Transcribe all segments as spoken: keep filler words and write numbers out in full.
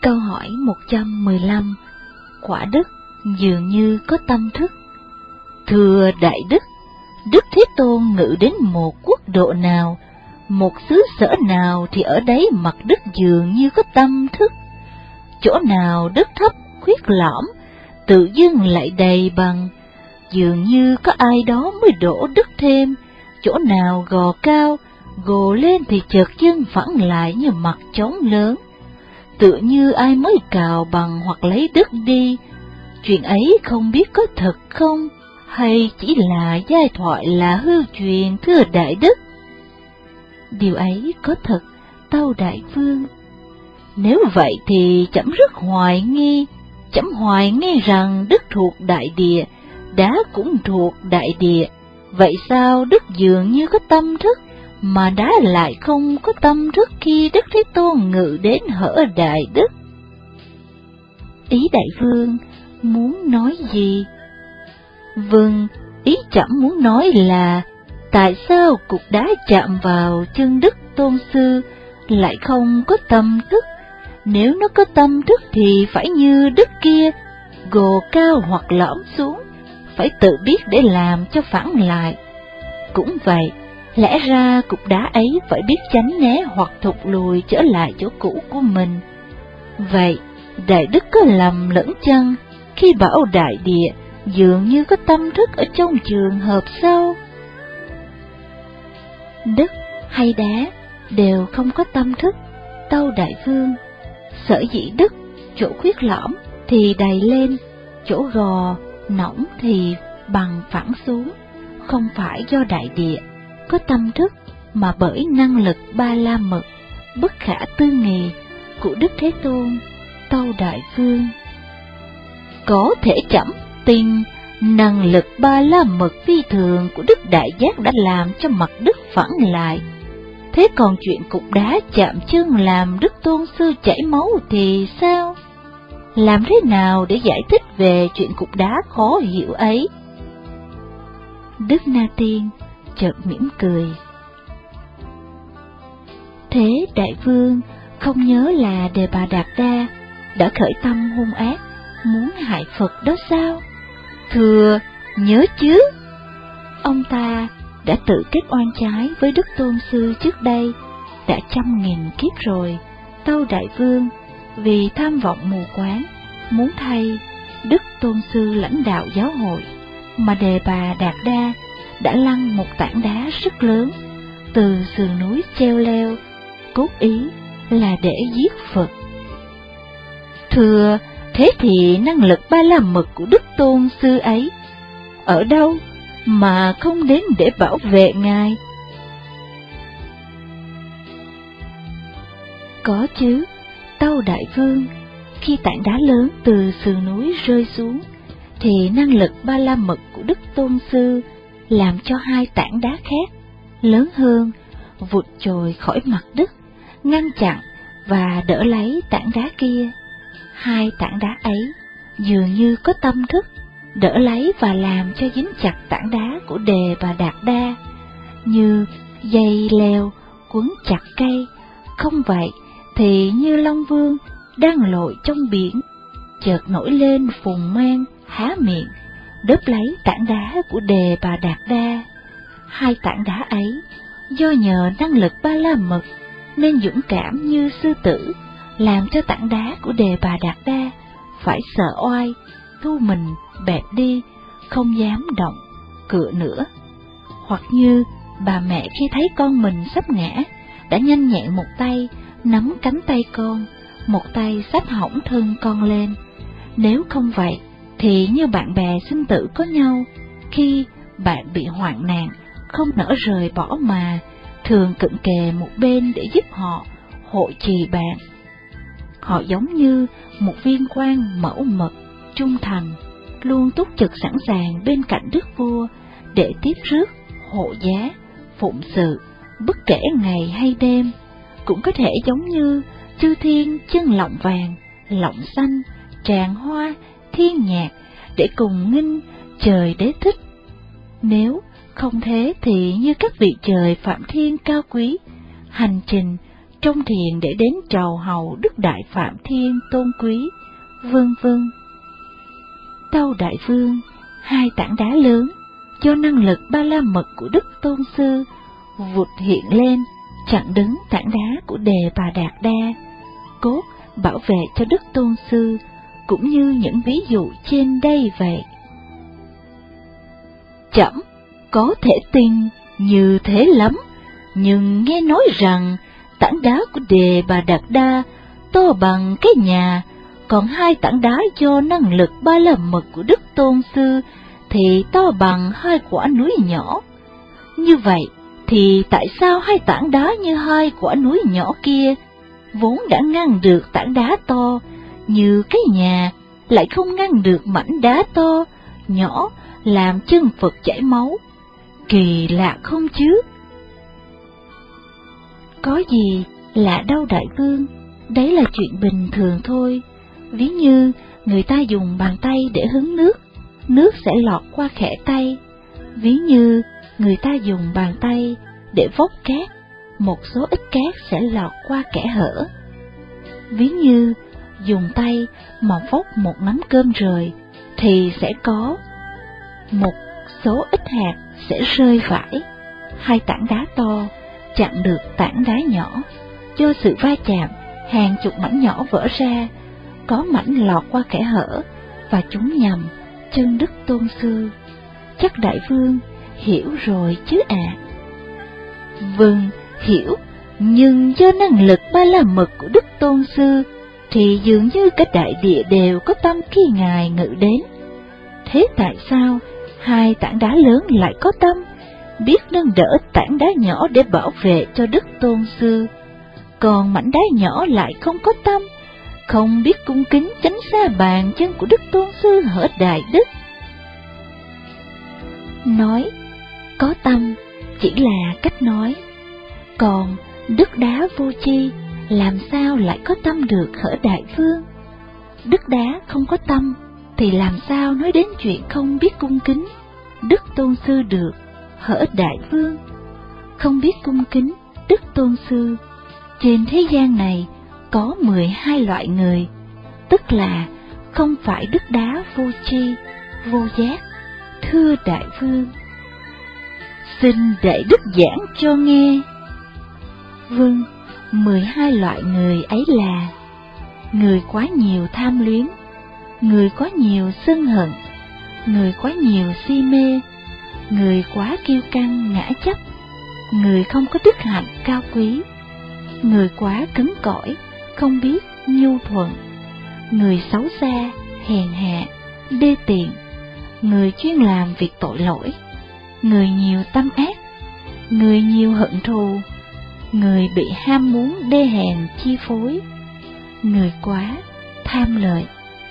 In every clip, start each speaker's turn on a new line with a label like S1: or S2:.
S1: Câu hỏi một trăm mười lăm. Quả đức dường như có tâm thức. Thưa Đại Đức, Đức Thế Tôn ngự đến một quốc độ nào, một xứ sở nào thì ở đấy mặt đất dường như có tâm thức. Chỗ nào đất thấp khuyết lõm, tự dưng lại đầy bằng, dường như có ai đó mới đổ đất thêm. Chỗ nào gò cao, gồ lên thì chợt dưng phẳng lại như mặt trống lớn, tự như ai mới cào bằng hoặc lấy đất đi. Chuyện ấy không biết có thật không, hay chỉ là giai thoại là hư truyền, thưa Đại Đức? Điều ấy có thật, tâu Đại Vương. Nếu vậy thì chấm rất hoài nghi, chấm hoài nghi rằng đất thuộc đại địa, đá cũng thuộc đại địa. Vậy sao đất dường như có tâm thức, mà đá lại không có tâm thức khi Đức Thế Tôn ngự đến hở Đại Đức? Ý Đại Vương muốn nói gì? Vâng, ý chậm muốn nói là tại sao cục đá chạm vào chân Đức Tôn Sư lại không có tâm thức? Nếu nó có tâm thức thì phải như đất kia, gồ cao hoặc lõm xuống, phải tự biết để làm cho phẳng lại. Cũng vậy, lẽ ra cục đá ấy phải biết tránh né hoặc thụt lùi trở lại chỗ cũ của mình. Vậy, Đại Đức có lầm lẫn chăng khi bảo đại địa dường như có tâm thức ở trong trường hợp sau? Đất hay đá đều không có tâm thức, tâu Đại Vương. Sở dĩ đất chỗ khuyết lõm thì đầy lên, chỗ gò nõng thì bằng phẳng xuống, không phải do đại địa có tâm thức, mà bởi năng lực ba la mật bất khả tư nghì của Đức Thế Tôn, tâu Đại Vương. Có thể chậm tin năng lực ba la mật phi thường của Đức Đại Giác đã làm cho mặt đất phẳng lại. Thế còn chuyện cục đá chạm chân làm Đức Tôn Sư chảy máu thì sao? Làm thế nào để giải thích về chuyện cục đá khó hiểu ấy? Đức Na Tiên chợt mỉm cười. Thế Đại Vương không nhớ là Đề Bà Đạt Đa đã khởi tâm hung ác, muốn hại Phật đó sao? Thưa, nhớ chứ. Ông ta đã tự kết oan trái với Đức Tôn Sư trước đây, đã trăm nghìn kiếp rồi, tâu Đại Vương, vì tham vọng mù quáng, muốn thay Đức Tôn Sư lãnh đạo giáo hội, mà Đề Bà Đạt Đa đã lăn một tảng đá rất lớn từ sườn núi treo leo, cốt ý là để giết Phật. Thưa, thế thì năng lực ba la mật của Đức Tôn Sư ấy ở đâu mà không đến để bảo vệ Ngài? Có chứ, tâu Đại Vương. Khi tảng đá lớn từ sườn núi rơi xuống, thì năng lực ba la mật của Đức Tôn Sư làm cho hai tảng đá khác, lớn hơn, vụt trồi khỏi mặt đất, ngăn chặn và đỡ lấy tảng đá kia. Hai tảng đá ấy dường như có tâm thức, đỡ lấy và làm cho dính chặt tảng đá của Đề Bà Đạt Đa, như dây leo quấn chặt cây. Không vậy thì như Long Vương đang lội trong biển, chợt nổi lên phùng mang, há miệng, đớp lấy tảng đá của Đề Bà Đạt Đa. Hai tảng đá ấy, do nhờ năng lực ba la mật nên dũng cảm như sư tử, làm cho tảng đá của Đề Bà Đạt Đa phải sợ oai, thu mình bẹp đi, không dám động cựa nữa. Hoặc như bà mẹ khi thấy con mình sắp ngã, đã nhanh nhẹn một tay nắm cánh tay con, một tay xách hõng thân con lên. Nếu không vậy thì như bạn bè sinh tử có nhau, khi bạn bị hoạn nạn không nỡ rời bỏ mà thường cận kề một bên để giúp họ, hộ trì bạn. Họ giống như một viên quan mẫu mực, trung thành, luôn túc trực sẵn sàng bên cạnh đức vua để tiếp rước, hộ giá, phụng sự, bất kể ngày hay đêm. Cũng có thể giống như chư thiên chân lọng vàng, lọng xanh, tràng hoa, thiên nhạc để cùng nghinh trời đế thích. Nếu không thế thì như các vị trời phạm thiên cao quý, hành trình trong thiền để đến trầu hầu Đức Đại Phạm Thiên tôn quý, vân vân. Tâu Đại Vương, hai tảng đá lớn do năng lực ba la mật của Đức Tôn Sư vụt hiện lên chặn đứng tảng đá của Đề Bà Đạt Đa, cốt bảo vệ cho Đức Tôn Sư, cũng như những ví dụ trên đây vậy. Trẫm có thể tin như thế lắm, nhưng nghe nói rằng tảng đá của Đề Bà Đạt Đa to bằng cái nhà, còn hai tảng đá do năng lực ba la mật của Đức Tôn Sư thì to bằng hai quả núi nhỏ. Như vậy thì tại sao hai tảng đá như hai quả núi nhỏ kia, vốn đã ngăn được tảng đá to như cái nhà, lại không ngăn được mảnh đá to, nhỏ làm chân Phật chảy máu? Kỳ lạ không chứ? Có gì lạ đâu Đại Vương, đấy là chuyện bình thường thôi. Ví như người ta dùng bàn tay để hứng nước, nước sẽ lọt qua khẽ tay. Ví như người ta dùng bàn tay để vốc cát, một số ít cát sẽ lọt qua kẽ hở. Ví như dùng tay mà vốc một nắm cơm rời, thì sẽ có một số ít hạt sẽ rơi vãi. Hai tảng đá to chặn được tảng đá nhỏ, do sự va chạm hàng chục mảnh nhỏ vỡ ra, có mảnh lọt qua kẽ hở và chúng nhầm chân Đức Tôn Sư. Chắc Đại Vương hiểu rồi chứ ạ? À? Vâng, hiểu, nhưng do năng lực ba la mật của Đức Tôn Sư thì dường như cả đại địa đều có tâm khi Ngài ngự đến. Thế tại sao hai tảng đá lớn lại có tâm, biết nâng đỡ tảng đá nhỏ để bảo vệ cho Đức Tôn Sư, còn mảnh đá nhỏ lại không có tâm, không biết cung kính tránh xa bàn chân của Đức Tôn Sư hở đại đức? Nói có tâm chỉ là cách nói, còn Đức Đá vô tri làm sao lại có tâm được hở Đại Vương? Đức Đá không có tâm thì làm sao nói đến chuyện không biết cung kính Đức Tôn Sư được hở Đại Vương? Không biết cung kính Đức Tôn Sư, trên thế gian này có mười hai loại người, tức là không phải Đức Đá vô tri, vô giác. Thưa Đại Vương, xin Đại Đức giảng cho nghe. Vâng, mười hai loại người ấy là: người quá nhiều tham luyến, người quá nhiều sân hận, người quá nhiều si mê, người quá kiêu căng ngã chấp, người không có đức hạnh cao quý, người quá cứng cỏi, không biết nhu thuận, người xấu xa, hèn hạ, đê tiện, người chuyên làm việc tội lỗi, người nhiều tâm ác, người nhiều hận thù, người bị ham muốn đê hèn chi phối, người quá tham lợi.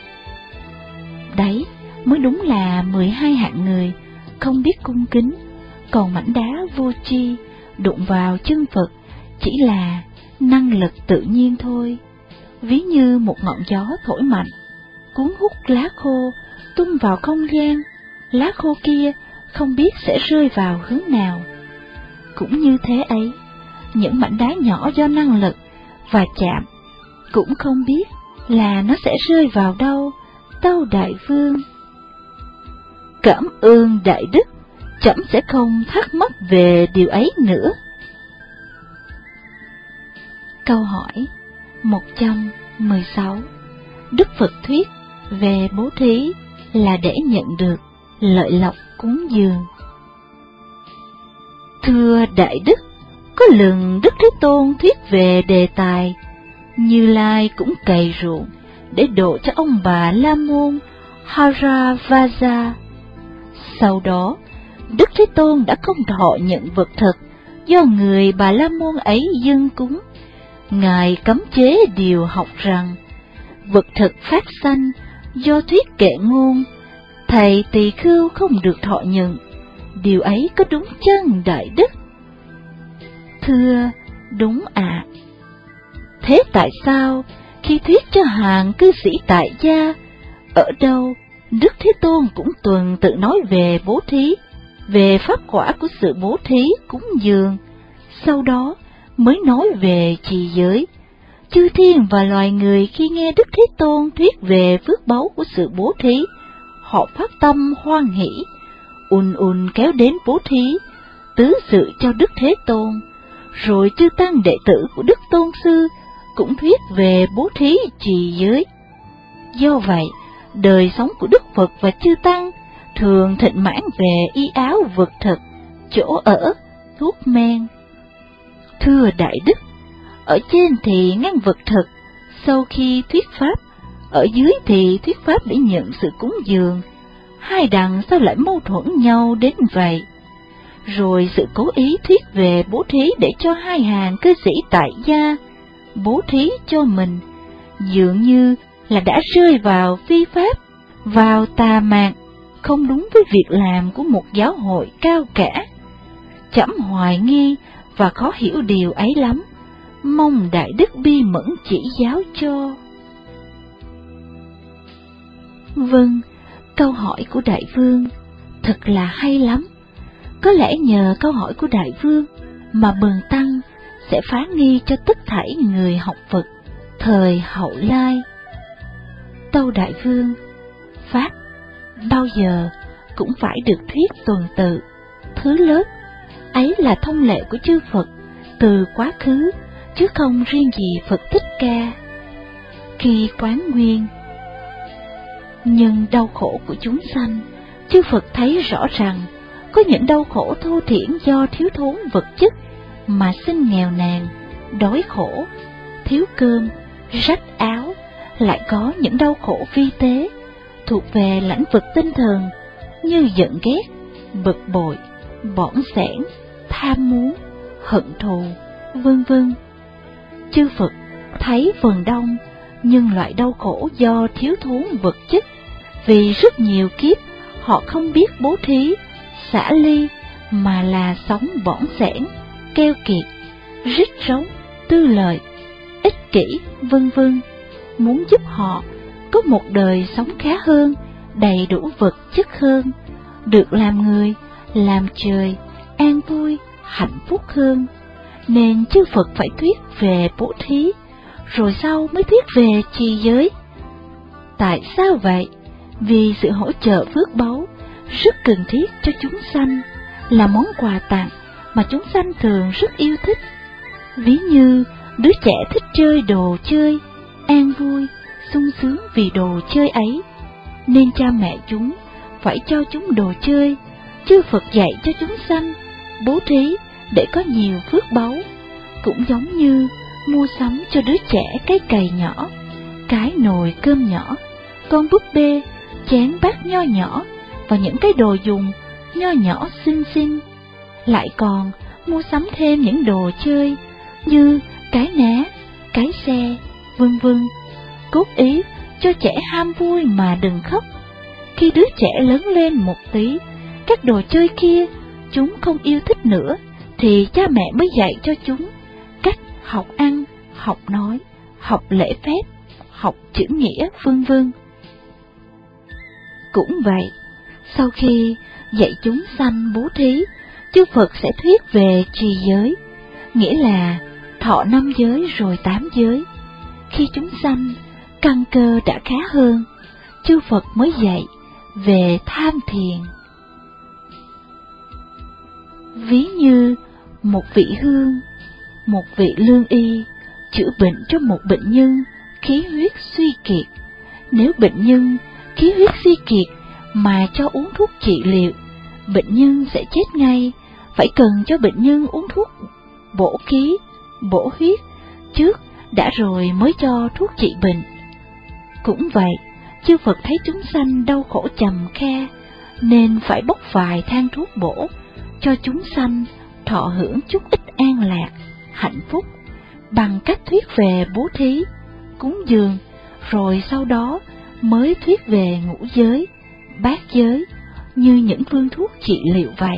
S1: Đấy mới đúng là mười hai hạng người không biết cung kính, còn mảnh đá vô tri đụng vào chân Phật chỉ là năng lực tự nhiên thôi. Ví như một ngọn gió thổi mạnh, cuốn hút lá khô tung vào không gian, lá khô kia không biết sẽ rơi vào hướng nào. Cũng như thế ấy, những mảnh đá nhỏ do năng lực và chạm cũng không biết là nó sẽ rơi vào đâu. Tâu Đại Vương, cảm ơn Đại Đức, trẫm sẽ không thắc mắc về điều ấy nữa. Câu hỏi một trăm mười sáu. Đức Phật thuyết về bố thí là để nhận được lợi lộc cúng dường. Thưa Đại Đức, có lần Đức Thế Tôn thuyết về đề tài Như Lai cũng cày ruộng để độ cho ông bà La Môn Haravaja. Sau đó, Đức Thế Tôn đã không thọ nhận vật thực do người bà La Môn ấy dâng cúng. Ngài cấm chế điều học rằng vật thực phát sanh do thuyết kệ ngôn, thầy tỳ khưu không được thọ nhận. Điều ấy có đúng chân Đại Đức? Thưa, đúng ạ. À. Thế tại sao khi thuyết cho hàng cư sĩ tại gia, ở đâu Đức Thế Tôn cũng tuần tự nói về bố thí, về pháp quả của sự bố thí cúng dường, sau đó mới nói về trì giới. Chư thiên và loài người khi nghe Đức Thế Tôn thuyết về phước báu của sự bố thí, họ phát tâm hoan hỷ, ùn ùn kéo đến bố thí, tứ sự cho Đức Thế Tôn. Rồi chư tăng đệ tử của Đức Tôn Sư cũng thuyết về bố thí trì giới. Do vậy, đời sống của Đức Phật và chư tăng thường thịnh mãn về y áo vật thực, chỗ ở, thuốc men. Thưa Đại Đức, ở trên thì ngăn vật thực, sau khi thuyết pháp, ở dưới thì thuyết pháp để nhận sự cúng dường, hai đằng sao lại mâu thuẫn nhau đến vậy? Rồi sự cố ý thuyết về bố thí để cho hai hàng cư sĩ tại gia bố thí cho mình, dường như là đã rơi vào phi pháp, vào tà mạt, không đúng với việc làm của một giáo hội cao cả. Trẫm hoài nghi và khó hiểu điều ấy lắm, mong Đại Đức bi mẫn chỉ giáo cho. Vâng, câu hỏi của Đại Vương thật là hay lắm. Có lẽ nhờ câu hỏi của Đại Vương mà Bần Tăng sẽ phá nghi cho tất thảy người học Phật thời hậu lai. Tâu Đại Vương, pháp bao giờ cũng phải được thuyết tuần tự, thứ lớp, ấy là thông lệ của chư Phật từ quá khứ, chứ không riêng gì Phật Thích Ca. Khi quán nguyên nhưng đau khổ của chúng sanh, chư Phật thấy rõ rằng có những đau khổ thô thiển do thiếu thốn vật chất mà sinh nghèo nàn, đói khổ, thiếu cơm, rách áo, lại có những đau khổ vi tế thuộc về lãnh vực tinh thần như giận ghét, bực bội, bỏng sẻn, tham muốn, hận thù, vân vân. Chư Phật thấy phần đông nhưng loại đau khổ do thiếu thốn vật chất, vì rất nhiều kiếp họ không biết bố thí, xả ly, mà là sống bỏng sẻn, keo kiệt, rít rống, tư lợi, ích kỷ, vân vân. Muốn giúp họ có một đời sống khá hơn, đầy đủ vật chất hơn, được làm người, làm trời, an vui, hạnh phúc hơn, nên chư Phật phải thuyết về bố thí, rồi sau mới thuyết về trì giới. Tại sao vậy? Vì sự hỗ trợ phước báu rất cần thiết cho chúng sanh, là món quà tặng mà chúng sanh thường rất yêu thích. Ví như đứa trẻ thích chơi đồ chơi, an vui, sung sướng vì đồ chơi ấy, nên cha mẹ chúng phải cho chúng đồ chơi. Chư Phật dạy cho chúng sanh bố thí để có nhiều phước báu, cũng giống như mua sắm cho đứa trẻ cái cày nhỏ, cái nồi cơm nhỏ, con búp bê, chén bát nho nhỏ và những cái đồ dùng nho nhỏ xinh xinh. Lại còn mua sắm thêm những đồ chơi như cái ná, cái xe, vân vân, cốt ý cho trẻ ham vui mà đừng khóc. Khi đứa trẻ lớn lên một tí, các đồ chơi kia chúng không yêu thích nữa, thì cha mẹ mới dạy cho chúng cách học ăn, học nói, học lễ phép, học chữ nghĩa, vân vân. Cũng vậy, sau khi dạy chúng sanh bố thí, chư Phật sẽ thuyết về trì giới, nghĩa là thọ năm giới rồi tám giới. Khi chúng sanh căn cơ đã khá hơn, chư Phật mới dạy về tham thiền. Ví như một vị hương, một vị lương y chữa bệnh cho một bệnh nhân khí huyết suy kiệt. Nếu bệnh nhân khí huyết suy kiệt mà cho uống thuốc trị liệu, bệnh nhân sẽ chết ngay, phải cần cho bệnh nhân uống thuốc bổ khí, bổ huyết trước đã rồi mới cho thuốc trị bệnh. Cũng vậy, chư Phật thấy chúng sanh đau khổ trầm kha, nên phải bốc vài thang thuốc bổ cho chúng sanh thọ hưởng chút ít an lạc, hạnh phúc, bằng cách thuyết về bố thí, cúng dường, rồi sau đó mới thuyết về ngũ giới, bát giới, như những phương thuốc trị liệu vậy.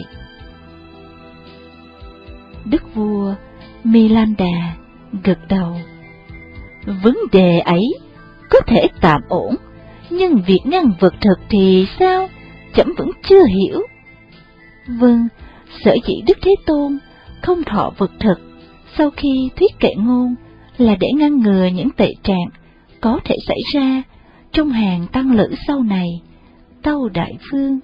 S1: Đức vua Milanda gật đầu. Vấn đề ấy có thể tạm ổn, nhưng việc ngăn vật thực thì sao? Chấm vẫn chưa hiểu. Vâng, sở dĩ Đức Thế Tôn không thọ vật thực, sau khi thuyết kệ ngôn là để ngăn ngừa những tệ trạng có thể xảy ra trong hàng tăng lữ sau này. Tâu Đại Vương: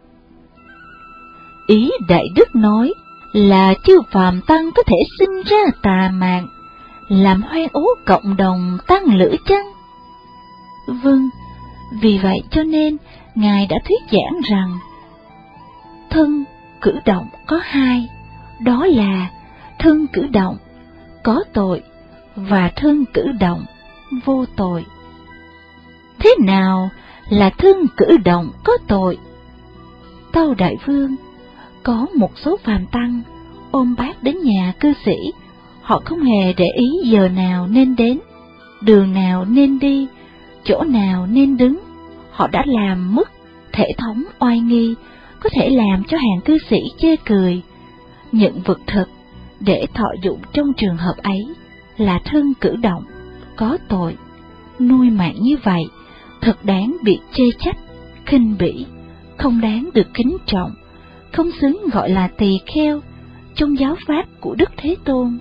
S1: Ý Đại Đức nói là chư phàm tăng có thể sinh ra tà mạng, làm hoang ố cộng đồng tăng lữ chăng? Vâng, vì vậy cho nên Ngài đã thuyết giảng rằng thân cử động có hai, đó là thân cử động có tội và thân cử động vô tội. Thế nào là thân cử động có tội? Tâu Đại Vương: Có một số phàm tăng ôm bát đến nhà cư sĩ, họ không hề để ý giờ nào nên đến, đường nào nên đi, chỗ nào nên đứng. Họ đã làm mất thể thống oai nghi, có thể làm cho hàng cư sĩ chê cười. Những vật thực để thọ dụng trong trường hợp ấy là thân cử động có tội. Nuôi mạng như vậy thật đáng bị chê trách, khinh bỉ, không đáng được kính trọng, không xứng gọi là tỳ kheo trong giáo pháp của Đức Thế Tôn.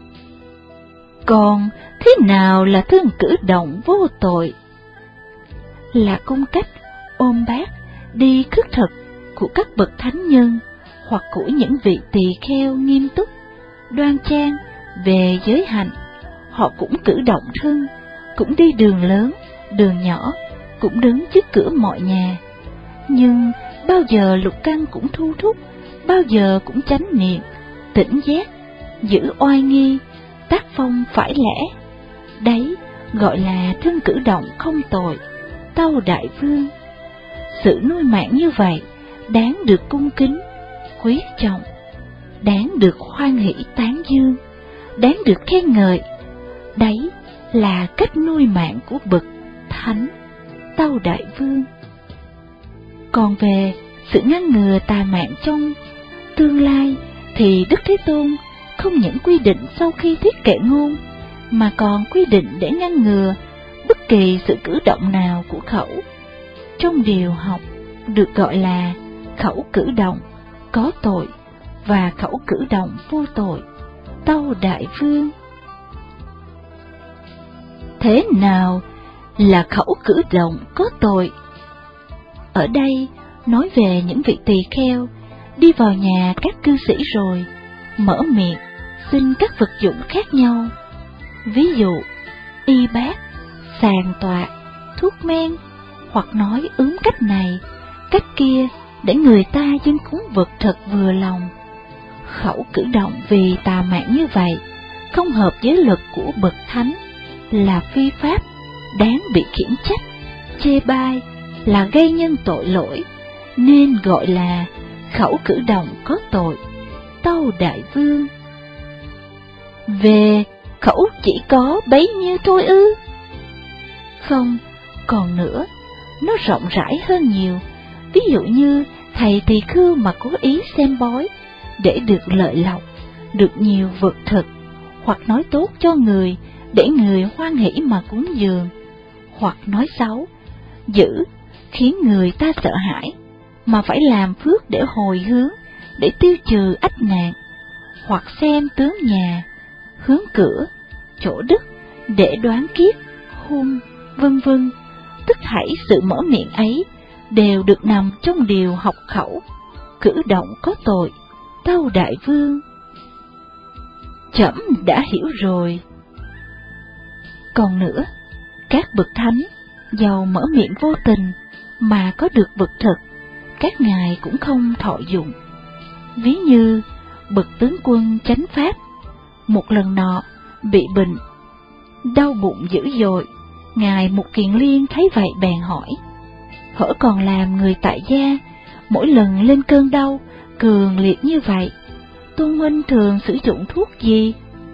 S1: Còn thế nào là thân cử động vô tội? Là cung cách ôm bát đi khất thực của các bậc thánh nhân hoặc của những vị tỳ kheo nghiêm túc, đoan trang về giới hạnh. Họ cũng cử động thân, cũng đi đường lớn, đường nhỏ, cũng đứng trước cửa mọi nhà. Nhưng bao giờ lục căn cũng thu thúc, bao giờ cũng chánh niệm, tỉnh giác, giữ oai nghi, tác phong phải lẽ. Đấy gọi là thân cử động không tội. Tâu Đại Vương: Sự nuôi mạng như vậy đáng được cung kính, quý trọng, đáng được hoan hỷ tán dương, đáng được khen ngợi. Đấy là cách nuôi mạng của bậc thánh. Tâu Đại Vương: Còn về sự ngăn ngừa tà mạng trong tương lai thì Đức Thế Tôn không những quy định sau khi thuyết kệ ngôn, mà còn quy định để ngăn ngừa bất kỳ sự cử động nào của khẩu. Trong điều học được gọi là khẩu cử động có tội và khẩu cử động vô tội. Tâu Đại Vương: Thế nào là khẩu cử động có tội? Ở đây nói về những vị tỳ kheo đi vào nhà các cư sĩ rồi mở miệng xin các vật dụng khác nhau, ví dụ y bát, sàn tọa, thuốc men, hoặc nói ướm cách này, cách kia để người ta dâng cúng vật thật vừa lòng. Khẩu cử động vì tà mạng như vậy không hợp với luật của bậc thánh, là phi pháp, đáng bị khiển trách, chê bai, là gây nhân tội lỗi, nên gọi là khẩu cử động có tội. Tâu Đại Vương: Về khẩu chỉ có bấy nhiêu thôi ư? Không, còn nữa, nó rộng rãi hơn nhiều. Ví dụ như thầy tỳ khưu mà cố ý xem bói để được lợi lộc, được nhiều vật thực, hoặc nói tốt cho người để người hoan hỷ mà cúng dường, hoặc nói xấu, dữ, khiến người ta sợ hãi, mà phải làm phước để hồi hướng, để tiêu trừ ách nạn, hoặc xem tướng nhà, hướng cửa, chỗ đất, để đoán kiết, hung, vân vân. Tất thảy sự mở miệng ấy đều được nằm trong điều học khẩu, cử động có tội. Tâu Đại Vương: Trẫm đã hiểu rồi. Còn nữa, các bậc thánh dầu mở miệng vô tình mà có được vật thực, các ngài cũng không thọ dụng. Ví như bậc tướng quân chánh pháp, một lần nọ bị bệnh, đau bụng dữ dội. Ngài Mục Kiền Liên thấy vậy bèn hỏi: Hỡi còn làm người tại gia, mỗi lần lên cơn đau cường liệt như vậy, Tôn huynh thường sử dụng thuốc gì?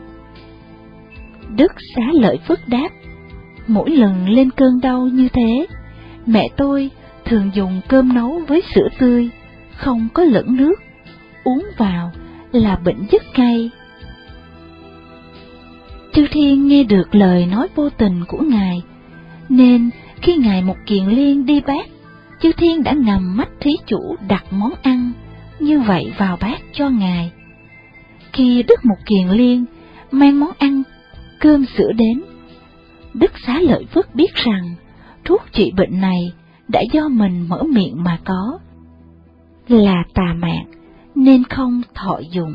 S1: Đức Xá Lợi Phất đáp: Mỗi lần lên cơn đau như thế, mẹ tôi thường dùng cơm nấu với sữa tươi, không có lẫn nước, uống vào là bệnh dứt ngay. Chư thiên nghe được lời nói vô tình của ngài, nên khi ngài Mục Kiền Liên đi bát, chư thiên đã ngầm mắt thí chủ đặt món ăn như vậy vào bát cho ngài. Khi Đức Mục Kiền Liên mang món ăn, cơm sữa đến. Đức Xá Lợi Phất biết rằng thuốc trị bệnh này đã do mình mở miệng mà có, là tà mạng nên không thọ dụng.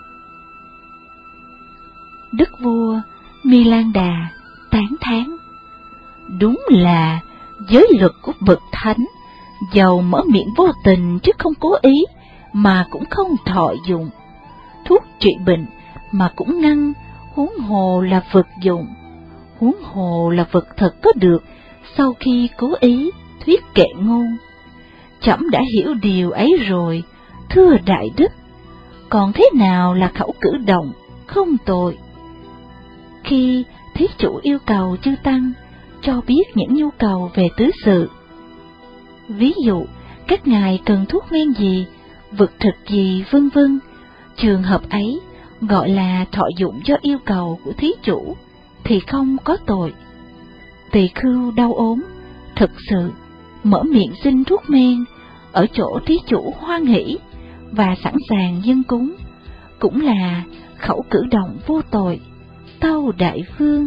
S1: Đức vua Milan-đà tán thán: đúng là giới luật của bậc thánh, dầu mở miệng vô tình chứ không cố ý mà cũng không thọ dụng. Thuốc trị bệnh mà cũng ngăn, huống hồ là vật dụng, huống hồ là vật thật có được sau khi cố ý thuyết kệ ngôn. Trẫm đã hiểu điều ấy rồi, thưa đại đức. Còn thế nào là khẩu cử động không tội? Khi thí chủ yêu cầu chư tăng cho biết những nhu cầu về tứ sự, ví dụ các ngài cần thuốc men gì, vật thực gì, vân vân, trường hợp ấy gọi là thọ dụng do yêu cầu của thí chủ thì không có tội. Tỳ khưu đau ốm, thực sự mở miệng xin thuốc men ở chỗ thí chủ hoan hỷ và sẵn sàng dâng cúng, cũng là khẩu cử động vô tội, tâu đại vương.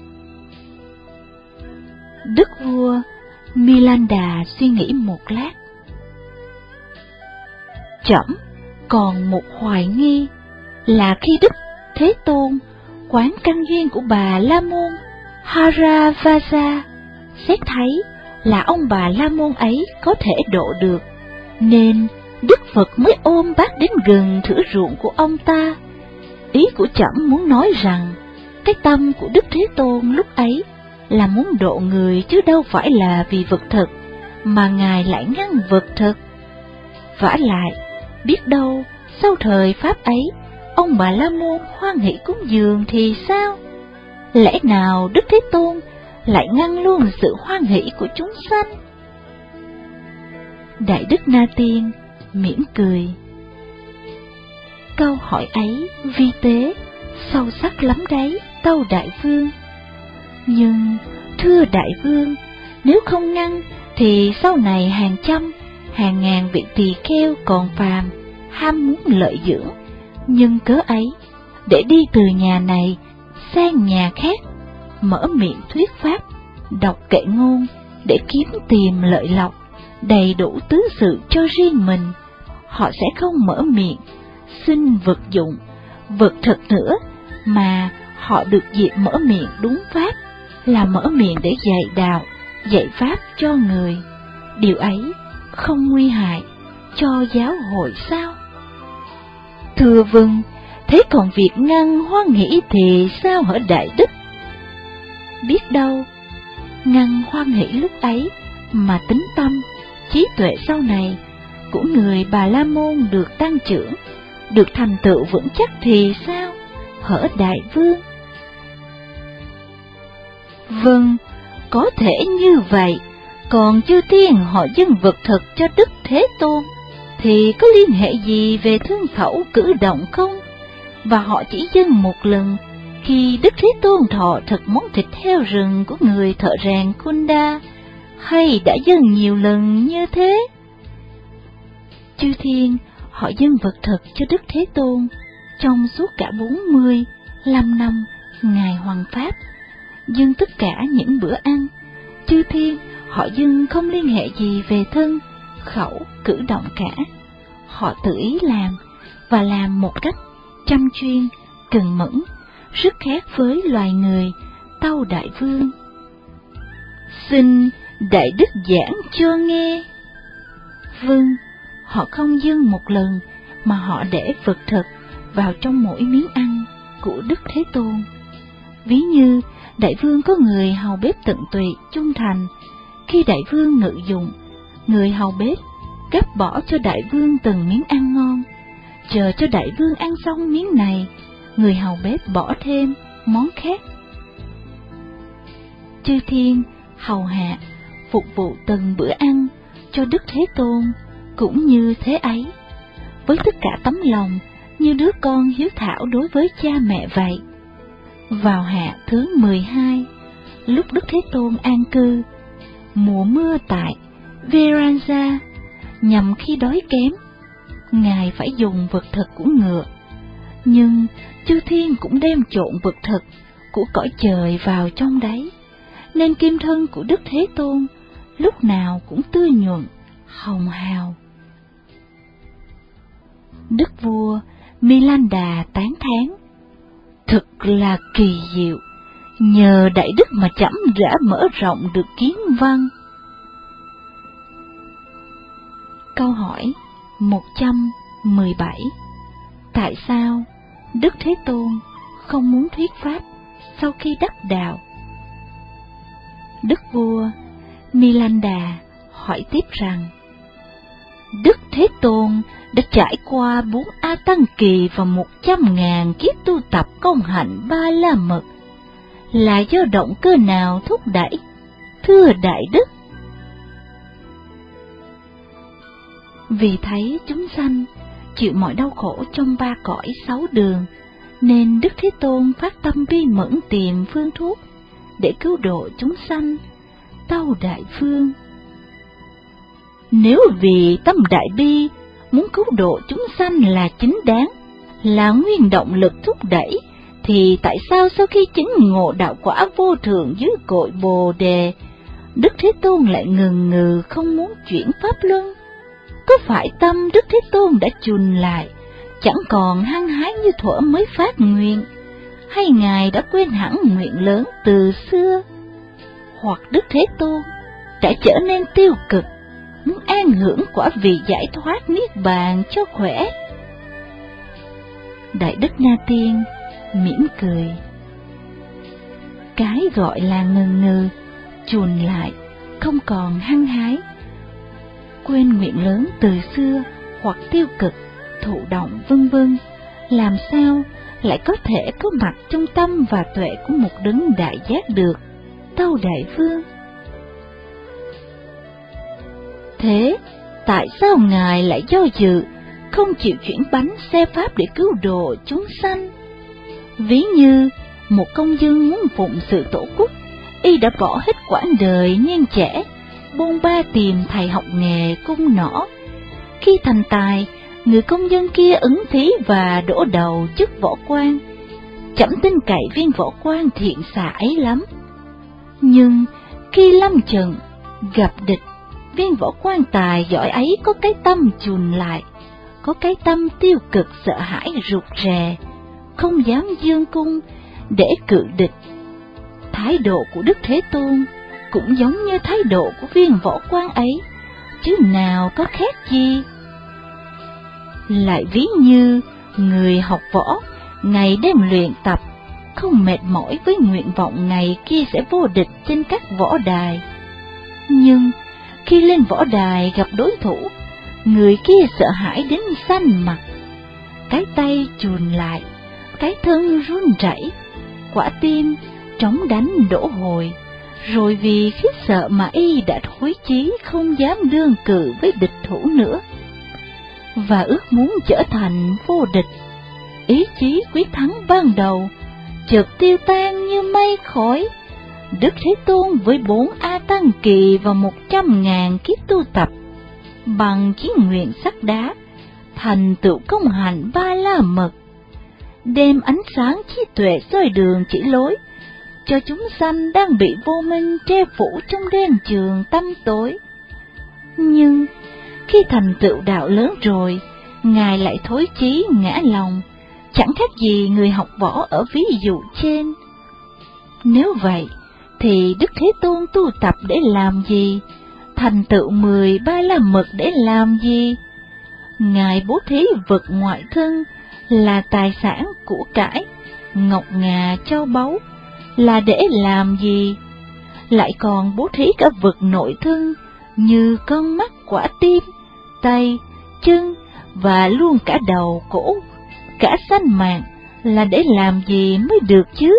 S1: Đức vua Milan-đà suy nghĩ một lát. Trẫm còn một hoài nghi là khi Đức Thế Tôn quán căn duyên của bà La Môn Haravasa, xét thấy là ông bà La Môn ấy có thể độ được, nên Đức Phật mới ôm bác đến gần thửa ruộng của ông ta. Ý của trẫm muốn nói rằng cái tâm của Đức Thế Tôn lúc ấy là muốn độ người chứ đâu phải là vì vật thực mà Ngài lại ngăn vật thực. Vả lại, biết đâu sau thời Pháp ấy, ông bà La Môn hoan hỷ cúng dường thì sao? Lẽ nào Đức Thế Tôn lại ngăn luôn sự hoan hỷ của chúng sanh? Đại Đức Na Tiên mỉm cười. Câu hỏi ấy vi tế, sâu sắc lắm đấy, tâu đại vương. Nhưng, thưa đại vương, nếu không ngăn thì sau này hàng trăm, hàng ngàn vị tỳ kheo còn phàm, ham muốn lợi dưỡng, nhưng cớ ấy, để đi từ nhà này sang nhà khác, mở miệng thuyết pháp, đọc kệ ngôn, để kiếm tìm lợi lộc, đầy đủ tứ sự cho riêng mình. Họ sẽ không mở miệng xin vật dụng, vật thực nữa, mà họ được dịp mở miệng đúng pháp, là mở miệng để dạy đạo, dạy pháp cho người. Điều ấy không nguy hại cho giáo hội sao? Thưa vâng, thế còn việc ngăn hoan hỷ thì sao hả đại đức? Biết đâu, ngăn hoan hỷ lúc ấy mà tính tâm, trí tuệ sau này của người Bà La Môn được tăng trưởng, được thành tựu vững chắc thì sao, hở đại vương? Vâng, có thể như vậy. Còn chư tiên họ dâng vật thực cho Đức Thế Tôn thì có liên hệ gì về thương khẩu cử động không? Và họ chỉ dâng một lần khi Đức Thế Tôn thọ thực món thịt heo rừng của người thợ rèn Kunda, hay đã dâng nhiều lần như thế? Chư thiên họ dâng vật thực cho Đức Thế Tôn trong suốt cả bốn mươi lăm năm Ngài Hoằng Pháp, dâng tất cả những bữa ăn. Chư thiên họ dâng không liên hệ gì về thân, khẩu, cử động cả. Họ tự ý làm, và làm một cách chăm chuyên, cần mẫn, rất khác với loài người, tâu đại vương. Xin đại đức giảng cho nghe. Vâng, họ không dâng một lần, mà họ để vật thực vào trong mỗi miếng ăn của Đức Thế Tôn. Ví như đại vương có người hầu bếp tận tụy, trung thành, khi đại vương ngự dụng, người hầu bếp gắp bỏ cho đại vương từng miếng ăn ngon, chờ cho đại vương ăn xong miếng này, người hầu bếp bỏ thêm món khác. Chư thiên hầu hạ phục vụ từng bữa ăn cho Đức Thế Tôn cũng như thế ấy, với tất cả tấm lòng như đứa con hiếu thảo đối với cha mẹ vậy. Vào hạ thứ mười hai, lúc Đức Thế Tôn an cư, mùa mưa tại Veranja, nhằm khi đói kém, Ngài phải dùng vật thực của ngựa, Nhưng chư thiên cũng đem trộn vật thực của cõi trời vào trong đấy, nên kim thân của Đức Thế Tôn lúc nào cũng tươi nhuận, hồng hào. Đức vua Milanda tán thán: thực là kỳ diệu, nhờ đại đức mà trẫm đã mở rộng được kiến văn. Câu hỏi một trăm mười bảy. Tại sao Đức Thế Tôn không muốn thuyết pháp sau khi đắc đạo? Đức vua Milanda hỏi tiếp rằng: Đức Thế Tôn đã trải qua bốn A Tăng Kỳ và một trăm ngàn kiếp tu tập công hạnh Ba La Mật, là do động cơ nào thúc đẩy, thưa đại đức? Vì thấy chúng sanh chịu mọi đau khổ trong ba cõi sáu đường, nên Đức Thế Tôn phát tâm bi mẫn tìm phương thuốc để cứu độ chúng sanh. Tâu đại phương: nếu vì tâm đại bi muốn cứu độ chúng sanh là chính đáng, là nguyên động lực thúc đẩy, thì tại sao sau khi chứng ngộ đạo quả vô thượng dưới cội Bồ Đề, Đức Thế Tôn lại ngừng ngừ không muốn chuyển pháp luân? Có phải tâm Đức Thế Tôn đã chùn lại, chẳng còn hăng hái như thuở mới phát nguyện, hay Ngài đã quên hẳn nguyện lớn từ xưa? Hoặc Đức Thế Tôn đã trở nên tiêu cực, muốn an hưởng quả vị giải thoát niết bàn cho khỏe? Đại đức Na Tiên mỉm cười: cái gọi là ngừng ngừ, chùn lại, không còn hăng hái, quên nguyện lớn từ xưa, hoặc tiêu cực, thụ động vân vân, làm sao lại có thể có mặt trong tâm và tuệ của một đấng đại giác được? Tâu đại vương: thế tại sao Ngài lại do dự, không chịu chuyển bánh xe pháp để cứu độ chúng sanh? Ví như một công dân muốn phụng sự tổ quốc, y đã bỏ hết quãng đời niên trẻ, bôn ba tìm thầy học nghề cung nỏ. Khi thành tài, người công dân kia ứng thí và đổ đầu chức võ quan. Trẫm tin cậy viên võ quan thiện xạ ấy lắm. Nhưng khi lâm trận gặp địch, viên võ quan tài giỏi ấy có cái tâm chùn lại, có cái tâm tiêu cực sợ hãi rụt rè, không dám dương cung để cự địch. Thái độ của Đức Thế Tôn cũng giống như thái độ của viên võ quan ấy, chứ nào có khác gì. Lại ví như người học võ ngày đêm luyện tập, không mệt mỏi với nguyện vọng ngày kia sẽ vô địch trên các võ đài. Nhưng khi lên võ đài gặp đối thủ, người kia sợ hãi đến xanh mặt, cái tay chùn lại, cái thân run rẩy, quả tim trống đánh đổ hồi, rồi vì khiếp sợ mà y đã hối chí không dám đương cự với địch thủ nữa, và ước muốn trở thành vô địch. Ý chí quyết thắng ban đầu chợt tiêu tan như mây khói. Đức Thế Tôn với bốn A Tăng Kỳ và một trăm ngàn kiếp tu tập, bằng chí nguyện sắt đá, thành tựu công hạnh Ba La Mật, đem ánh sáng trí tuệ soi đường chỉ lối cho chúng sanh đang bị vô minh che phủ trong đen trường tâm tối. Nhưng khi thành tựu đạo lớn rồi, Ngài lại thối chí ngã lòng, chẳng khác gì người học võ ở ví dụ trên. Nếu vậy, thì Đức Thế Tôn tu tập để làm gì? Thành tựu mười Ba La Mật để làm gì? Ngài bố thí vật ngoại thân là tài sản của cải, ngọc ngà châu báu là để làm gì? Lại còn bố thí cả vật nội thân như con mắt, quả tim, tay, chân và luôn cả đầu, cổ, cả sanh mạng là để làm gì mới được chứ?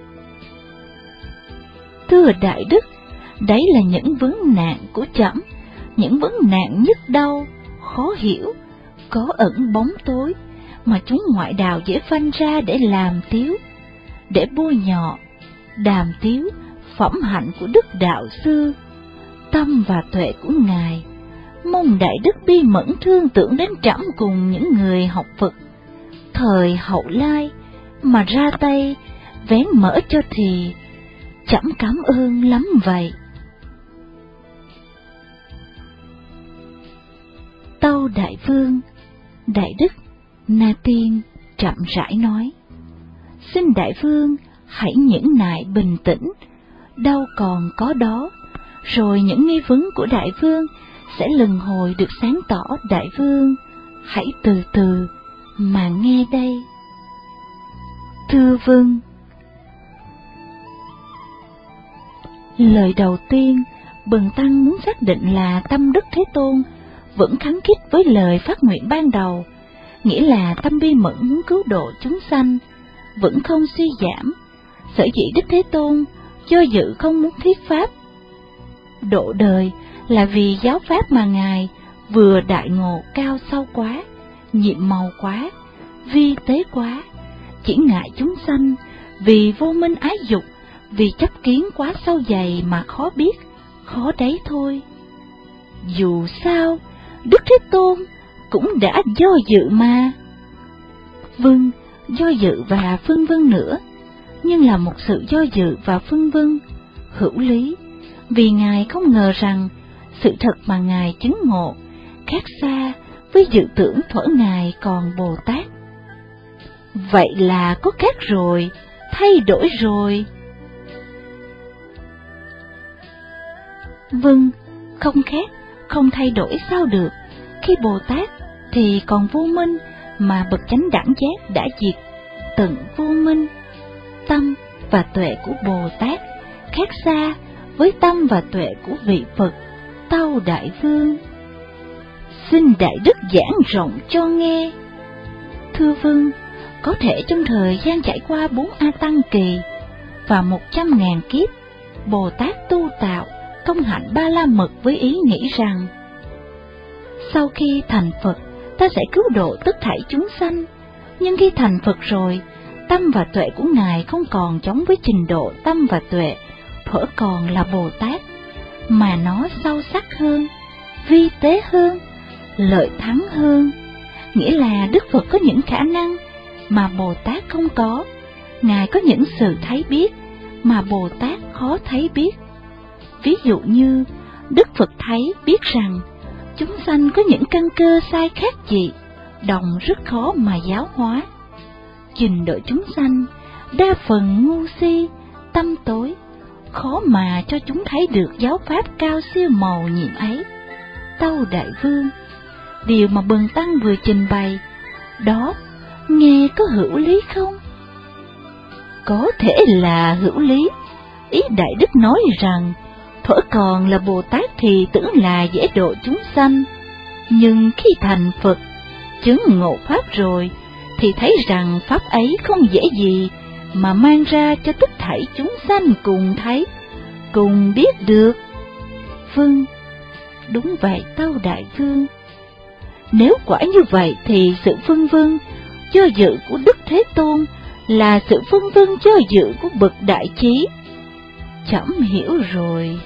S1: Thưa đại đức, đấy là những vấn nạn của trẫm, những vấn nạn nhức đau, khó hiểu, có ẩn bóng tối, mà chúng ngoại đạo dễ phanh ra để làm tiếu, để bôi nhọ, đàm tiếu phẩm hạnh của đức đạo sư, tâm và tuệ của Ngài. Mong đại đức bi mẫn thương tưởng đến trẫm cùng những người học Phật, thời hậu lai mà ra tay vén mở cho thì trẫm cảm ơn lắm vậy. Tâu đại vương, đại đức Na Tiên chậm rãi nói: xin đại vương hãy nhẫn nại bình tĩnh, đâu còn có đó, rồi những nghi vấn của đại vương sẽ lần hồi được sáng tỏ. Đại vương hãy từ từ mà nghe đây. Thưa vâng. Lời đầu tiên, Bần Tăng muốn xác định là tâm Đức Thế Tôn vẫn khăng khít với lời phát nguyện ban đầu, nghĩa là tâm bi mẫn muốn cứu độ chúng sanh, vẫn không suy giảm. Sở dĩ Đức Thế Tôn do dự không muốn thuyết pháp độ đời là vì giáo pháp mà Ngài vừa đại ngộ cao sâu quá, nhiệm màu quá, vi tế quá, chỉ ngại chúng sanh vì vô minh ái dục, vì chấp kiến quá sâu dày mà khó biết, khó đấy thôi. Dù sao, Đức Thế Tôn cũng đã do dự mà. Vâng, do dự và phân vân nữa, nhưng là một sự do dự và phân vân hữu lý, vì Ngài không ngờ rằng sự thật mà Ngài chứng ngộ khác xa với dự tưởng thuở Ngài còn Bồ Tát. Vậy là có khác rồi, thay đổi rồi. Vâng, không khác, không thay đổi sao được, khi Bồ Tát thì còn vô minh, mà bậc chánh đẳng giác đã diệt tận vô minh. Tâm và tuệ của Bồ Tát khác xa với tâm và tuệ của vị Phật. Tâu đại vương, xin đại đức giảng rộng cho nghe. Thưa vâng, có thể trong thời gian trải qua bốn A Tăng kỳ và một trăm ngàn kiếp, Bồ Tát tu tạo công hạnh Ba La Mật với ý nghĩ rằng sau khi thành Phật ta sẽ cứu độ tất thảy chúng sanh. Nhưng khi thành Phật rồi, tâm và tuệ của Ngài không còn giống với trình độ tâm và tuệ thuở còn là Bồ Tát, mà nó sâu sắc hơn, vi tế hơn, lợi thắng hơn. Nghĩa là Đức Phật có những khả năng mà Bồ Tát không có, Ngài có những sự thấy biết mà Bồ Tát khó thấy biết. Ví dụ như Đức Phật thấy biết rằng chúng sanh có những căn cơ sai khác dị, đồng rất khó mà giáo hóa. Trình độ chúng sanh đa phần ngu si, tâm tối, khó mà cho chúng thấy được giáo pháp cao siêu màu nhiệm ấy. Tâu đại vương, điều mà Bần Tăng vừa trình bày đó nghe có hữu lý không? Có thể là hữu lý. Ý đại đức nói rằng thuở còn là Bồ Tát thì tưởng là dễ độ chúng sanh, nhưng khi thành Phật chứng ngộ pháp rồi thì thấy rằng pháp ấy không dễ gì mà mang ra cho tất thảy chúng sanh cùng thấy, cùng biết được. Vâng, đúng vậy tâu đại vương. Nếu quả như vậy thì sự phân vân do dự của Đức Thế Tôn là sự phân vân do dự của bậc đại trí. Trẫm hiểu rồi.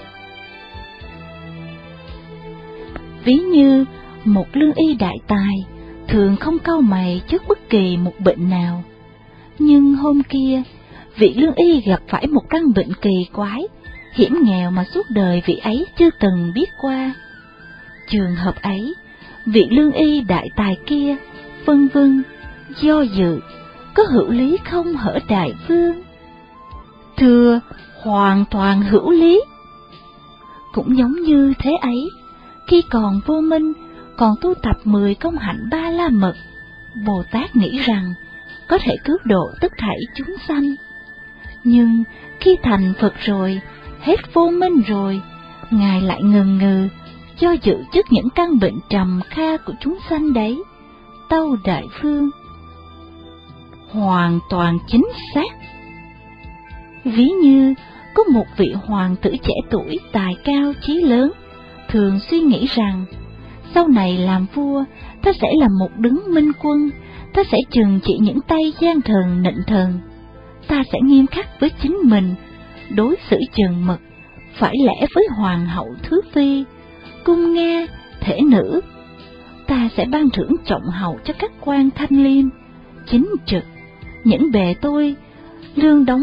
S1: Ví như một lương y đại tài thường không cau mày trước bất kỳ một bệnh nào, nhưng hôm kia vị lương y gặp phải một căn bệnh kỳ quái, hiểm nghèo mà suốt đời vị ấy chưa từng biết qua. Trường hợp ấy, vị lương y đại tài kia phân vân do dự có hữu lý không hở đại vương? Thưa, hoàn toàn hữu lý. Cũng giống như thế ấy, khi còn vô minh, còn tu tập mười công hạnh Ba La Mật, Bồ Tát nghĩ rằng có thể cứu độ tất thảy chúng sanh. Nhưng khi thành Phật rồi, hết vô minh rồi, Ngài lại ngần ngừ, do dự trước những căn bệnh trầm kha của chúng sanh đấy. Tâu đại vương, hoàn toàn chính xác. Ví như có một vị hoàng tử trẻ tuổi tài cao chí lớn, thường suy nghĩ rằng sau này làm vua, ta sẽ là một đứng minh quân, ta sẽ trừng trị những tay gian thần nịnh thần, ta sẽ nghiêm khắc với chính mình, đối xử trừng mực, phải lẽ với hoàng hậu thứ phi, cung Nga, thể nữ. Ta sẽ ban thưởng trọng hậu cho các quan thanh liêm, chính trực, những bề tôi lương đóng,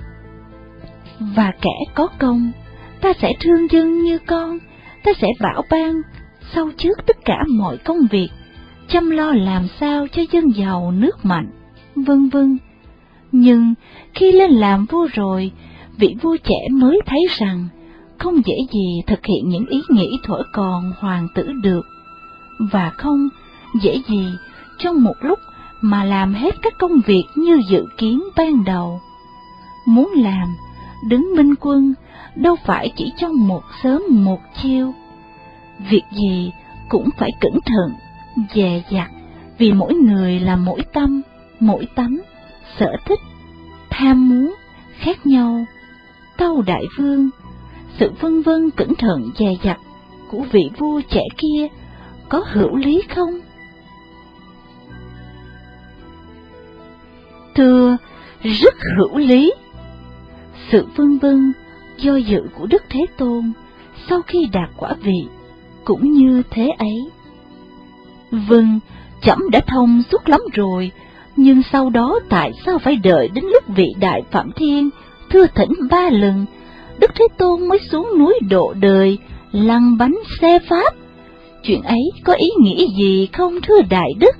S1: và kẻ có công, ta sẽ thương dân như con, ta sẽ bảo ban sau trước tất cả mọi công việc, chăm lo làm sao cho dân giàu nước mạnh, vân vân. Nhưng khi lên làm vua rồi, vị vua trẻ mới thấy rằng không dễ gì thực hiện những ý nghĩ thuở còn hoàng tử được, và không dễ gì trong một lúc mà làm hết các công việc như dự kiến ban đầu. Muốn làm đứng minh quân đâu phải chỉ trong một sớm một chiều. Việc gì cũng phải cẩn thận, dè dặt, vì mỗi người là mỗi tâm, mỗi tánh, sở thích, tham muốn khác nhau. Tâu đại vương, sự vân vân cẩn thận dè dặt của vị vua trẻ kia có hữu lý không? Thưa, rất hữu lý. Sự vân vân do dự của Đức Thế Tôn sau khi đạt quả vị cũng như thế ấy. Vâng, trẫm đã thông suốt lắm rồi, nhưng sau đó tại sao phải đợi đến lúc vị Đại Phạm Thiên thưa thỉnh ba lần, Đức Thế Tôn mới xuống núi độ đời, lăn bánh xe pháp? Chuyện ấy có ý nghĩa gì không thưa Đại Đức?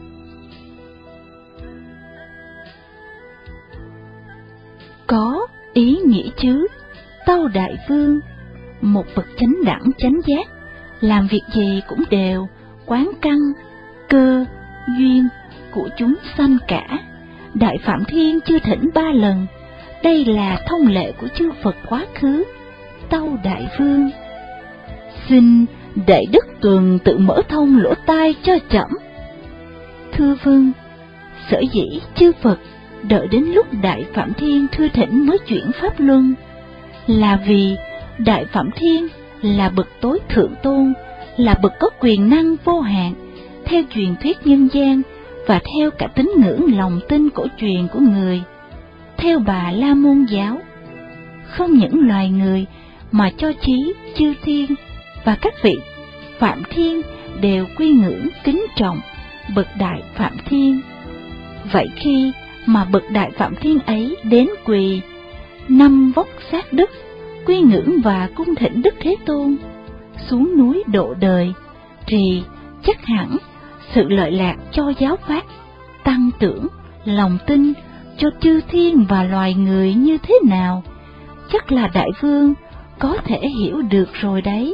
S1: Có ý nghĩa chứ, tâu đại vương. Một bậc chánh đẳng chánh giác, làm việc gì cũng đều quán căn, cơ, duyên của chúng sanh cả. Đại Phạm Thiên chưa thỉnh ba lần, đây là thông lệ của chư Phật quá khứ. Tâu đại vương, xin Đại Đức Tuần tự mở thông lỗ tai cho trẫm. Thưa vương, sở dĩ chư Phật đợi đến lúc Đại Phạm Thiên thưa thỉnh mới chuyển pháp luân, là vì Đại Phạm Thiên là bậc tối thượng tôn, là bậc có quyền năng vô hạn, theo truyền thuyết nhân gian và theo cả tín ngưỡng lòng tin cổ truyền của người. Theo Bà La Môn giáo, không những loài người mà cho chí chư thiên và các vị Phạm Thiên đều quy ngưỡng kính trọng bậc Đại Phạm Thiên. Vậy khi mà bậc Đại Phạm Thiên ấy đến quỳ năm vóc sát đất, quy ngưỡng và cung thỉnh Đức Thế Tôn xuống núi độ đời, thì chắc hẳn sự lợi lạc cho giáo pháp, tăng trưởng lòng tin cho chư thiên và loài người như thế nào, chắc là đại vương có thể hiểu được rồi đấy.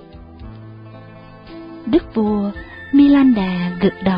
S1: Đức vua Milanda gật đầu.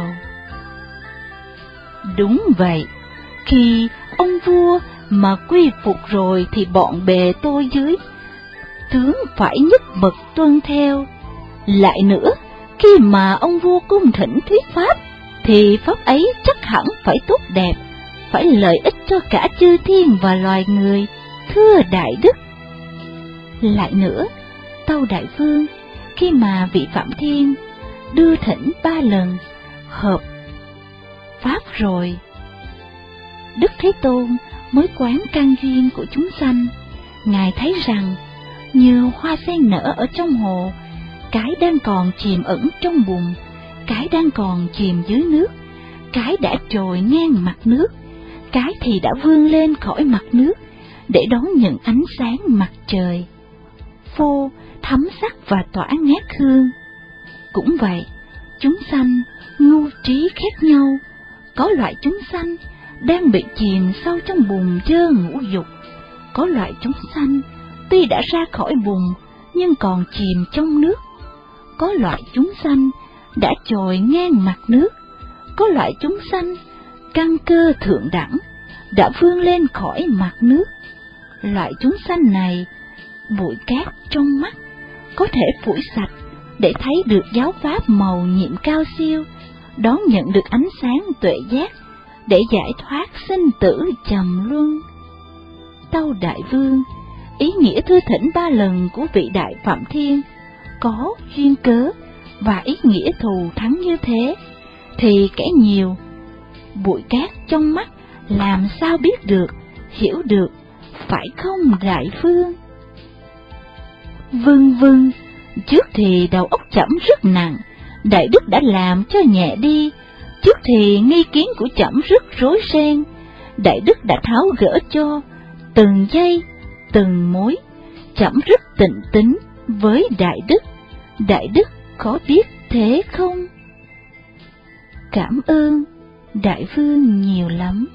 S1: Đúng vậy, khi ông vua mà quy phục rồi thì bọn bè tôi dưới tướng phải nhất bậc tuân theo. Lại nữa, khi mà ông vua cung thỉnh thuyết pháp, thì pháp ấy chắc hẳn phải tốt đẹp, phải lợi ích cho cả chư thiên và loài người, thưa Đại Đức. Lại nữa, tâu đại vương, khi mà vị Phạm Thiên đưa thỉnh ba lần hợp pháp rồi, Đức Thế Tôn mới quán căn duyên của chúng sanh. Ngài thấy rằng như hoa sen nở ở trong hồ, cái đang còn chìm ẩn trong bùn, cái đang còn chìm dưới nước, cái đã trồi ngang mặt nước, cái thì đã vươn lên khỏi mặt nước để đón nhận ánh sáng mặt trời, phô thấm sắc và tỏa ngát hương. Cũng vậy, chúng sanh ngu trí khác nhau. Có loại chúng sanh đang bị chìm sâu trong bùn dơ ngũ dục, có loại chúng sanh tuy đã ra khỏi bùn nhưng còn chìm trong nước, có loại chúng sanh đã trồi ngang mặt nước, có loại chúng sanh căn cơ thượng đẳng đã vươn lên khỏi mặt nước. Loại chúng sanh này, bụi cát trong mắt có thể phủi sạch để thấy được giáo pháp màu nhiệm cao siêu, đón nhận được ánh sáng tuệ giác để giải thoát sinh tử trầm luân. Tâu đại vương, ý nghĩa thưa thỉnh ba lần của vị Đại Phạm Thiên có duyên cớ và ý nghĩa thù thắng như thế, thì kẻ nhiều bụi cát trong mắt làm sao biết được, hiểu được, phải không đại vương? Vâng vâng, trước thì đầu óc trẫm rất nặng, Đại Đức đã làm cho nhẹ đi, Trước thì nghi kiến của trẫm rất rối ren, đại đức đã tháo gỡ cho từng giây, từng mối. Trẫm rất tịnh tín với đại đức, đại đức có biết thế không? Cảm ơn đại vương nhiều lắm.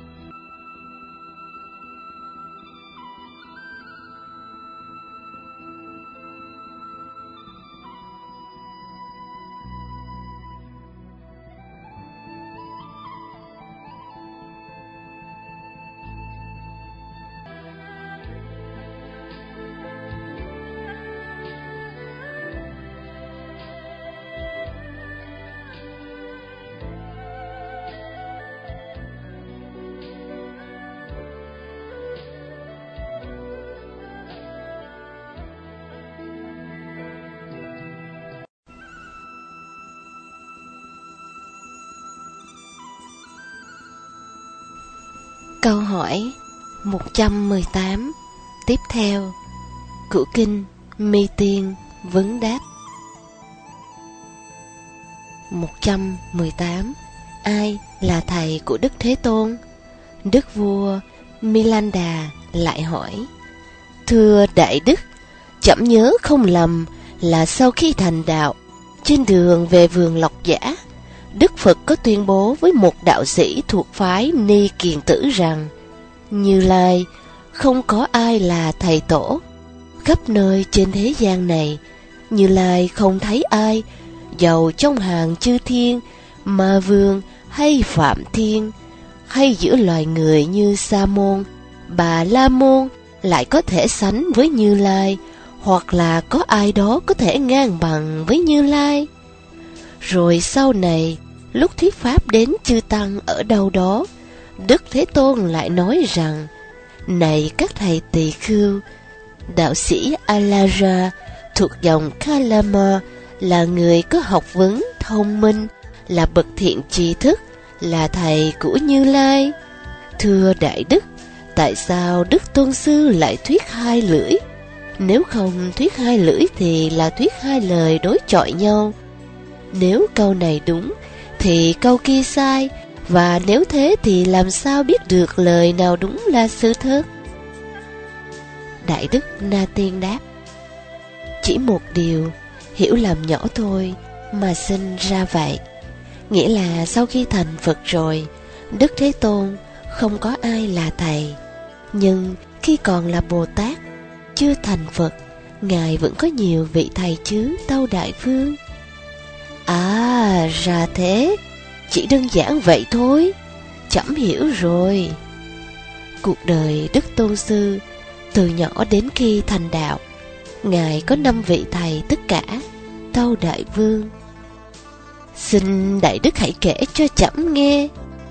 S2: Câu hỏi một trăm mười tám tiếp theo của kinh Mi Tiên vấn đáp. một trăm mười tám. Ai là thầy của Đức Thế Tôn? Đức vua Milanda lại hỏi: Thưa đại đức, trẫm nhớ không lầm là sau khi thành đạo, trên đường về vườn Lộc Giả, Đức Phật có tuyên bố với một đạo sĩ thuộc phái Ni Kiền Tử rằng Như Lai không có ai là thầy tổ. Khắp nơi trên thế gian này, Như Lai không thấy ai, dầu trong hàng chư thiên, Ma Vương hay Phạm Thiên, hay giữa loài người như Sa Môn, Bà La Môn, lại có thể sánh với Như Lai, hoặc là có ai đó có thể ngang bằng với Như Lai. Rồi sau này, lúc thuyết pháp đến chư tăng ở đâu đó, Đức Thế Tôn lại nói rằng: Này các thầy tỳ khưu, đạo sĩ Alara thuộc dòng Kalama là người có học vấn thông minh, là bậc thiện tri thức, là thầy của Như Lai. Thưa đại đức, tại sao Đức Tôn Sư lại thuyết hai lưỡi? Nếu không thuyết hai lưỡi thì là thuyết hai lời đối chọi nhau. Nếu câu này đúng thì câu kia sai, và nếu thế thì làm sao biết được lời nào đúng là sự thật? Đại đức Na Tiên đáp: Chỉ một điều hiểu lầm nhỏ thôi mà sinh ra vậy. Nghĩa là sau khi thành Phật rồi, Đức Thế Tôn không có ai là thầy. Nhưng khi còn là Bồ Tát, chưa thành Phật, Ngài vẫn có nhiều vị thầy chứ, tâu đại vương. À, ra thế, chỉ đơn giản vậy thôi, trẫm hiểu rồi. Cuộc đời Đức Tôn Sư, từ nhỏ đến khi thành đạo, Ngài có năm vị thầy tất cả, tâu đại vương. Xin đại đức hãy kể cho trẫm nghe.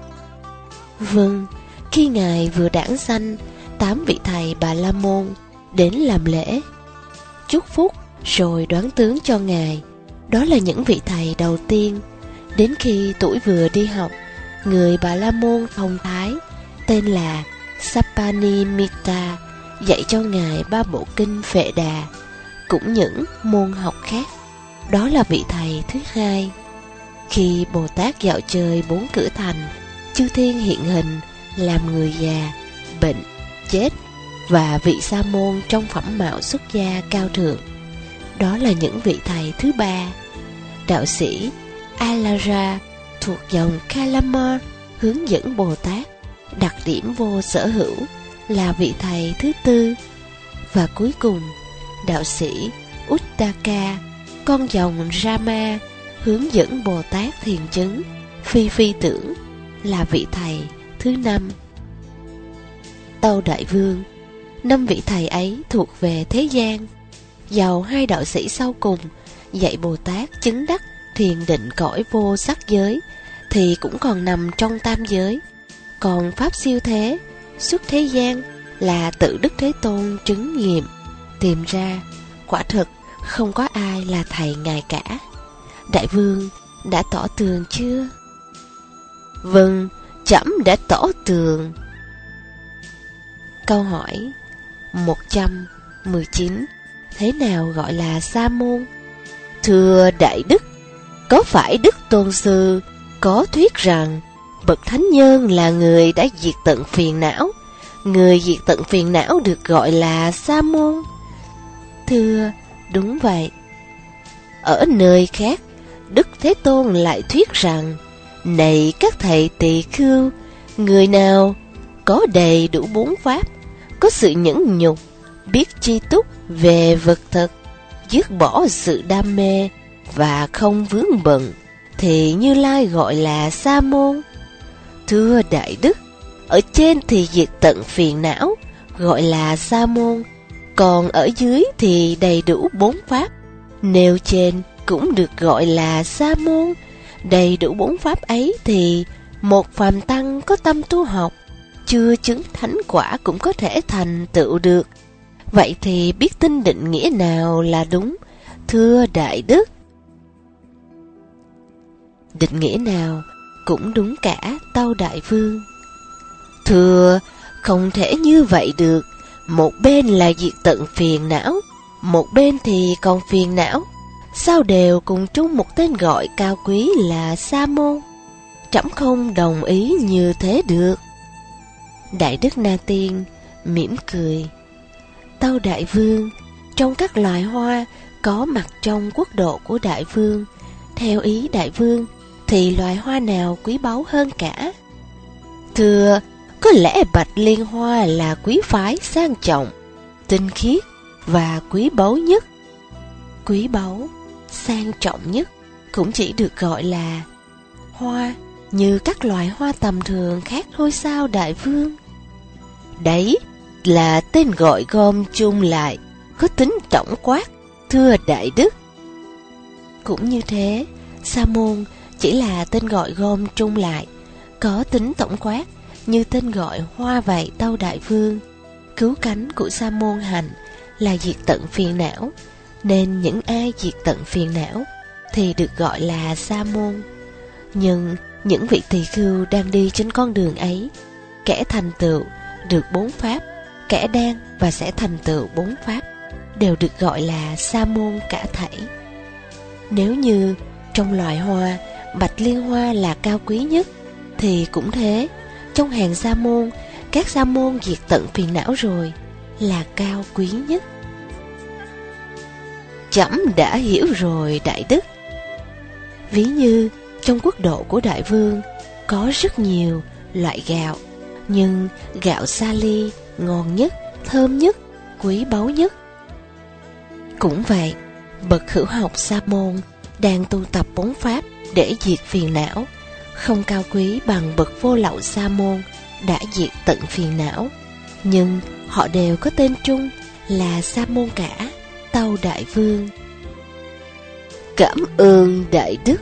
S2: Vâng, khi Ngài vừa đản sanh, tám vị thầy Bà La Môn đến làm lễ, chúc phúc rồi đoán tướng cho Ngài. Đó là những vị thầy đầu tiên. Đến khi tuổi vừa đi học, người Bà La Môn thông thái tên là Sapanimita dạy cho Ngài ba bộ kinh Phệ Đà, cũng những môn học khác. Đó là vị thầy thứ hai. Khi Bồ Tát dạo chơi bốn cửa thành, chư thiên hiện hình làm người già, bệnh, chết, và vị Sa Môn trong phẩm mạo xuất gia cao thượng. Đó là những vị thầy thứ ba. Đạo sĩ Alara thuộc dòng Kalama hướng dẫn Bồ Tát, đặc điểm vô sở hữu, là vị thầy thứ tư. Và cuối cùng, đạo sĩ Uttaka, con dòng Rama, hướng dẫn Bồ Tát thiền chứng, phi phi tưởng, là vị thầy thứ năm. Tâu đại vương, năm vị thầy ấy thuộc về thế gian. Dầu hai đạo sĩ sau cùng dạy Bồ Tát chứng đắc thiền định cõi vô sắc giới, thì cũng còn nằm trong tam giới. Còn pháp siêu thế xuất thế gian là tự Đức Thế Tôn chứng nghiệm tìm ra. Quả thực không có ai là thầy Ngài cả. Đại vương đã tỏ tường chưa? Vâng, trẫm đã tỏ tường. Câu hỏi một trăm mười chín. Thế nào gọi là Sa Môn? Thưa đại đức, có phải Đức Tôn Sư có thuyết rằng bậc thánh nhân là người đã diệt tận phiền não. Người diệt tận phiền não được gọi là Sa môn. Thưa, đúng vậy. Ở nơi khác, Đức Thế Tôn lại thuyết rằng: này các thầy tỳ khưu, người nào có đầy đủ bốn pháp, có sự nhẫn nhục, biết chi túc về vật thực, dứt bỏ sự đam mê và không vướng bận, thì Như Lai gọi là Sa môn. Thưa Đại Đức, ở trên thì diệt tận phiền não, gọi là Sa môn, còn ở dưới thì đầy đủ bốn pháp, nêu trên cũng được gọi là Sa môn. Đầy đủ bốn pháp ấy thì một phàm tăng có tâm tu học, chưa chứng thánh quả cũng có thể thành tựu được. Vậy thì biết tin định nghĩa nào là đúng, thưa Đại Đức? Định nghĩa nào cũng đúng cả, tâu Đại Vương. Thưa, không thể như vậy được. Một bên là diệt tận phiền não, một bên thì còn phiền não, sao đều cùng chung một tên gọi cao quý là Sa môn? Trẫm không đồng ý như thế được. Đại Đức Na Tiên mỉm cười. Tâu Đại Vương, trong các loài hoa có mặt trong quốc độ của Đại Vương, theo ý Đại Vương thì loài hoa nào quý báu hơn cả? Thưa, có lẽ bạch liên hoa là quý phái sang trọng, tinh khiết và quý báu nhất. Quý báu, sang trọng nhất cũng chỉ được gọi là hoa như các loài hoa tầm thường khác thôi sao Đại Vương? Đấy là tên gọi gom chung lại, có tính tổng quát, thưa Đại Đức. Cũng như thế, Sa môn chỉ là tên gọi gom chung lại, có tính tổng quát như tên gọi hoa vậy tâu Đại Vương. Cứu cánh của Sa môn hành là diệt tận phiền não, nên những ai diệt tận phiền não thì được gọi là Sa môn. Nhưng những vị tỳ khưu đang đi trên con đường ấy, kẻ thành tựu được bốn pháp, kẻ đang và sẽ thành tựu bốn pháp, đều được gọi là Sa môn cả thảy. Nếu như trong loài hoa, bạch liên hoa là cao quý nhất, thì cũng thế, trong hàng sa môn, các sa môn diệt tận phiền não rồi là cao quý nhất. Trẫm đã hiểu rồi Đại Đức. Ví như trong quốc độ của Đại Vương có rất nhiều loại gạo, nhưng gạo sa ly ngon nhất, thơm nhất, quý báu nhất. Cũng vậy, bậc hữu học sa môn đang tu tập bốn pháp để diệt phiền não, không cao quý bằng bậc vô lậu sa môn đã diệt tận phiền não, nhưng họ đều có tên chung là sa môn cả, tâu Đại Vương. Cảm ơn Đại Đức.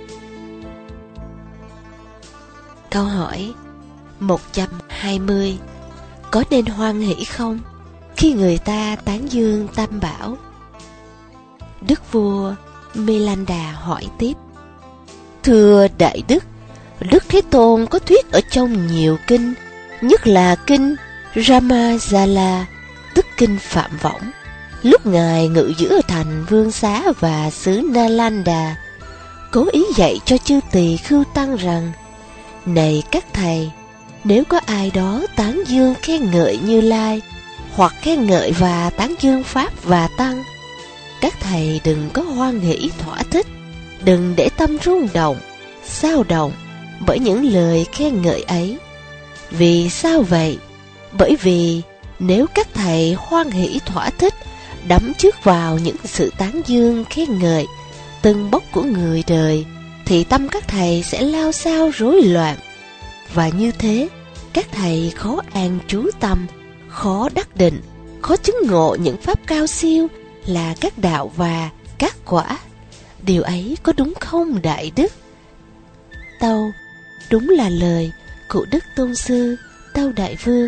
S2: Câu hỏi một trăm hai mươi. Có nên hoan hỷ không khi người ta tán dương Tam Bảo? Đức vua Milanda hỏi tiếp. Thưa Đại Đức, Đức Thế Tôn có thuyết ở trong nhiều kinh, nhất là kinh Ramajala, tức kinh Phạm Võng. Lúc Ngài ngự giữ ở thành Vương Xá và xứ Nalanda, cố ý dạy cho chư tỳ khưu tăng rằng: này các thầy, nếu có ai đó tán dương khen ngợi Như Lai, hoặc khen ngợi và tán dương Pháp và Tăng, các thầy đừng có hoan hỷ thỏa thích, đừng để tâm rung động, xao động bởi những lời khen ngợi ấy. Vì sao vậy? Bởi vì nếu các thầy hoan hỷ thỏa thích, đắm chước vào những sự tán dương khen ngợi tâng bốc của người đời, thì tâm các thầy sẽ lao xao rối loạn, và như thế các thầy khó an trú tâm, khó đắc định, khó chứng ngộ những pháp cao siêu là các đạo và các quả. Điều ấy có đúng không Đại Đức? Tâu: đúng là lời của Đức Tôn Sư, tâu Đại Vương.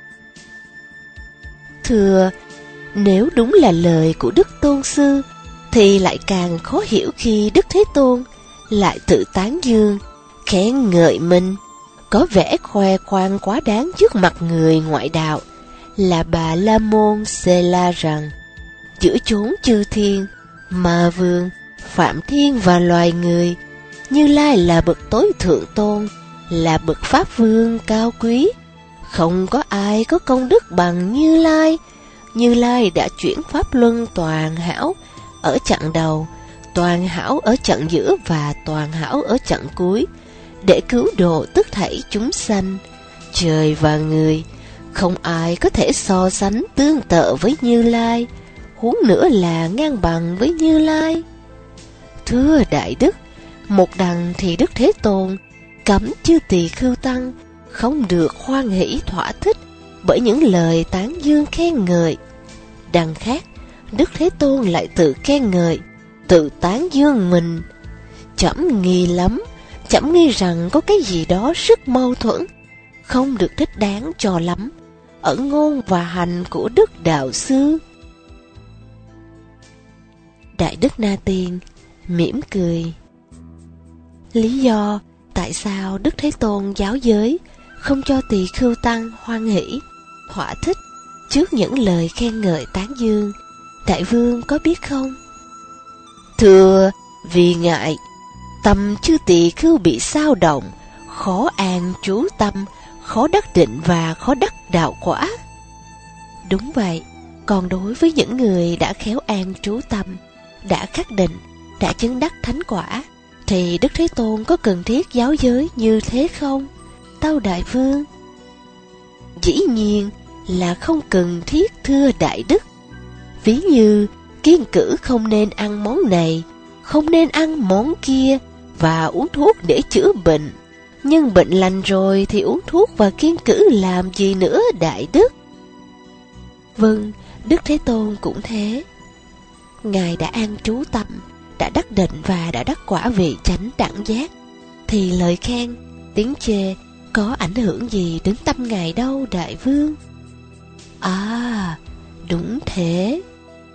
S2: Thưa, nếu đúng là lời của Đức Tôn Sư, thì lại càng khó hiểu khi Đức Thế Tôn lại tự tán dương, khen ngợi mình, có vẻ khoe khoang quá đáng trước mặt người ngoại đạo là Bà La Môn Xê La rằng: giữa chốn chư thiên, Ma Vương, Phạm Thiên và loài người, Như Lai là bậc tối thượng tôn, là bậc pháp vương cao quý. Không có ai có công đức bằng Như Lai. Như Lai đã chuyển pháp luân toàn hảo ở chặng đầu, toàn hảo ở chặng giữa và toàn hảo ở chặng cuối, để cứu độ tất thảy chúng sanh, trời và người. Không ai có thể so sánh tương tự với Như Lai, huống nữa là ngang bằng với Như Lai. Thưa Đại Đức, một đằng thì Đức Thế Tôn cấm chư tỳ khưu tăng không được hoan hỷ thỏa thích bởi những lời tán dương khen ngợi. Đằng khác, Đức Thế Tôn lại tự khen ngợi, tự tán dương mình. Trẫm nghi lắm, trẫm nghi rằng có cái gì đó rất mâu thuẫn, không được thích đáng cho lắm ở ngôn và hành của Đức Đạo Sư. Đại Đức Na Tiên mỉm cười. Lý do tại sao Đức Thế Tôn giáo giới không cho tỳ khưu tăng hoan hỷ, thỏa thích trước những lời khen ngợi tán dương, Đại Vương có biết không? Thưa, vì ngại tâm chư tỳ khưu bị xao động, khó an trú tâm, khó đắc định và khó đắc đạo quả. Đúng vậy, còn đối với những người đã khéo an trú tâm, đã khắc định, đã chứng đắc thánh quả, thì Đức Thế Tôn có cần thiết giáo giới như thế không, tâu Đại Vương? Dĩ nhiên là không cần thiết, thưa Đại Đức. Ví như kiêng cữ không nên ăn món này, không nên ăn món kia, và uống thuốc để chữa bệnh. Nhưng bệnh lành rồi thì uống thuốc và kiêng cữ làm gì nữa, Đại Đức? Vâng, Đức Thế Tôn cũng thế. Ngài đã an trú tâm, đã đắc định và đã đắc quả vị chánh đẳng giác, thì lời khen, tiếng chê có ảnh hưởng gì đến tâm Ngài đâu, Đại Vương? À, đúng thế.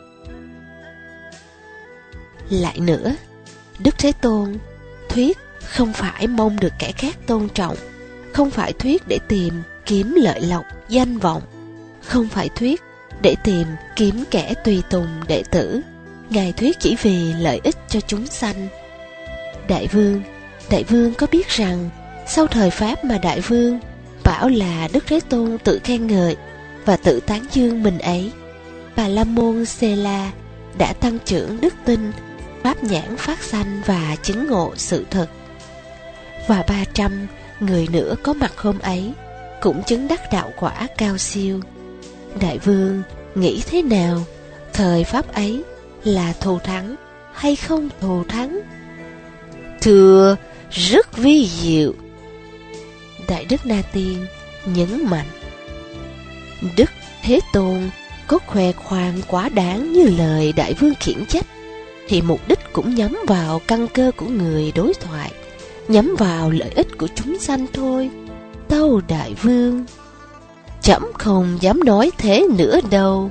S2: Lại nữa, Đức Thế Tôn thuyết không phải mong được kẻ khác tôn trọng, không phải thuyết để tìm kiếm lợi lộc, danh vọng, không phải thuyết để tìm kiếm kẻ tùy tùng đệ tử. Ngài thuyết chỉ vì lợi ích cho chúng sanh. Đại Vương, Đại Vương có biết rằng sau thời Pháp mà Đại Vương bảo là Đức Thế Tôn tự khen ngợi và tự tán dương mình ấy, Bà La Môn Xê La đã tăng trưởng đức tin, pháp nhãn phát sanh và chứng ngộ sự thật. Và ba trăm người nữa có mặt hôm ấy cũng chứng đắc đạo quả cao siêu. Đại Vương nghĩ thế nào? Thời Pháp ấy là thù thắng hay không thù thắng? Thưa, rất vi diệu. Đại Đức Na Tiên nhấn mạnh, Đức Thế Tôn có khoe khoang quá đáng như lời Đại Vương khiển trách, thì mục đích cũng nhắm vào căn cơ của người đối thoại, nhắm vào lợi ích của chúng sanh thôi, tâu Đại Vương. Trẫm không dám nói thế nữa đâu.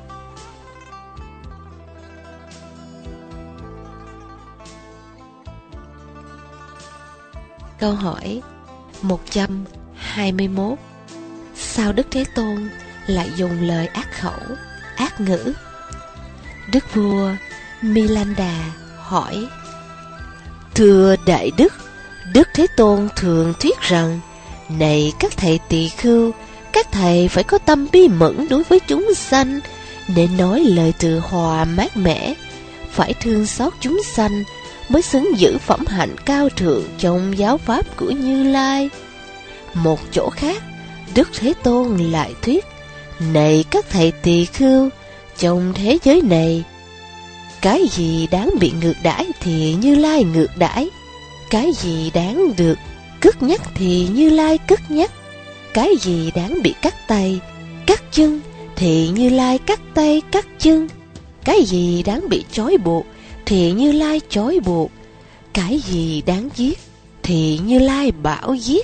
S2: Câu hỏi một trăm hai mươi mốt. Sao Đức Thế Tôn lại dùng lời ác khẩu, ác ngữ? Đức vua Milanda hỏi, thưa Đại Đức, Đức Thế Tôn thường thuyết rằng, này các thầy tỳ khưu, các thầy phải có tâm bi mẫn đối với chúng sanh, nên nói lời từ hòa mát mẻ, phải thương xót chúng sanh, mới xứng giữ phẩm hạnh cao thượng trong giáo pháp của Như Lai. Một chỗ khác, Đức Thế Tôn lại thuyết, này các thầy tỳ khưu, trong thế giới này, cái gì đáng bị ngược đãi thì Như Lai ngược đãi, cái gì đáng được cất nhắc thì Như Lai cất nhắc, cái gì đáng bị cắt tay, cắt chân thì Như Lai cắt tay, cắt chân, cái gì đáng bị trói buộc thì Như Lai trói buộc, cái gì đáng giết thì Như Lai bảo giết.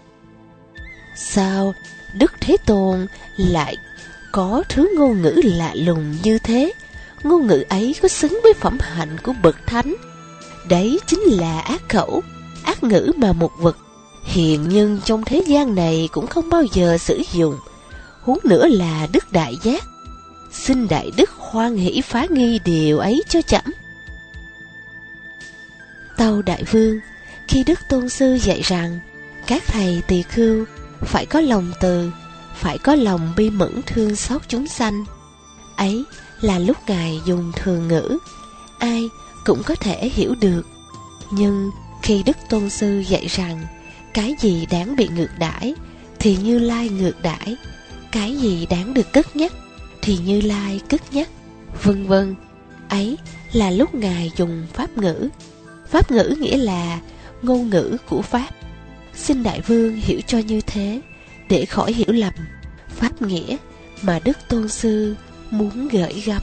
S2: Sao Đức Thế Tôn lại có thứ ngôn ngữ lạ lùng như thế? Ngôn ngữ ấy có xứng với phẩm hạnh của bậc thánh? Đấy chính là ác khẩu, ác ngữ mà một vật hiền nhân trong thế gian này cũng không bao giờ sử dụng, huống nữa là Đức Đại Giác. Xin Đại Đức hoan hỷ phá nghi điều ấy cho trẫm. Tâu Đại Vương, khi Đức Tôn Sư dạy rằng các thầy tỳ khưu phải có lòng từ, phải có lòng bi mẫn thương xót chúng sanh, ấy là lúc Ngài dùng thường ngữ, ai cũng có thể hiểu được. Nhưng khi Đức Tôn Sư dạy rằng cái gì đáng bị ngược đãi thì Như Lai ngược đãi, cái gì đáng được cất nhắc thì Như Lai cất nhắc, vân vân, ấy là lúc Ngài dùng pháp ngữ. Pháp ngữ nghĩa là ngôn ngữ của Pháp. Xin Đại Vương hiểu cho như thế, để khỏi hiểu lầm pháp nghĩa mà Đức Tôn Sư muốn gửi gắm.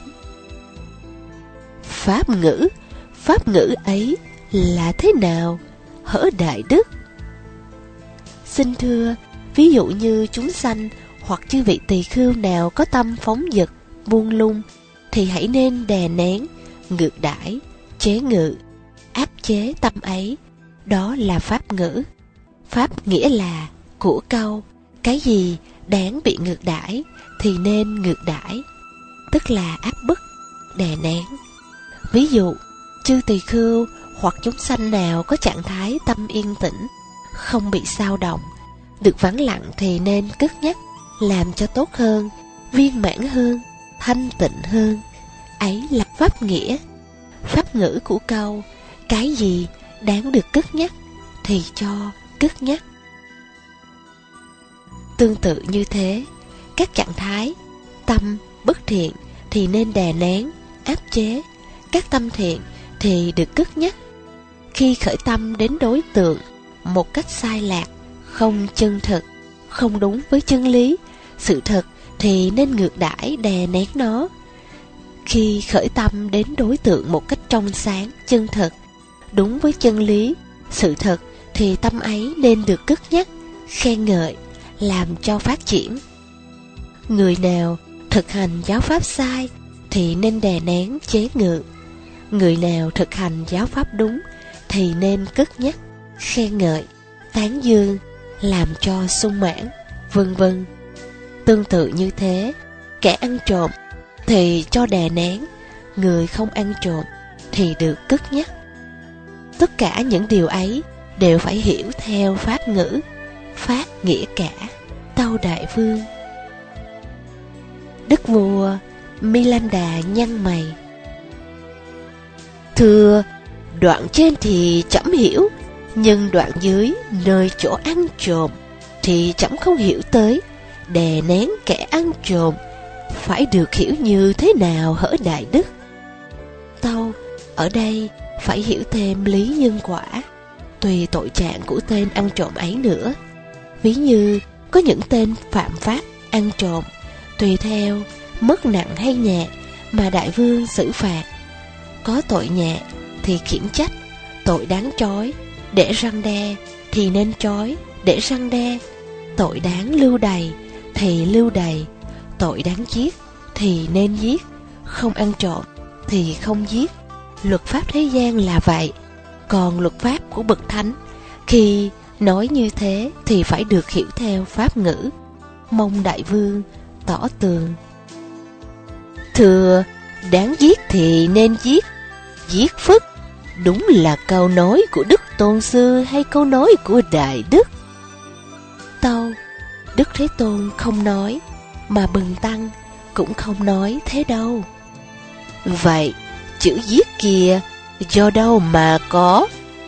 S2: Pháp ngữ, pháp ngữ ấy là thế nào, hỡi Đại Đức? Xin thưa, ví dụ như chúng sanh hoặc chư vị tỳ khưu nào có tâm phóng dật, buông lung, thì hãy nên đè nén, ngược đãi, chế ngự, áp chế tâm ấy. Đó là pháp ngữ. Pháp nghĩa là của câu, cái gì đáng bị ngược đãi thì nên ngược đãi, tức là áp bức, đè nén. Ví dụ, chư tỳ khưu hoặc chúng sanh nào có trạng thái tâm yên tĩnh, không bị xao động, được vắng lặng thì nên cất nhắc, làm cho tốt hơn, viên mãn hơn, thanh tịnh hơn. Ấy là pháp nghĩa. Pháp ngữ của câu, cái gì đáng được cất nhắc thì cho cất nhắc. Tương tự như thế, các trạng thái tâm bất thiện thì nên đè nén, áp chế, các tâm thiện thì được cất nhắc. Khi khởi tâm đến đối tượng một cách sai lạc, không chân thực, không đúng với chân lý, sự thật thì nên ngược đãi, đè nén nó. Khi khởi tâm đến đối tượng một cách trong sáng, chân thật, đúng với chân lý, sự thật thì tâm ấy nên được cất nhắc, khen ngợi, làm cho phát triển. Người nào thực hành giáo pháp sai thì nên đè nén, chế ngự. Người nào thực hành giáo pháp đúng thì nên cất nhắc, khen ngợi, tán dương, làm cho sung mãn, vân vân. Tương tự như thế, kẻ ăn trộm thì cho đè nén, người không ăn trộm thì được cất nhắc. Tất cả những điều ấy đều phải hiểu theo pháp ngữ, pháp nghĩa cả. Tâu Đại Vương. Đức vua Milanda nhăn mày. Thưa, đoạn trên thì trẫm hiểu, nhưng đoạn dưới nơi chỗ ăn trộm thì trẫm không hiểu tới. Đè nén kẻ ăn trộm phải được hiểu như thế nào hỡi Đại Đức? Tâu, ở đây phải hiểu thêm lý nhân quả, tùy tội trạng của tên ăn trộm ấy nữa. Ví như có những tên phạm pháp ăn trộm, tùy theo mất nặng hay nhẹ mà Đại Vương xử phạt. Có tội nhẹ thì khiển trách, tội đáng trói để răn đe thì nên trói để răn đe, tội đáng lưu đày thì lưu đày, tội đáng giết thì nên giết, không ăn trộm thì không giết. Luật pháp thế gian là vậy. Còn luật pháp của bậc thánh, khi nói như thế thì phải được hiểu theo pháp ngữ. Mong Đại Vương tỏ tường. Thưa, đáng giết thì nên giết, giết phức, đúng là câu nói của Đức Tôn Sư hay câu nói của Đại Đức? Tâu, Đức Thế Tôn không nói, mà Bần Tăng cũng không nói thế đâu. Vậy chữ giết kia do đâu mà có?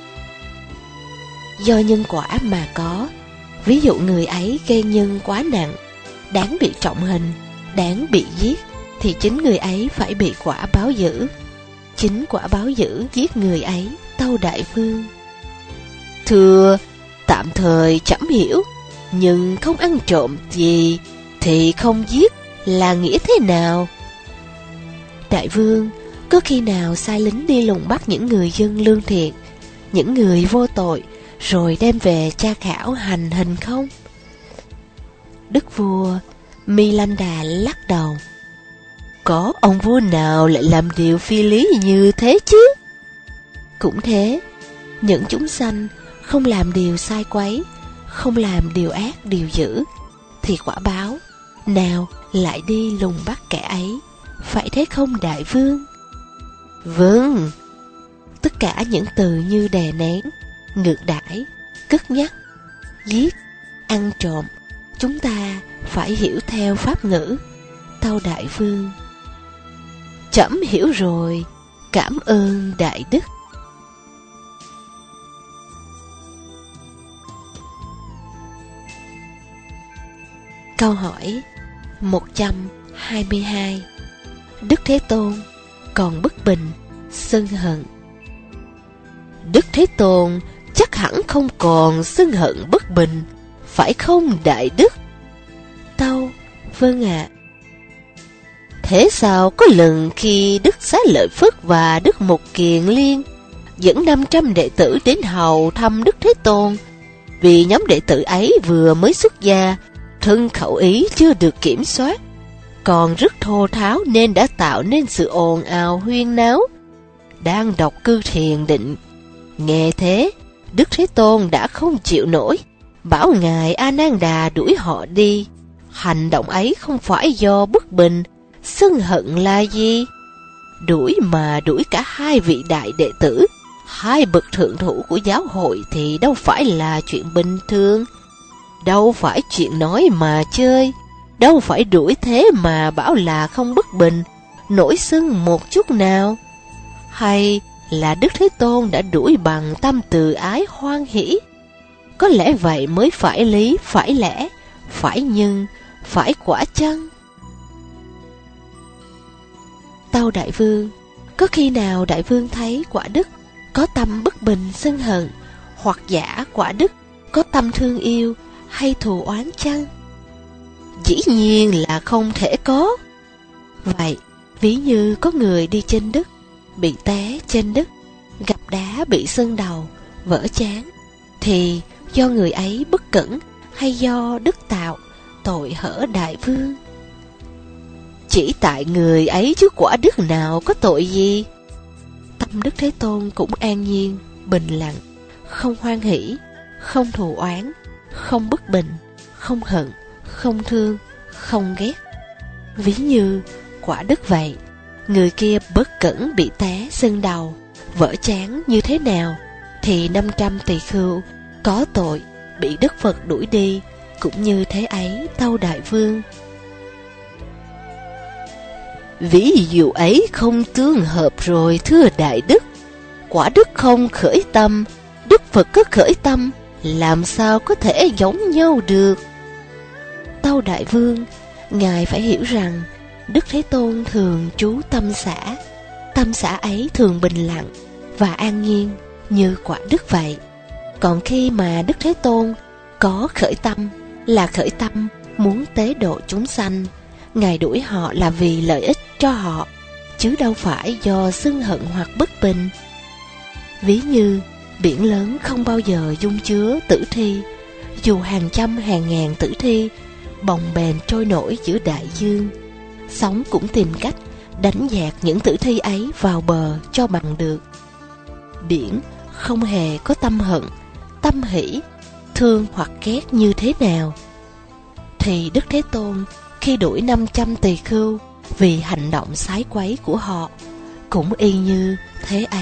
S2: Do nhân quả mà có. Ví dụ người ấy gây nhân quá nặng, đáng bị trọng hình, đáng bị giết, thì chính người ấy phải bị quả báo dữ. Chính quả báo dữ giết người ấy. Tâu Đại Vương. Thưa, tạm thời trẫm hiểu, nhưng không ăn trộm gì thì không giết là nghĩa thế nào? Đại Vương, có khi nào sai lính đi lùng bắt những người dân lương thiện, những người vô tội, rồi đem về tra khảo hành hình không? Đức vua Milanda lắc đầu. Có ông vua nào lại làm điều phi lý như thế chứ? Cũng thế, những chúng sanh không làm điều sai quấy, không làm điều ác, điều dữ, thì quả báo nào lại đi lùng bắt kẻ ấy, phải thế không Đại Vương? Vâng. Tất cả những từ như đè nén, ngược đãi, cất nhắc, giết, ăn trộm, chúng ta phải hiểu theo pháp ngữ. Tâu Đại Vương: trẫm hiểu rồi, cảm ơn đại đức. Câu hỏi một trăm hai mươi hai. Đức Thế Tôn còn bất bình, sân hận. Đức Thế Tôn chắc hẳn không còn sân hận bất bình, phải không đại đức? Tâu: vâng ạ. À. Thế sao có lần khi Đức Xá Lợi Phất và Đức Mục Kiền Liên dẫn năm trăm đệ tử đến hầu thăm Đức Thế Tôn, vì nhóm đệ tử ấy vừa mới xuất gia, thân khẩu ý chưa được kiểm soát, còn rất thô tháo nên đã tạo nên sự ồn ào huyên náo. Đang đọc cư thiền định, nghe thế, Đức Thế Tôn đã không chịu nổi, bảo ngài A Nan Đà đuổi họ đi. Hành động ấy không phải do bất bình, sân hận là gì? Đuổi mà đuổi cả hai vị đại đệ tử, hai bậc thượng thủ của giáo hội thì đâu phải là chuyện bình thường, đâu phải chuyện nói mà chơi, đâu phải đuổi thế mà bảo là không bất bình, nổi sân một chút nào. Hay là Đức Thế Tôn đã đuổi bằng tâm từ ái hoan hỷ? Có lẽ vậy mới phải lý, phải lẽ, phải nhân, phải quả chăng? Tâu Đại Vương: có khi nào đại vương thấy quả đức có tâm bất bình sân hận, hoặc giả quả đức có tâm thương yêu hay thù oán chăng? Dĩ nhiên là không thể có. Vậy, ví như có người đi trên đất, bị té trên đất, gặp đá bị sưng đầu, vỡ trán, thì do người ấy bất cẩn hay do đức tạo, tội hở đại vương? Chỉ tại người ấy chứ quả đức nào có tội gì. Tâm Đức Thế Tôn cũng an nhiên, bình lặng, không hoan hỷ, không thù oán, không bất bình, không hận, không thương, không ghét. Ví như quả đức vậy, người kia bất cẩn bị té sưng đầu, vỡ trán như thế nào, thì năm trăm tỳ khưu có tội bị Đức Phật đuổi đi cũng như thế ấy. Tâu Đại Vương: ví dụ ấy không tương hợp rồi thưa đại đức. Quả đức không khởi tâm, Đức Phật có khởi tâm, làm sao có thể giống nhau được? Tâu Đại Vương: ngài phải hiểu rằng Đức Thế Tôn thường trú tâm xã, tâm xã ấy thường bình lặng và an nhiên như quả đức vậy. Còn khi mà Đức Thế Tôn có khởi tâm, là khởi tâm muốn tế độ chúng sanh, ngài đuổi họ là vì lợi ích cho họ, chứ đâu phải do sân hận hoặc bất bình. Ví như biển lớn không bao giờ dung chứa tử thi, dù hàng trăm hàng ngàn tử thi bồng bềnh trôi nổi giữa đại dương, sóng cũng tìm cách đánh dạt những tử thi ấy vào bờ cho bằng được. Biển không hề có tâm hận, tâm hỷ, thương hoặc ghét như thế nào, thì Đức Thế Tôn khi đuổi năm trăm tỳ khưu vì hành động sái quấy của họ cũng y như thế ấy.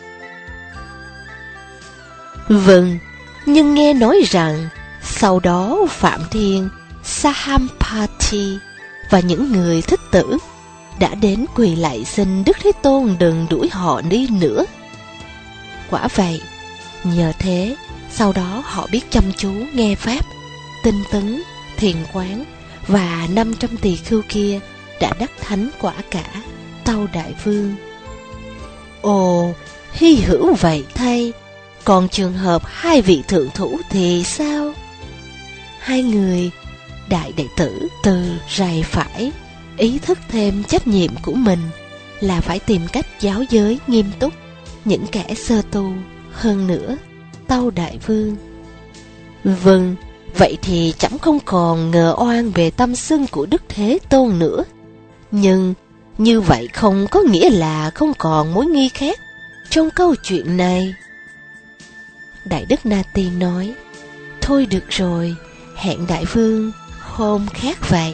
S2: Vâng, nhưng nghe nói rằng sau đó Phạm Thiên, Sahampati và những người thích tử đã đến quỳ lạy xin Đức Thế Tôn đừng đuổi họ đi nữa. Quả vậy, nhờ thế sau đó họ biết chăm chú nghe pháp, tinh tấn, thiền quán, và năm trăm tỳ khưu kia đã đắc thánh quả cả. Tâu Đại Vương: ồ, hy hữu vậy thay. Còn trường hợp hai vị thượng thủ thì sao? Hai người đại đệ tử từ rày phải ý thức thêm trách nhiệm của mình là phải tìm cách giáo giới nghiêm túc những kẻ sơ tu hơn nữa. Tâu Đại Vương: vâng, vậy thì chẳng không còn ngờ oan về tâm sân của Đức Thế Tôn nữa. Nhưng như vậy không có nghĩa là không còn mối nghi khác trong câu chuyện này. Đại Đức Na Ti nói: thôi được rồi, hẹn đại vương hôm khác vậy.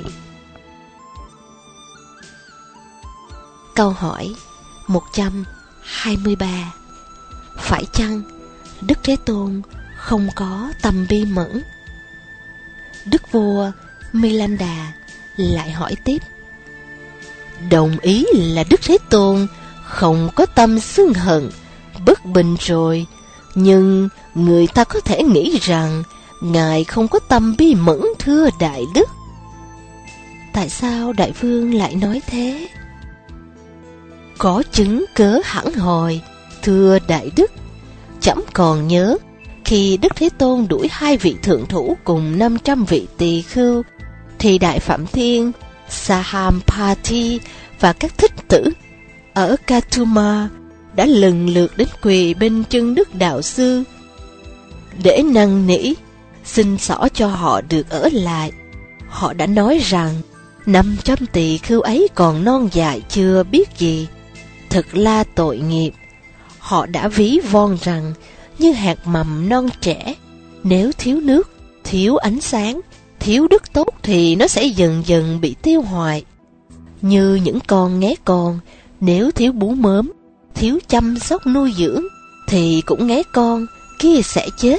S2: Câu hỏi một trăm hai mươi ba. Phải chăng Đức Thế Tôn không có tâm bi mẫn. Đức vua Milanda lại hỏi tiếp: đồng ý là Đức Thế Tôn không có tâm xưng hận, bất bình rồi, nhưng người ta có thể nghĩ rằng Ngài không có tâm bi mẫn, thưa Đại Đức. Tại sao Đại Vương lại nói thế? Có chứng cớ hẳn hoi, thưa Đại Đức. Trẫm còn nhớ khi Đức Thế Tôn đuổi hai vị thượng thủ cùng năm trăm vị tỳ khưu, thì Đại Phạm Thiên, Sahampati và các thích tử ở Katuma đã lần lượt đến quỳ bên chân Đức Đạo Sư để năn nỉ xin xỏ cho họ được ở lại. Họ đã nói rằng năm trăm tỳ khưu ấy còn non dại chưa biết gì, thật là tội nghiệp. Họ đã ví von rằng như hạt mầm non trẻ, nếu thiếu nước, thiếu ánh sáng, thiếu đất tốt thì nó sẽ dần dần bị tiêu hoại. Như những con nghé con, nếu thiếu bú mớm, thiếu chăm sóc nuôi dưỡng, thì cũng nghé con kia sẽ chết.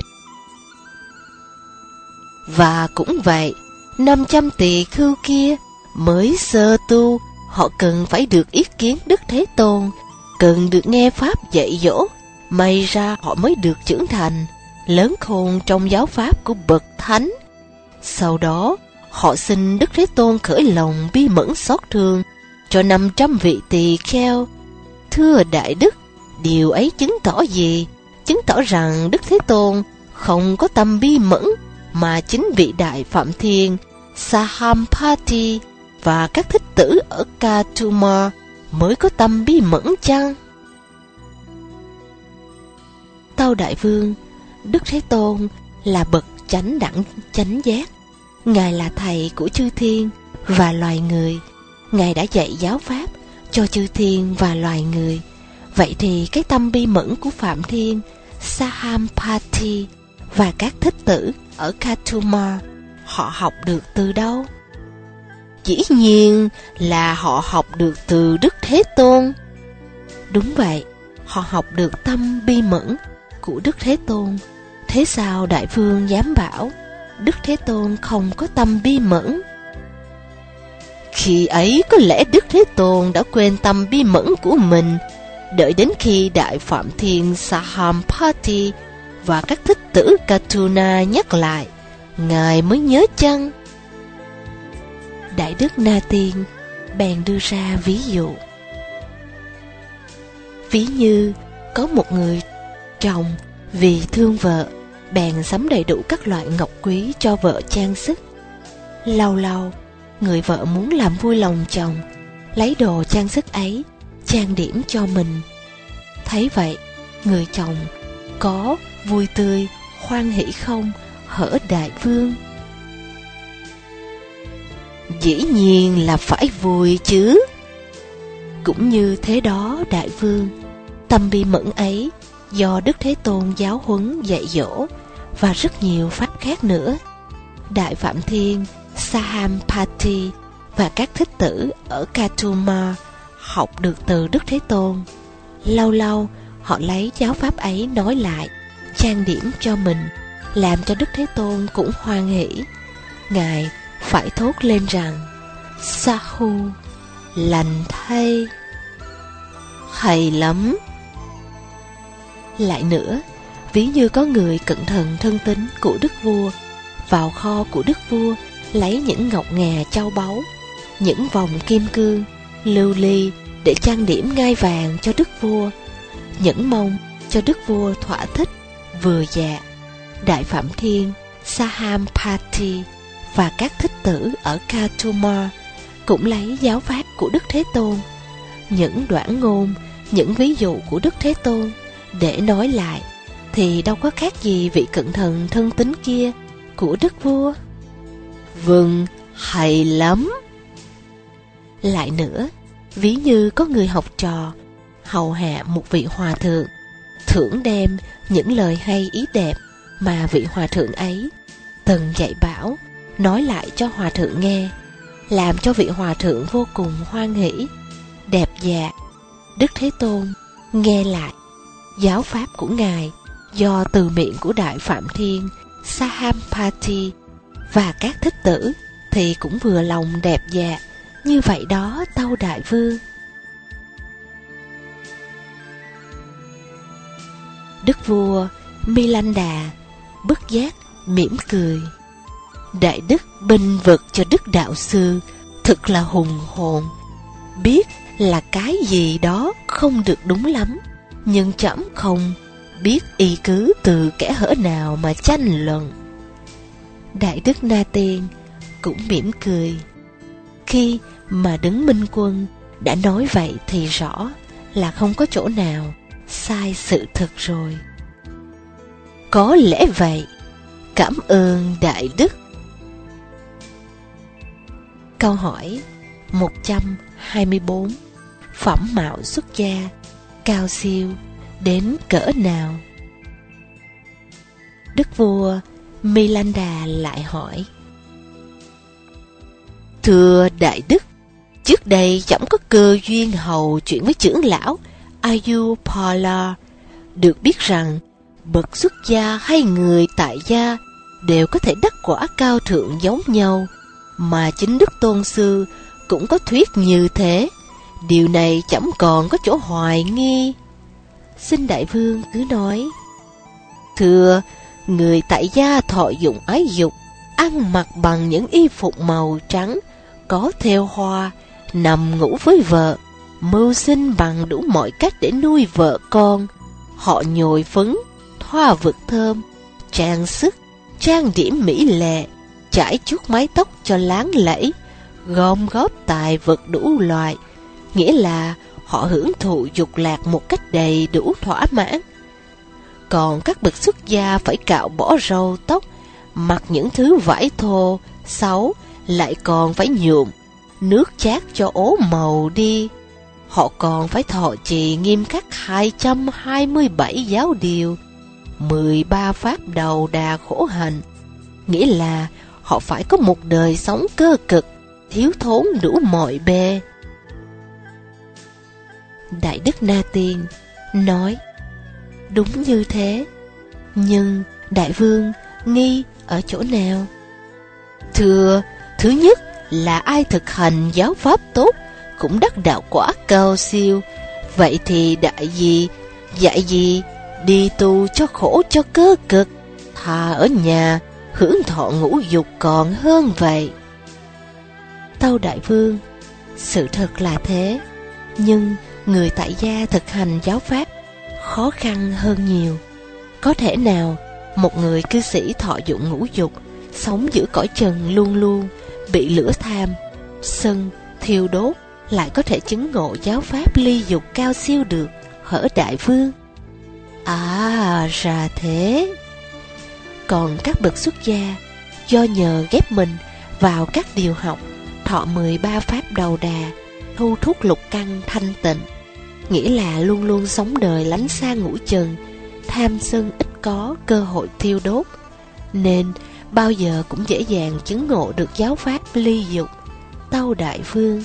S2: Và cũng vậy, năm trăm tỳ khưu kia mới sơ tu, họ cần phải được ý kiến Đức Thế Tôn, cần được nghe Pháp dạy dỗ, may ra họ mới được trưởng thành, lớn khôn trong giáo Pháp của Bậc Thánh. Sau đó, họ xin Đức Thế Tôn khởi lòng bi mẫn xót thương cho năm trăm vị tỳ kheo. Thưa Đại Đức, điều ấy chứng tỏ gì? Chứng tỏ rằng Đức Thế Tôn không có tâm bi mẫn, mà chính vị Đại Phạm Thiên, Sahampati và các thích tử ở Katuma mới có tâm bi mẫn chăng? Tâu Đại Vương, Đức Thế Tôn là bậc chánh đẳng chánh giác. Ngài là thầy của chư thiên và loài người. Ngài đã dạy giáo pháp cho chư thiên và loài người. Vậy thì cái tâm bi mẫn của Phạm Thiên, Sahampati và các thích tử ở Katuma, họ học được từ đâu? Dĩ nhiên là họ học được từ Đức Thế Tôn. Đúng vậy, họ học được tâm bi mẫn của Đức Thế Tôn. Thế sao Đại Vương dám bảo Đức Thế Tôn không có tâm bi mẫn? Khi ấy có lẽ Đức Thế Tôn đã quên tâm bi mẫn của mình, đợi đến khi Đại Phạm Thiên Sahampati và các thích tử Katuna nhắc lại, Ngài mới nhớ chăng? Đại Đức Na Tiên bèn đưa ra ví dụ. Ví như có một người chồng vì thương vợ, bèn sắm đầy đủ các loại ngọc quý cho vợ trang sức. Lâu lâu, người vợ muốn làm vui lòng chồng, lấy đồ trang sức ấy trang điểm cho mình. Thấy vậy, người chồng có vui tươi, hoan hỷ không, hở Đại Vương? Dĩ nhiên là phải vui chứ. Cũng như thế đó Đại Vương, tâm bi mẫn ấy do Đức Thế Tôn giáo huấn dạy dỗ và rất nhiều pháp khác nữa. Đại Phạm Thiên, Sahampati và các thích tử ở Katuma học được từ Đức Thế Tôn. Lâu lâu họ lấy giáo pháp ấy nói lại, trang điểm cho mình, làm cho Đức Thế Tôn cũng hoan hỷ. Ngài phải thốt lên rằng: Sahu, lành thay, hay lắm. Lại nữa, ví như có người cẩn thận thân tín của đức vua vào kho của đức vua lấy những ngọc ngà châu báu, những vòng kim cương, lưu ly để trang điểm ngai vàng cho đức vua, nhẫn mong cho đức vua thỏa thích vừa dạ. Đại Phạm Thiên, Sahampati và các thích tử ở Katuma cũng lấy giáo pháp của Đức Thế Tôn, những đoạn ngôn, những ví dụ của Đức Thế Tôn để nói lại, thì đâu có khác gì vị cận thần thân tín kia của đức vua. Vâng, hay lắm. Lại nữa, ví như có người học trò hầu hạ một vị hòa thượng, thưởng đem những lời hay ý đẹp mà vị hòa thượng ấy từng dạy bảo nói lại cho hòa thượng nghe, làm cho vị hòa thượng vô cùng hoan hỷ, đẹp dạ. Đức Thế Tôn nghe lại giáo pháp của Ngài do từ miệng của Đại Phạm Thiên Sahampati, và các thích tử thì cũng vừa lòng đẹp dạ như vậy đó, tâu đại vương. Đức vua Milanda bất giác mỉm cười. Đại đức bênh vực cho đức đạo sư thực là hùng hồn, biết là cái gì đó không được đúng lắm, nhưng trẫm không biết y cứ từ kẻ hở nào mà tranh luận. Đại đức Na Tiên cũng mỉm cười. Khi mà đứng minh quân đã nói vậy thì rõ là không có chỗ nào sai sự thật rồi. Có lẽ vậy, cảm ơn đại đức. Câu hỏi một trăm hai mươi bốn. Phẩm mạo xuất gia cao siêu đến cỡ nào? Đức vua Milanda lại hỏi: Thưa đại đức, trước đây chẳng có cơ duyên hầu chuyện với trưởng lão Ayurpala, được biết rằng bậc xuất gia hay người tại gia đều có thể đắc quả cao thượng giống nhau, mà chính Đức Tôn Sư cũng có thuyết như thế. Điều này chẳng còn có chỗ hoài nghi. Xin đại vương cứ nói. Thưa, người tại gia thọ dụng ái dục, ăn mặc bằng những y phục màu trắng, có thêu hoa, nằm ngủ với vợ, mưu sinh bằng đủ mọi cách để nuôi vợ con. Họ nhồi phấn, thoa vực thơm, trang sức, trang điểm mỹ lệ, chải chuốt mái tóc cho láng lẫy, gom góp tài vật đủ loại, nghĩa là họ hưởng thụ dục lạc một cách đầy đủ thỏa mãn. Còn các bậc xuất gia phải cạo bỏ râu tóc, mặc những thứ vải thô, xấu, lại còn phải nhuộm nước chát cho ố màu đi. Họ còn phải thọ trì nghiêm khắc hai trăm hai mươi bảy giáo điều, mười ba pháp đầu đà khổ hạnh, nghĩa là họ phải có một đời sống cơ cực, thiếu thốn đủ mọi bề. Đại đức Na Tiên nói: Đúng như thế, nhưng đại vương nghi ở chỗ nào? Thưa, thứ nhất là ai thực hành giáo pháp tốt cũng đắc đạo quả cao siêu. Vậy thì đại gì, dạy gì đi tu cho khổ cho cơ cực, thà ở nhà hưởng thọ ngũ dục còn hơn vậy. Tâu đại vương, sự thật là thế, nhưng người tại gia thực hành giáo pháp khó khăn hơn nhiều. Có thể nào một người cư sĩ thọ dụng ngũ dục, sống giữa cõi trần luôn luôn bị lửa tham, sân, thiêu đốt, lại có thể chứng ngộ giáo pháp ly dục cao siêu được, hở đại vương? À, ra thế. Còn các bậc xuất gia, do nhờ ghép mình vào các điều học, thọ mười ba pháp đầu đà, thu thuốc lục căn thanh tịnh, nghĩa là luôn luôn sống đời lánh xa ngũ trần, tham sân ít có cơ hội thiêu đốt, nên bao giờ cũng dễ dàng chứng ngộ được giáo pháp ly dục. Tâu đại vương.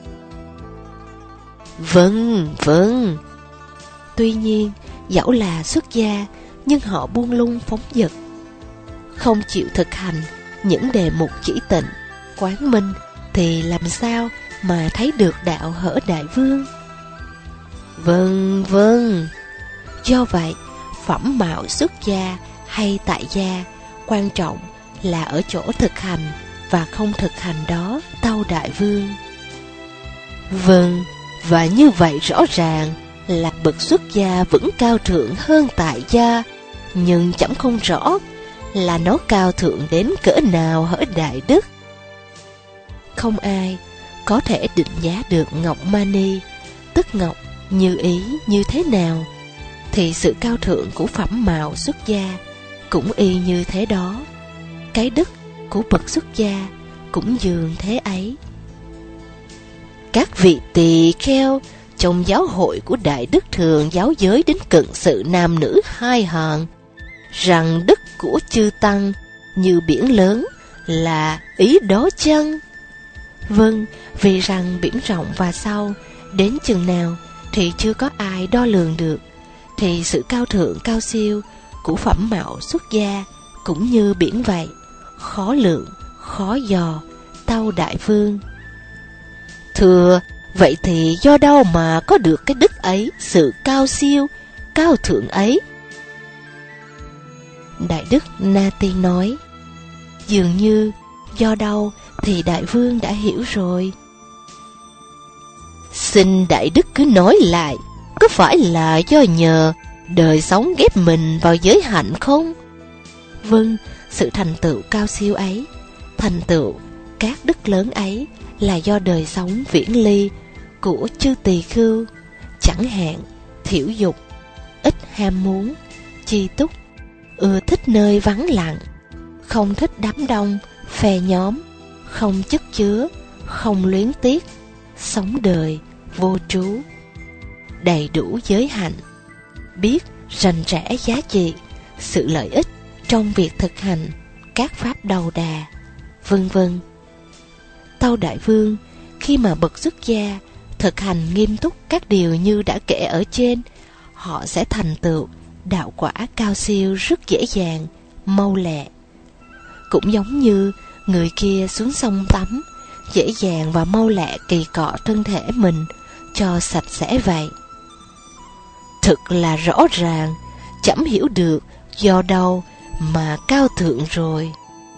S2: Vâng, vâng. Tuy nhiên, dẫu là xuất gia, nhưng họ buông lung phóng dật, không chịu thực hành những đề mục chỉ tịnh, quán minh, thì làm sao mà thấy được đạo hở đại vương? Vâng, vâng. Do vậy, phẩm mạo xuất gia hay tại gia, quan trọng là ở chỗ thực hành và không thực hành đó, tâu đại vương. Vâng, và như vậy rõ ràng là bậc xuất gia vẫn cao thượng hơn tại gia, nhưng chẳng không rõ là nó cao thượng đến cỡ nào hỡi đại đức. Không ai có thể định giá được ngọc mani, tức ngọc như ý như thế nào, thì sự cao thượng của phẩm mạo xuất gia cũng y như thế đó. Cái đức của bậc xuất gia cũng dường thế ấy. Các vị tỳ kheo trong giáo hội của Đại Đức thường giáo giới đến cận sự nam nữ hai hàng, rằng đức của chư tăng như biển lớn, là ý đó chăng? Vâng, vì rằng biển rộng và sâu đến chừng nào thì chưa có ai đo lường được, thì sự cao thượng cao siêu của phẩm mạo xuất gia cũng như biển vậy, khó lượng, khó dò, tâu đại vương. Thưa, vậy thì do đâu mà có được cái đức ấy, sự cao siêu, cao thượng ấy? Đại đức Na Tiên nói, dường như do đâu thì đại vương đã hiểu rồi. Xin đại đức cứ nói lại, có phải là do nhờ đời sống ghép mình vào giới hạnh không? Vâng, sự thành tựu cao siêu ấy, thành tựu các đức lớn ấy là do đời sống viễn ly của chư tỳ khưu, chẳng hạn thiểu dục, ít ham muốn, chi túc, ưa thích nơi vắng lặng, không thích đám đông, phe nhóm, không chất chứa, không luyến tiếc, sống đời vô trú, đầy đủ giới hạnh, biết rành rẽ giá trị, sự lợi ích trong việc thực hành các pháp đầu đà, vân vân. Tâu đại vương khi mà bậc xuất gia thực hành nghiêm túc các điều như đã kể ở trên, họ sẽ thành tựu đạo quả cao siêu rất dễ dàng, mau lẹ. Cũng giống như người kia xuống sông tắm, dễ dàng và mau lẹ kỳ cọ thân thể mình cho sạch sẽ vậy. Thực là rõ ràng, chẳng hiểu được do đâu mà cao thượng rồi.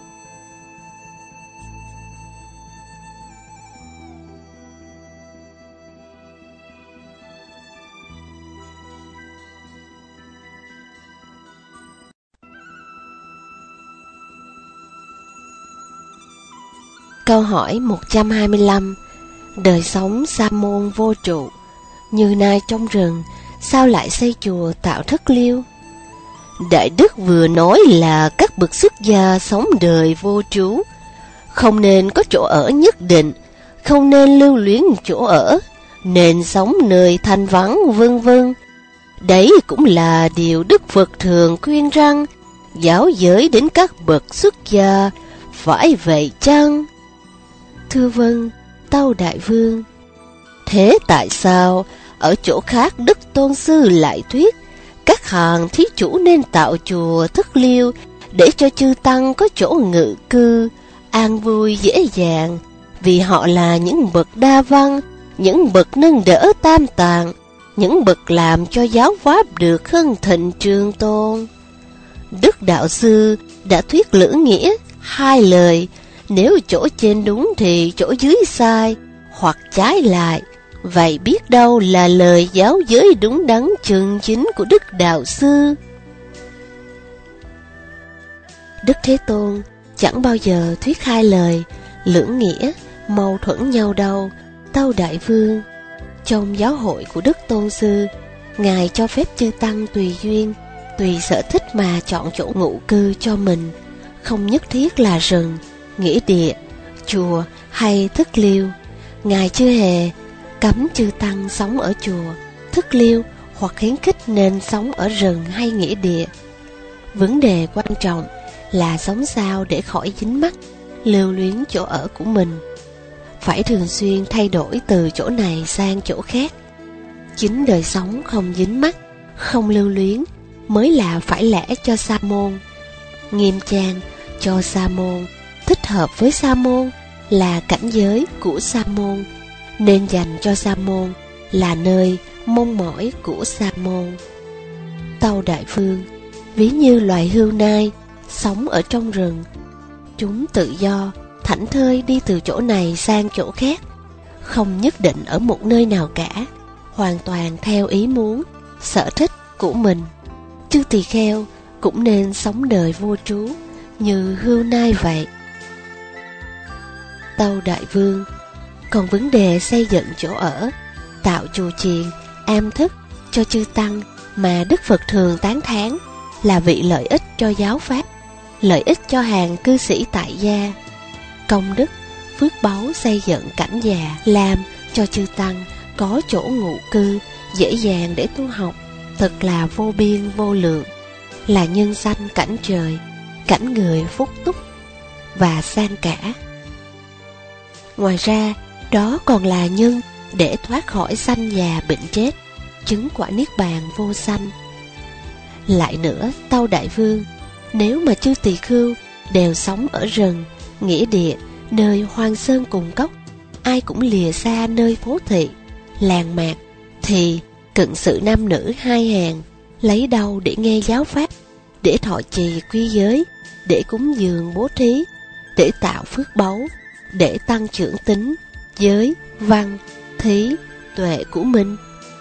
S2: Câu hỏi một trăm hai mươi lăm. Đời sống sa môn vô trụ, như nai trong rừng, sao lại xây chùa tạo thất liêu? Đại đức vừa nói là các bậc xuất gia sống đời vô trú, không nên có chỗ ở nhất định, không nên lưu luyến chỗ ở, nên sống nơi thanh vắng, vân vân. Đấy cũng là điều Đức Phật thường khuyên rằng giáo giới đến các bậc xuất gia, phải vậy chăng? Thưa vâng, tâu đại vương. Thế tại sao ở chỗ khác Đức Tôn Sư lại thuyết các hàng thí chủ nên tạo chùa thất liêu để cho chư tăng có chỗ ngự cư, an vui dễ dàng, vì họ là những bậc đa văn, những bậc nâng đỡ tam tạng, những bậc làm cho giáo pháp được hưng thịnh trường tôn. Đức Đạo Sư đã thuyết lưỡng nghĩa, hai lời, nếu chỗ trên đúng thì chỗ dưới sai, hoặc trái lại. Vậy biết đâu là lời giáo giới đúng đắn chân chính của Đức Đạo Sư. Đức Thế Tôn chẳng bao giờ thuyết hai lời, lưỡng nghĩa, mâu thuẫn nhau đâu, tâu đại vương. Trong giáo hội của Đức Tôn Sư, Ngài cho phép chư tăng tùy duyên, tùy sở thích mà chọn chỗ ngụ cư cho mình, không nhất thiết là rừng, nghĩa địa, chùa hay thất liêu. Ngài chưa hề cấm chư tăng sống ở chùa, thất liêu hoặc khuyến khích nên sống ở rừng hay nghĩa địa. Vấn đề quan trọng là sống sao để khỏi dính mắc, lưu luyến chỗ ở của mình. Phải thường xuyên thay đổi từ chỗ này sang chỗ khác. Chính đời sống không dính mắc, không lưu luyến mới là phải lẽ cho sa môn. Nghiêm trang cho sa môn, thích hợp với sa môn là cảnh giới của sa môn, nên dành cho sa môn là nơi mong mỏi của sa môn. Tâu đại vương, ví như loài hươu nai sống ở trong rừng, chúng tự do thảnh thơi đi từ chỗ này sang chỗ khác, không nhất định ở một nơi nào cả, hoàn toàn theo ý muốn, sở thích của mình. Chư tỳ kheo cũng nên sống đời vô trú như hươu nai vậy. Tâu đại vương, còn vấn đề xây dựng chỗ ở, tạo chùa chiền, am thức cho chư tăng mà Đức Phật thường tán thán là vị lợi ích cho giáo pháp, lợi ích cho hàng cư sĩ tại gia. Công đức, phước báu xây dựng cảnh già, làm cho chư tăng có chỗ ngụ cư dễ dàng để tu học, thật là vô biên vô lượng, là nhân sanh cảnh trời, cảnh người phúc túc và sang cả. Ngoài ra, đó còn là nhân để thoát khỏi sanh già bệnh chết, chứng quả niết bàn vô sanh, Lại nữa, tâu đại vương, nếu mà chư tỳ khưu đều sống ở rừng, nghĩa địa, nơi hoang sơn cùng cốc, ai cũng lìa xa nơi phố thị, làng mạc, thì cận sự nam nữ hai hàng lấy đâu để nghe giáo pháp, để thọ trì quy giới, để cúng dường bố thí, để tạo phước báu, để tăng trưởng tính, giới, văn, thí, tuệ của mình.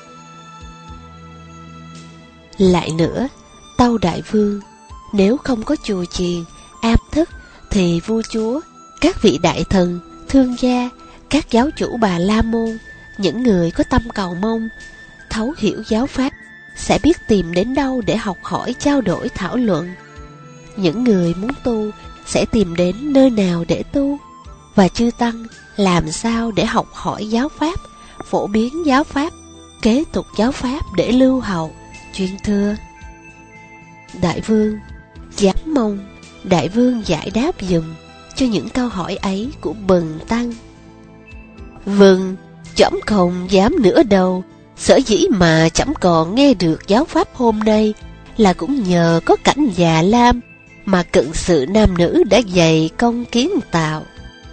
S2: Lại nữa, tâu đại vương, nếu không có chùa chiền, am thức, thì vua chúa, các vị đại thần, thương gia, các giáo chủ Bà La Môn, những người có tâm cầu mong, thấu hiểu giáo pháp, sẽ biết tìm đến đâu để học hỏi, trao đổi, thảo luận. Những người muốn tu sẽ tìm đến nơi nào để tu, và chư tăng làm sao để học hỏi giáo pháp, phổ biến giáo pháp, kế tục giáo pháp để lưu hậu, chuyên thưa. Đại vương dám mong đại vương giải đáp dùm cho những câu hỏi ấy của bần tăng. Vâng, trẫm không dám nữa đâu. Sở dĩ mà trẫm còn nghe được giáo pháp hôm nay là cũng nhờ có cảnh già lam mà cận sự nam nữ đã dày công kiến tạo.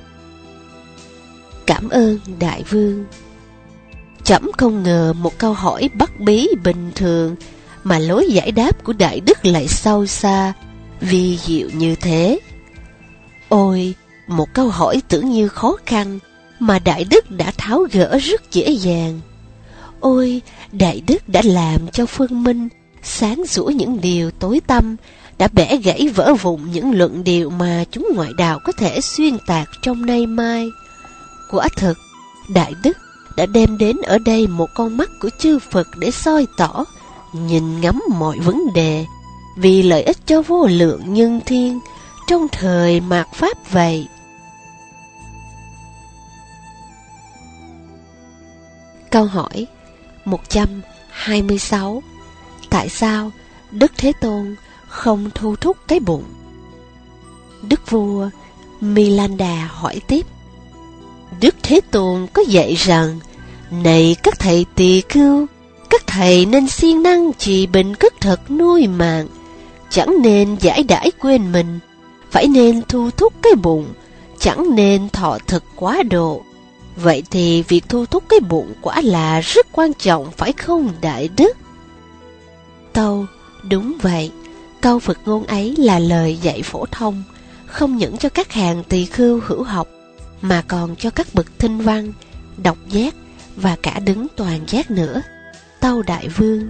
S2: Cảm ơn đại vương. Trẫm không ngờ một câu hỏi bất bí bình thường mà lối giải đáp của đại đức lại sâu xa, vi diệu như thế. Ôi, một câu hỏi tưởng như khó khăn mà đại đức đã tháo gỡ rất dễ dàng. Ôi, đại đức đã làm cho Phương Minh sáng sủa những điều tối tăm, đã bẻ gãy vỡ vụn những luận điệu mà chúng ngoại đạo có thể xuyên tạc trong nay mai. Quả thực, đại đức đã đem đến ở đây một con mắt của chư Phật để soi tỏ, nhìn ngắm mọi vấn đề, vì lợi ích cho vô lượng nhân thiên trong thời mạt Pháp vậy. Câu hỏi một trăm hai mươi sáu. Tại sao Đức Thế Tôn không thu thúc cái bụng? Đức vua Milanda hỏi tiếp. Đức Thế Tôn có dạy rằng, này các thầy tỳ khưu, các thầy nên siêng năng trì bình cất thực nuôi mạng, chẳng nên giải đãi quên mình, phải nên thu thúc cái bụng, chẳng nên thọ thực quá độ. Vậy thì việc thu thúc cái bụng quả là rất quan trọng, phải không đại đức? Tâu, đúng vậy. Câu Phật ngôn ấy là lời dạy phổ thông, không những cho các hàng tỳ khưu hữu học, mà còn cho các bậc thinh văn, độc giác và cả đứng toàn giác nữa. Tâu đại vương,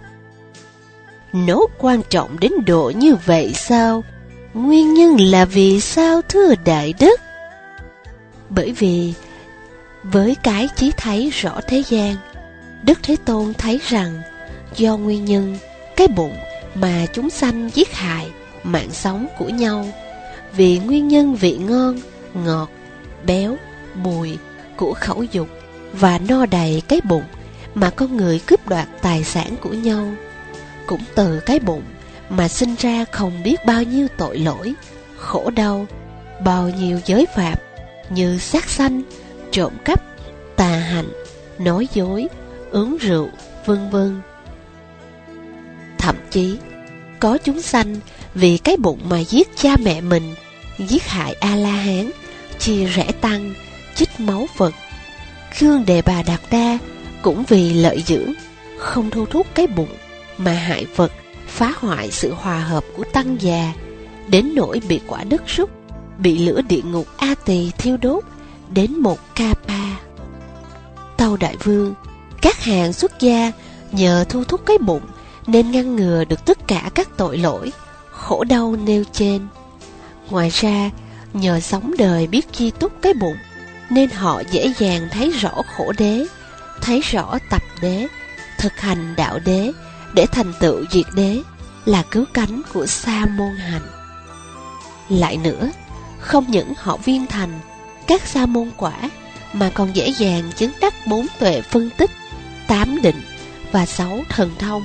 S2: nó quan trọng đến độ như vậy sao? Nguyên nhân là vì sao thưa đại đức? Bởi vì với cái trí thấy rõ thế gian, Đức Thế Tôn thấy rằng do nguyên nhân cái bụng mà chúng sanh giết hại mạng sống của nhau, vì nguyên nhân vị ngon, ngọt, béo, bùi của khẩu dục và no đầy cái bụng mà con người cướp đoạt tài sản của nhau. Cũng từ cái bụng mà sinh ra không biết bao nhiêu tội lỗi, khổ đau, bao nhiêu giới phạm như sát sanh, trộm cắp, tà hạnh, nói dối, uống rượu, vân vân. Thậm chí có chúng sanh vì cái bụng mà giết cha mẹ mình, giết hại A-la-hán, chia rẽ tăng, chích máu Phật. Khương Đề Bà Đạt Đa cũng vì lợi dưỡng, không thu thúc cái bụng mà hại Phật, phá hoại sự hòa hợp của tăng già, đến nỗi bị quả đất rút, bị lửa địa ngục A Tỳ thiêu đốt, đến một Kapa. Tâu đại vương, các hàng xuất gia nhờ thu thúc cái bụng nên ngăn ngừa được tất cả các tội lỗi, khổ đau nêu trên. Ngoài ra, nhờ sống đời biết chi túc cái bụng nên họ dễ dàng thấy rõ khổ đế, thấy rõ tập đế, thực hành đạo đế để thành tựu diệt đế, là cứu cánh của sa môn hạnh. Lại nữa, không những họ viên thành các sa môn quả, mà còn dễ dàng chứng đắc bốn tuệ phân tích, tám định và sáu thần thông.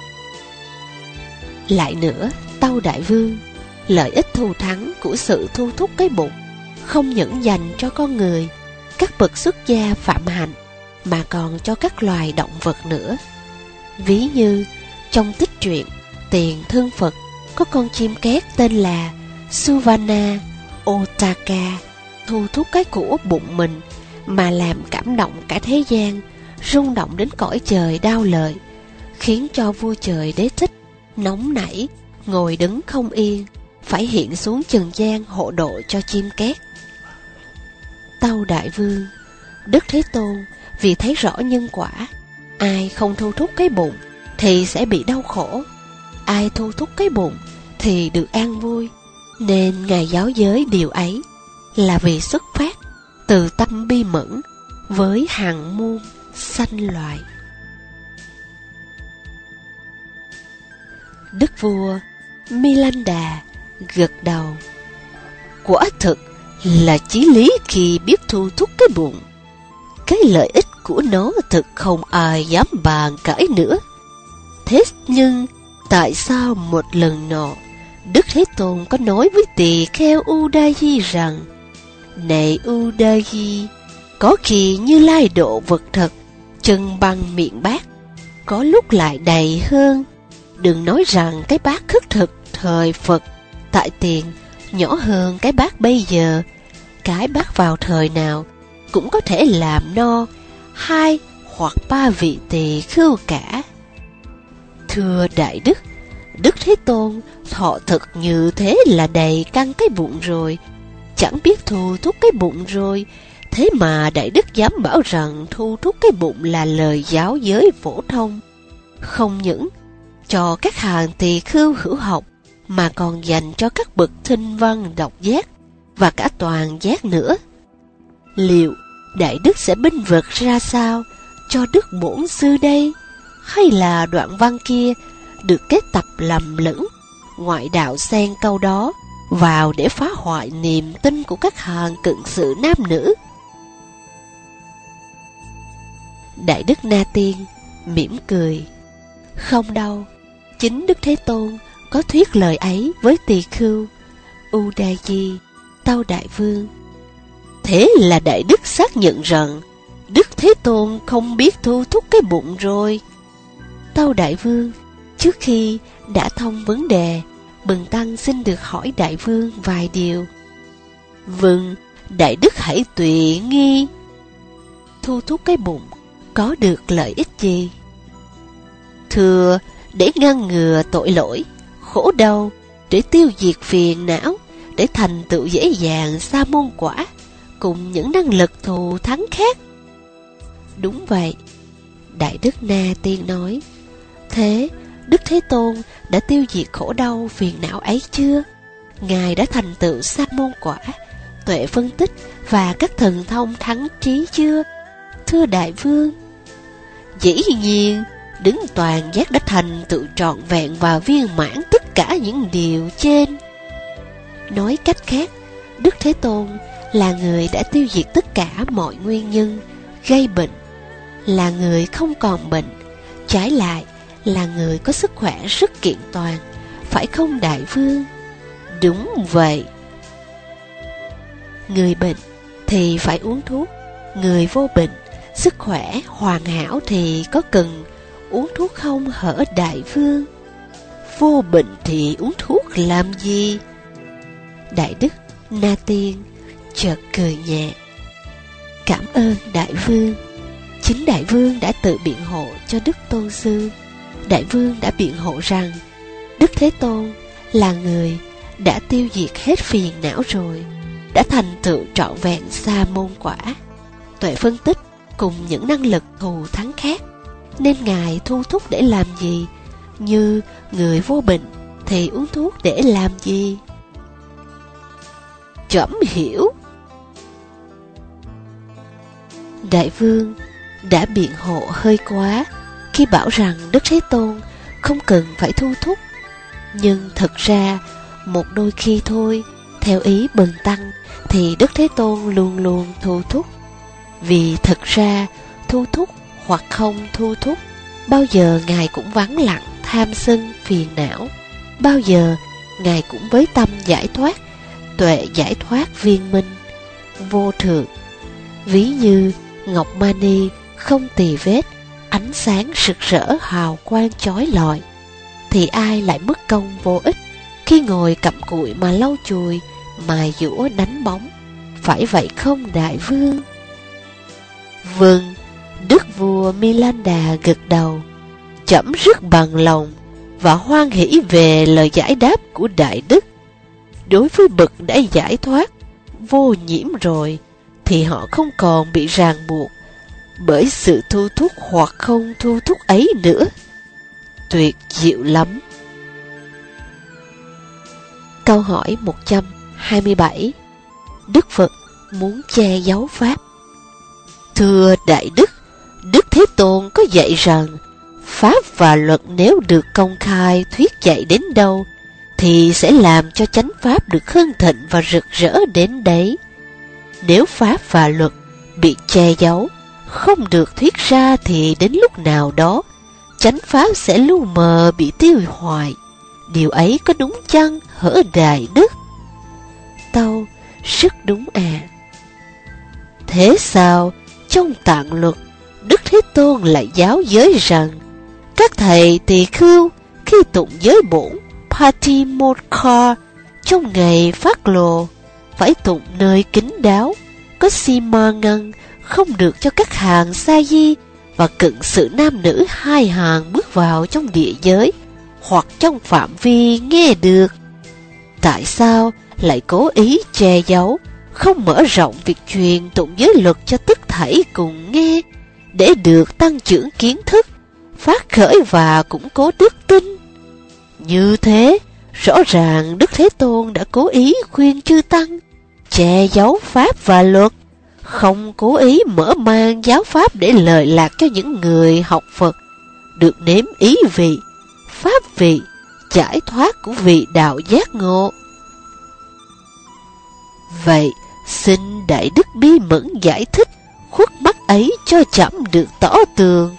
S2: Lại nữa, tâu đại vương, lợi ích thù thắng của sự thu thúc cái bụng không những dành cho con người, các bậc xuất gia phạm hạnh, mà còn cho các loài động vật nữa. Ví như trong tích truyện tiền thân Phật có con chim két tên là Suvarna Otaka thu thúc cái của bụng mình mà làm cảm động cả thế gian, rung động đến cõi trời đao lợi, khiến cho vua trời Đế Thích nóng nảy, ngồi đứng không yên, phải hiện xuống trần gian hộ độ cho chim két. Tâu Đại Vương, Đức Thế Tôn vì thấy rõ nhân quả, ai không thu thúc cái bụng thì sẽ bị đau khổ, ai thu thúc cái bụng thì được an vui, nên Ngài giáo giới điều ấy là vì xuất phát từ tâm bi mẫn với hàng muôn sanh loài. Đức vua Milanda gật đầu. Quả thực là chí lý khi biết thu thúc cái bụng. Cái lợi ích của nó thực không ai dám bàn cãi nữa. Thế nhưng tại sao một lần nọ Đức Thế Tôn có nói với tỳ kheo Udayi rằng: Này Udayi, có khi Như Lai độ vật thật chân bằng miệng bát, có lúc lại đầy hơn. Đừng nói rằng cái bát khất thực thời Phật tại tiền nhỏ hơn cái bát bây giờ. Cái bát vào thời nào cũng có thể làm no hai hoặc ba vị tỳ khưu cả. Thưa Đại Đức, Đức Thế Tôn thọ thực như thế là đầy căng cái bụng rồi, chẳng biết thu thúc cái bụng rồi. Thế mà Đại Đức dám bảo rằng thu thúc cái bụng là lời giáo giới phổ thông, không những cho các hàng tỳ khưu hữu học, mà còn dành cho các bậc thinh văn độc giác và cả toàn giác nữa. Liệu Đại Đức sẽ binh vực ra sao cho Đức Bổn Sư đây? Hay là đoạn văn kia được kết tập lầm lẫn, ngoại đạo xen câu đó vào để phá hoại niềm tin của các hàng cận sự nam nữ? Đại Đức Na Tiên mỉm cười. Không đâu, chính Đức Thế Tôn có thuyết lời ấy với tỳ khưu Udayi. Tâu Đại Vương, thế là Đại Đức xác nhận rằng Đức Thế Tôn không biết thu thúc cái bụng rồi. Tâu Đại Vương, trước khi đã thông vấn đề, Bần Tăng xin được hỏi Đại Vương vài điều. Vâng, Đại Đức hãy tùy nghi. Thu thúc cái bụng có được lợi ích gì? Thưa, để ngăn ngừa tội lỗi, khổ đau, để tiêu diệt phiền não, để thành tựu dễ dàng sa môn quả, cùng những năng lực thù thắng khác. Đúng vậy, Đại Đức Na Tiên nói. Thế Đức Thế Tôn đã tiêu diệt khổ đau phiền não ấy chưa? Ngài đã thành tựu sa môn quả, tuệ phân tích và các thần thông thắng trí chưa? Thưa Đại Vương, dĩ nhiên Đứng toàn giác đã thành tựu trọn vẹn và viên mãn tất cả những điều trên. Nói cách khác, Đức Thế Tôn là người đã tiêu diệt tất cả mọi nguyên nhân gây bệnh, là người không còn bệnh, trái lại là người có sức khỏe rất kiện toàn, phải không Đại Vương? Đúng vậy. Người bệnh thì phải uống thuốc, người vô bệnh, sức khỏe hoàn hảo thì có cần uống thuốc không hở Đại Vương? Vô bệnh thì uống thuốc làm gì? Đại Đức Na Tiên chợt cười nhẹ. Cảm ơn Đại Vương. Chính Đại Vương đã tự biện hộ cho Đức Tôn Sư. Đại Vương đã biện hộ rằng Đức Thế Tôn là người đã tiêu diệt hết phiền não rồi, đã thành tựu trọn vẹn sa môn quả, tuệ phân tích cùng những năng lực thù thắng khác, nên Ngài thu thúc để làm gì? Như người vô bệnh thì uống thuốc để làm gì? Trẫm hiểu. Đại Vương đã biện hộ hơi quá khi bảo rằng Đức Thế Tôn không cần phải thu thúc, nhưng thật ra một đôi khi thôi, theo ý Bần Tăng thì Đức Thế Tôn luôn luôn thu thúc. Vì thật ra thu thúc hoặc không thu thúc, bao giờ Ngài cũng vắng lặng tham sân phiền não, bao giờ Ngài cũng với tâm giải thoát, tuệ giải thoát viên minh, vô thượng. Ví như ngọc mani không tì vết, ánh sáng rực rỡ hào quang chói lọi, thì ai lại mất công vô ích khi ngồi cặm cụi mà lau chùi, mài dũa đánh bóng. Phải vậy không đại vương? Vâng, đức vua Milanda gật đầu. Trẫm rất bằng lòng và hoan hỷ về lời giải đáp của đại đức. Đối với bậc đã giải thoát, vô nhiễm rồi, thì họ không còn bị ràng buộc bởi sự thu thúc hoặc không thu thúc ấy nữa. Tuyệt diệu lắm. Câu hỏi một trăm hai mươi bảy. Đức Phật muốn che giấu Pháp. Thưa Đại Đức, Đức Thế Tôn có dạy rằng Pháp và luật nếu được công khai thuyết dạy đến đâu thì sẽ làm cho chánh Pháp được hưng thịnh và rực rỡ đến đấy. Nếu Pháp và luật bị che giấu, không được thuyết ra thì đến lúc nào đó chánh Pháp sẽ lu mờ bị tiêu hoại. Điều ấy có đúng chăng hỡi Đại Đức? Tâu, rất đúng à. Thế sao trong tạng luật Đức Thế Tôn lại giáo giới rằng các thầy tỳ khưu khi tụng giới bổn Patimokkha trong ngày phát lộ phải tụng nơi kín đáo, có xi ma ngăn, không được cho các hàng sa di và cận sự nam nữ hai hàng bước vào trong địa giới hoặc trong phạm vi nghe được? Tại sao lại cố ý che giấu, không mở rộng việc truyền tụng giới luật cho tất thảy cùng nghe, để được tăng trưởng kiến thức, phát khởi và củng cố đức tin? Như thế, rõ ràng Đức Thế Tôn đã cố ý khuyên chư tăng che giấu Pháp và luật, không cố ý mở mang giáo Pháp để lợi lạc cho những người học Phật được nếm ý vị, Pháp vị, giải thoát của vị đạo giác ngộ. Vậy, xin Đại Đức bí mẫn giải thích khuất mắt ấy cho trẫm được tỏ tường.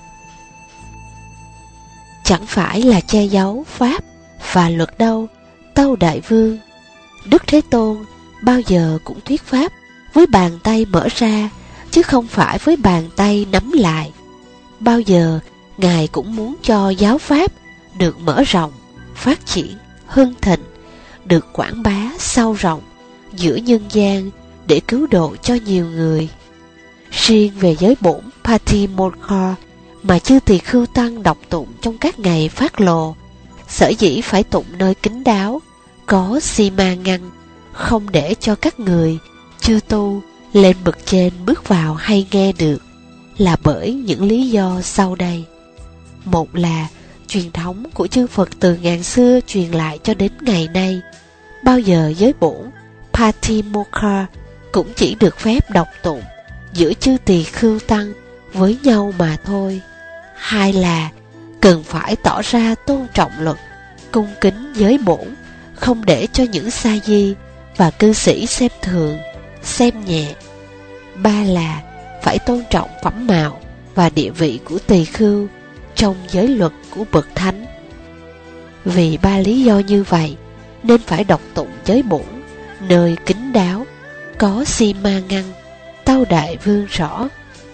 S2: Chẳng phải là che giấu Pháp và luật đâu, tâu Đại Vương. Đức Thế Tôn bao giờ cũng thuyết Pháp với bàn tay mở ra, chứ không phải với bàn tay nắm lại. Bao giờ Ngài cũng muốn cho giáo Pháp được mở rộng, phát triển, hưng thịnh, được quảng bá sâu rộng giữa nhân gian để cứu độ cho nhiều người. Riêng về giới bổn Patimokkha mà chư tỳ khưu tăng đọc tụng trong các ngày phát lộ, sở dĩ phải tụng nơi kín đáo, có xi ma ngăn, không để cho các người chư tu lên bậc trên bước vào hay nghe được, là bởi những lý do sau đây. Một là truyền thống của chư Phật từ ngàn xưa truyền lại cho đến ngày nay, bao giờ giới bổn Patimokkha cũng chỉ được phép đọc tụng giữa chư tỳ khưu tăng với nhau mà thôi. Hai là cần phải tỏ ra tôn trọng luật, cung kính giới bổn, không để cho những sa di và cư sĩ xem thường, xem nhẹ. Ba là phải tôn trọng phẩm mạo và địa vị của tỳ khưu trong giới luật của bậc thánh. Vì ba lý do như vậy nên phải đọc tụng giới bổn nơi kín đáo, có xi ma ngăn, tâu Đại Vương rõ.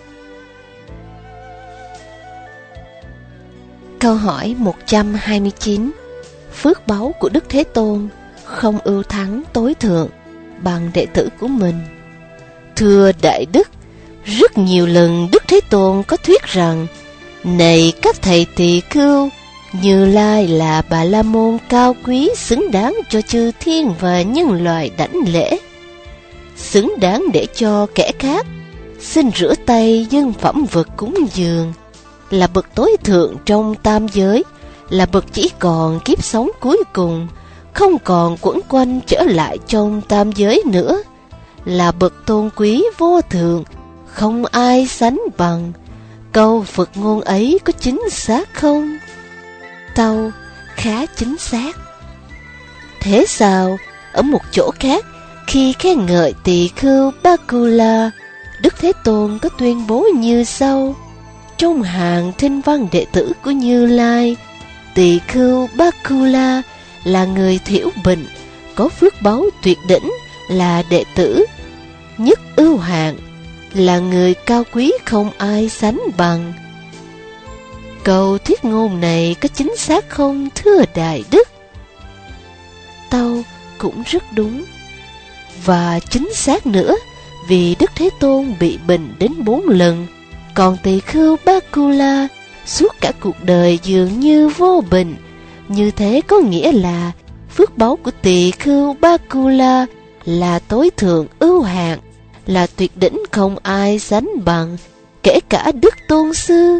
S2: Câu hỏi một trăm hai mươi chín. Phước báu của Đức Thế Tôn không ưu thắng tối thượng bằng đệ tử của mình. Thưa Đại Đức, rất nhiều lần Đức Thế Tôn có thuyết rằng: này các thầy tỳ khưu, Như Lai là Bà La Môn cao quý, xứng đáng cho chư thiên và nhân loại đảnh lễ, xứng đáng để cho kẻ khác xin rửa tay dâng phẩm vật cúng dường, là bậc tối thượng trong tam giới, là bậc chỉ còn kiếp sống cuối cùng, không còn quẩn quanh trở lại trong tam giới nữa, là bậc tôn quý vô thượng, không ai sánh bằng. Câu Phật ngôn ấy có chính xác không? Tâu, khá chính xác. Thế sao, ở một chỗ khác, khi khen ngợi tỳ khưu Bakula, Đức Thế Tôn có tuyên bố như sau: trong hàng thinh văn đệ tử của Như Lai, tỳ khưu Bakula là người thiểu bình, có phước báu tuyệt đỉnh, là đệ tử nhất ưu hạng, là người cao quý không ai sánh bằng. Câu thuyết ngôn này có chính xác không, thưa Đại Đức? Tâu: cũng rất đúng. Và chính xác nữa, vì Đức Thế Tôn bị bệnh đến bốn lần, còn tỳ khưu Bakula suốt cả cuộc đời dường như vô bệnh. Như thế có nghĩa là phước báu của tỳ khưu Bakula là tối thượng ưu hạn, là tuyệt đỉnh không ai sánh bằng, kể cả Đức Tôn Sư.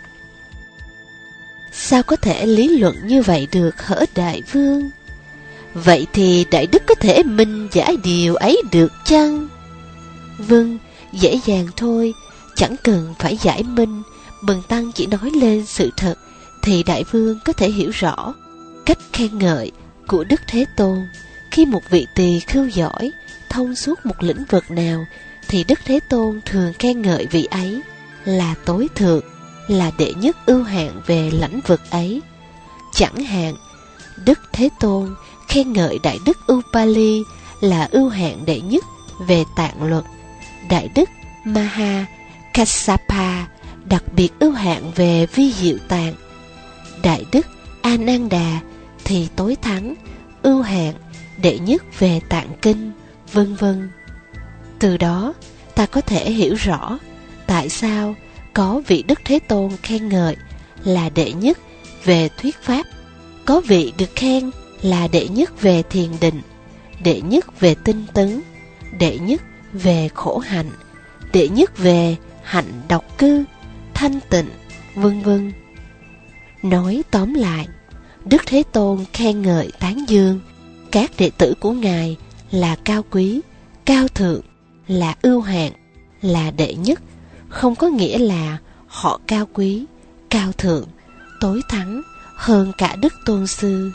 S2: Sao có thể lý luận như vậy được hỡi Đại Vương? Vậy thì Đại Đức có thể minh giải điều ấy được chăng? Vâng, dễ dàng thôi, chẳng cần phải giải minh. Bần tăng chỉ nói lên sự thật, thì Đại Vương có thể hiểu rõ cách khen ngợi của Đức Thế Tôn. Khi một vị tỳ khưu giỏi, thông suốt một lĩnh vực nào, thì Đức Thế Tôn thường khen ngợi vị ấy là tối thượng, là đệ nhất ưu hạn về lĩnh vực ấy. Chẳng hạn, Đức Thế Tôn khen ngợi Đại Đức Upali là ưu hạn đệ nhất về tạng luật, Đại Đức Maha Kassapa đặc biệt ưu hạn về vi diệu tạng, Đại Đức Ananda thì tối thắng, ưu hạn đệ nhất về tạng kinh, vân vân. Từ đó ta có thể hiểu rõ tại sao có vị Đức Thế Tôn khen ngợi là đệ nhất về thuyết pháp, có vị được khen là đệ nhất về thiền định, đệ nhất về tinh tấn, đệ nhất về khổ hạnh, đệ nhất về hạnh độc cư, thanh tịnh, vân vân. Nói tóm lại, Đức Thế Tôn khen ngợi tán dương các đệ tử của Ngài là cao quý, cao thượng, là ưu hạn, là đệ nhất, không có nghĩa là họ cao quý, cao thượng, tối thắng hơn cả Đức Tôn Sư.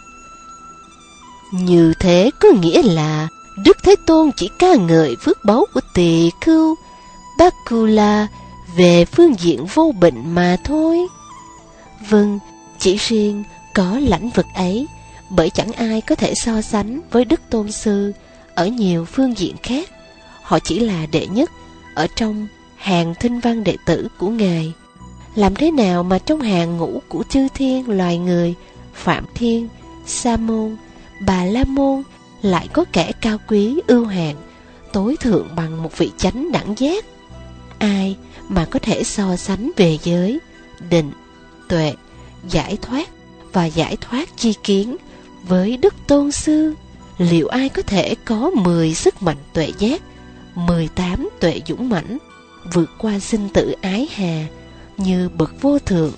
S2: Như thế có nghĩa là Đức Thế Tôn chỉ ca ngợi phước báu của tỳ khưu Bakula về phương diện vô bệnh mà thôi. Vâng, chỉ riêng có lãnh vực ấy, bởi chẳng ai có thể so sánh với Đức Tôn Sư ở nhiều phương diện khác. Họ chỉ là đệ nhất ở trong hàng thinh văn đệ tử của Ngài. Làm thế nào mà trong hàng ngũ của chư thiên loài người, Phạm Thiên, Sa Môn, Bà La Môn lại có kẻ cao quý ưu hạn, tối thượng bằng một vị chánh đẳng giác? Ai mà có thể so sánh về giới, định, tuệ, giải thoát và giải thoát chi kiến với Đức Tôn Sư? Liệu ai có thể có mười sức mạnh tuệ giác, mười tám tuệ dũng mãnh, vượt qua sinh tử ái hà như bậc vô thượng?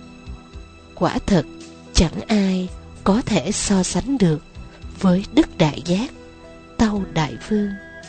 S2: Quả thật, chẳng ai có thể so sánh được với Đức Đại Giác, Tâu Đại Vương.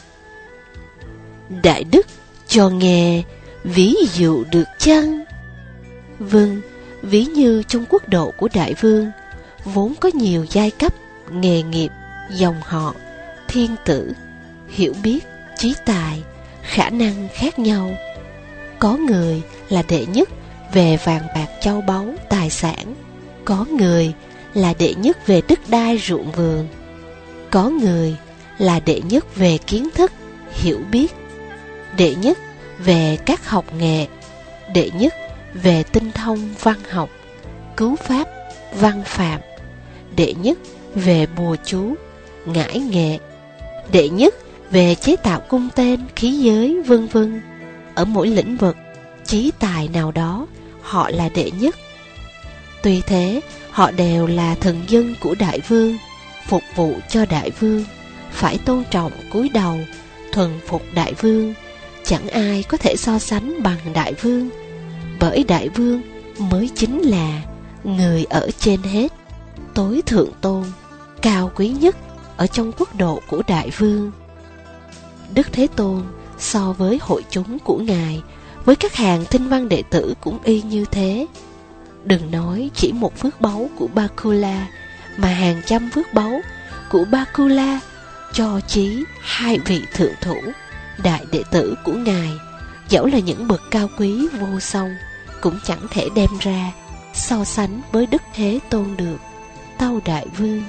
S2: Đại Đức cho nghe ví dụ được chăng? Vâng, ví như trong quốc độ của Đại Vương vốn có nhiều giai cấp, nghề nghiệp, dòng họ, thiên tử, hiểu biết, trí tài, khả năng khác nhau. Có người là đệ nhất về vàng bạc châu báu, tài sản. Có người là đệ nhất về đất đai ruộng vườn. Có người là đệ nhất về kiến thức, hiểu biết, đệ nhất về các học nghệ, đệ nhất về tinh thông văn học, cứu pháp, văn phạm, đệ nhất về bùa chú, ngải nghệ, đệ nhất về chế tạo cung tên, khí giới, vân vân. Ở mỗi lĩnh vực, chí tài nào đó, họ là đệ nhất. Tuy thế, họ đều là thần dân của Đại Vương, phục vụ cho Đại Vương, phải tôn trọng cúi đầu, thuần phục Đại Vương. Chẳng ai có thể so sánh bằng Đại Vương, bởi Đại Vương mới chính là người ở trên hết, tối thượng tôn, cao quý nhất ở trong quốc độ của Đại Vương. Đức Thế Tôn so với hội chúng của Ngài, với các hàng thinh văn đệ tử cũng y như thế. Đừng nói chỉ một phước báu của Bakula, mà hàng trăm phước báu của Bakula cho chí hai vị thượng thủ, đại đệ tử của Ngài, dẫu là những bậc cao quý vô song, cũng chẳng thể đem ra so sánh với Đức Thế Tôn được, Tâu Đại Vương.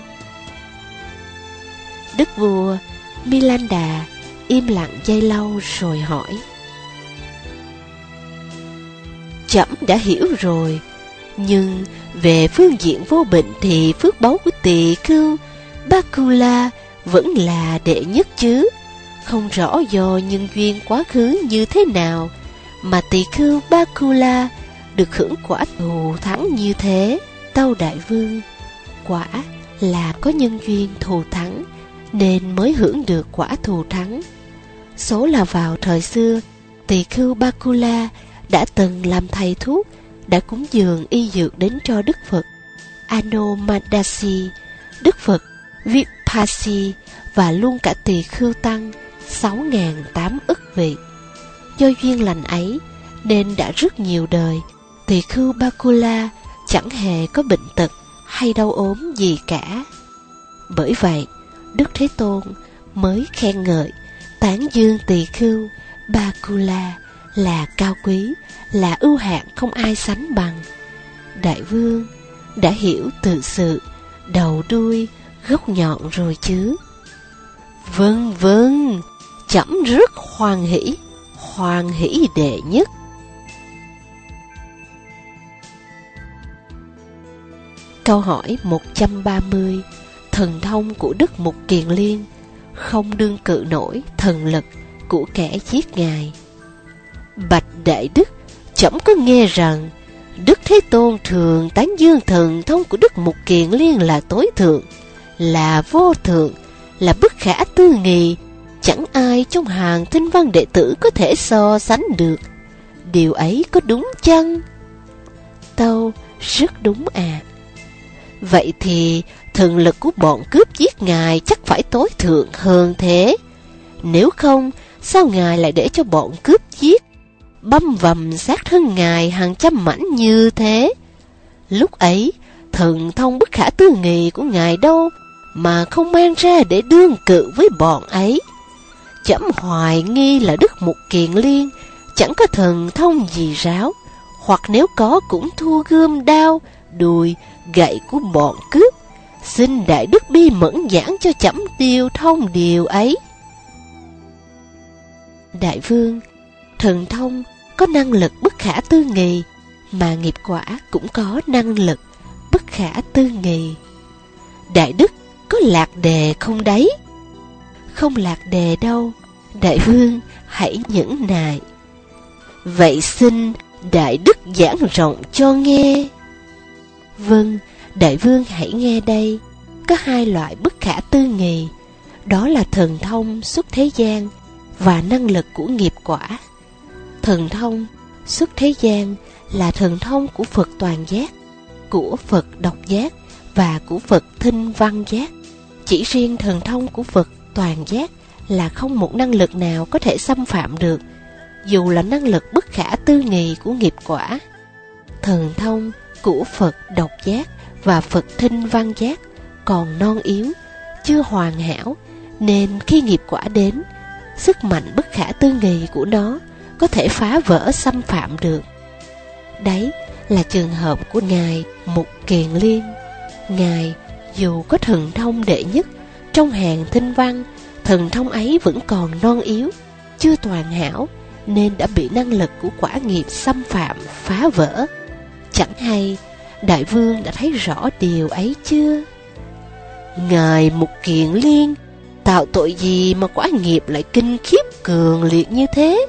S2: Đức vua Milanda im lặng giây lâu rồi hỏi: Trẫm đã hiểu rồi, Nhưng về phương diện vô bệnh thì phước báu của tỳ khưu Bakula vẫn là đệ nhất chứ. Không rõ do nhân duyên quá khứ như thế nào mà tỳ khưu Bakula được hưởng quả thù thắng như thế. Tâu đại vương, quả là có nhân duyên thù thắng nên mới hưởng được quả thù thắng. Số là vào thời xưa, tỳ khưu Bakula đã từng làm thầy thuốc, đã cúng dường y dược đến cho Đức Phật Anomadasi, Đức Phật Vipassy và luôn cả tỳ khưu tăng sáu ngàn tám ức vị. Do duyên lành ấy nên đã rất nhiều đời, tỳ khưu Bakula chẳng hề có bệnh tật hay đau ốm gì cả. Bởi vậy, Đức Thế Tôn mới khen ngợi, tán dương tỳ khưu Bakula là cao quý, là ưu hạng không ai sánh bằng. Đại vương đã hiểu từ sự đầu đuôi gốc nhọn rồi chứ? Vâng vâng, trẫm rất hoan hỷ, hoan hỷ đệ nhất. Câu hỏi một trăm ba mươi. Thần thông của Đức Mục Kiền Liên không đương cự nổi thần lực của kẻ giết ngài. Bạch Đại Đức, trẫm có nghe rằng Đức Thế Tôn thường tán dương thần thông của Đức Mục Kiền Liên là tối thượng, là vô thượng, là bất khả tư nghị, chẳng ai trong hàng tinh văn đệ tử có thể so sánh được. Điều ấy có đúng chăng? Tâu, rất đúng à. Vậy thì thần lực của bọn cướp giết ngài chắc phải tối thượng hơn thế. Nếu không, sao ngài lại để cho bọn cướp giết băm vằm xác thân ngài hàng trăm mảnh như thế? Lúc ấy, thần thông bất khả tư nghị của ngài đâu mà không mang ra để đương cự với bọn ấy. Trẫm hoài nghi là Đức Mục Kiền Liên chẳng có thần thông gì ráo, hoặc nếu có cũng thua gươm đao, đùi, gậy của bọn cướp. Xin Đại Đức bi mẫn giảng cho trẫm điều thông điều ấy. Đại vương, thần thông có năng lực bất khả tư nghị, mà nghiệp quả cũng có năng lực bất khả tư nghị. Đại Đức có lạc đề không đấy? Không lạc đề đâu, đại vương hãy nhẫn nại. Vậy xin Đại Đức giảng rộng cho nghe. Vâng, đại vương hãy nghe đây. Có hai loại bất khả tư nghị, đó là thần thông xuất thế gian và năng lực của nghiệp quả. Thần thông xuất thế gian là thần thông của Phật toàn giác, của Phật độc giác và của Phật thinh văn giác. Chỉ riêng thần thông của Phật toàn giác là không một năng lực nào có thể xâm phạm được, dù là năng lực bất khả tư nghị của nghiệp quả. Thần thông của Phật độc giác và Phật thinh văn giác còn non yếu, chưa hoàn hảo, nên khi nghiệp quả đến, sức mạnh bất khả tư nghị của nó có thể phá vỡ xâm phạm được. Đấy là trường hợp của Ngài Mục Kiền Liên. Ngài dù có thần thông đệ nhất trong hàng thinh văn, thần thông ấy vẫn còn non yếu, chưa toàn hảo, nên đã bị năng lực của quả nghiệp xâm phạm, phá vỡ. Chẳng hay đại vương đã thấy rõ điều ấy chưa? Ngài Mục Kiền Liên tạo tội gì mà quả nghiệp lại kinh khiếp cường liệt như thế?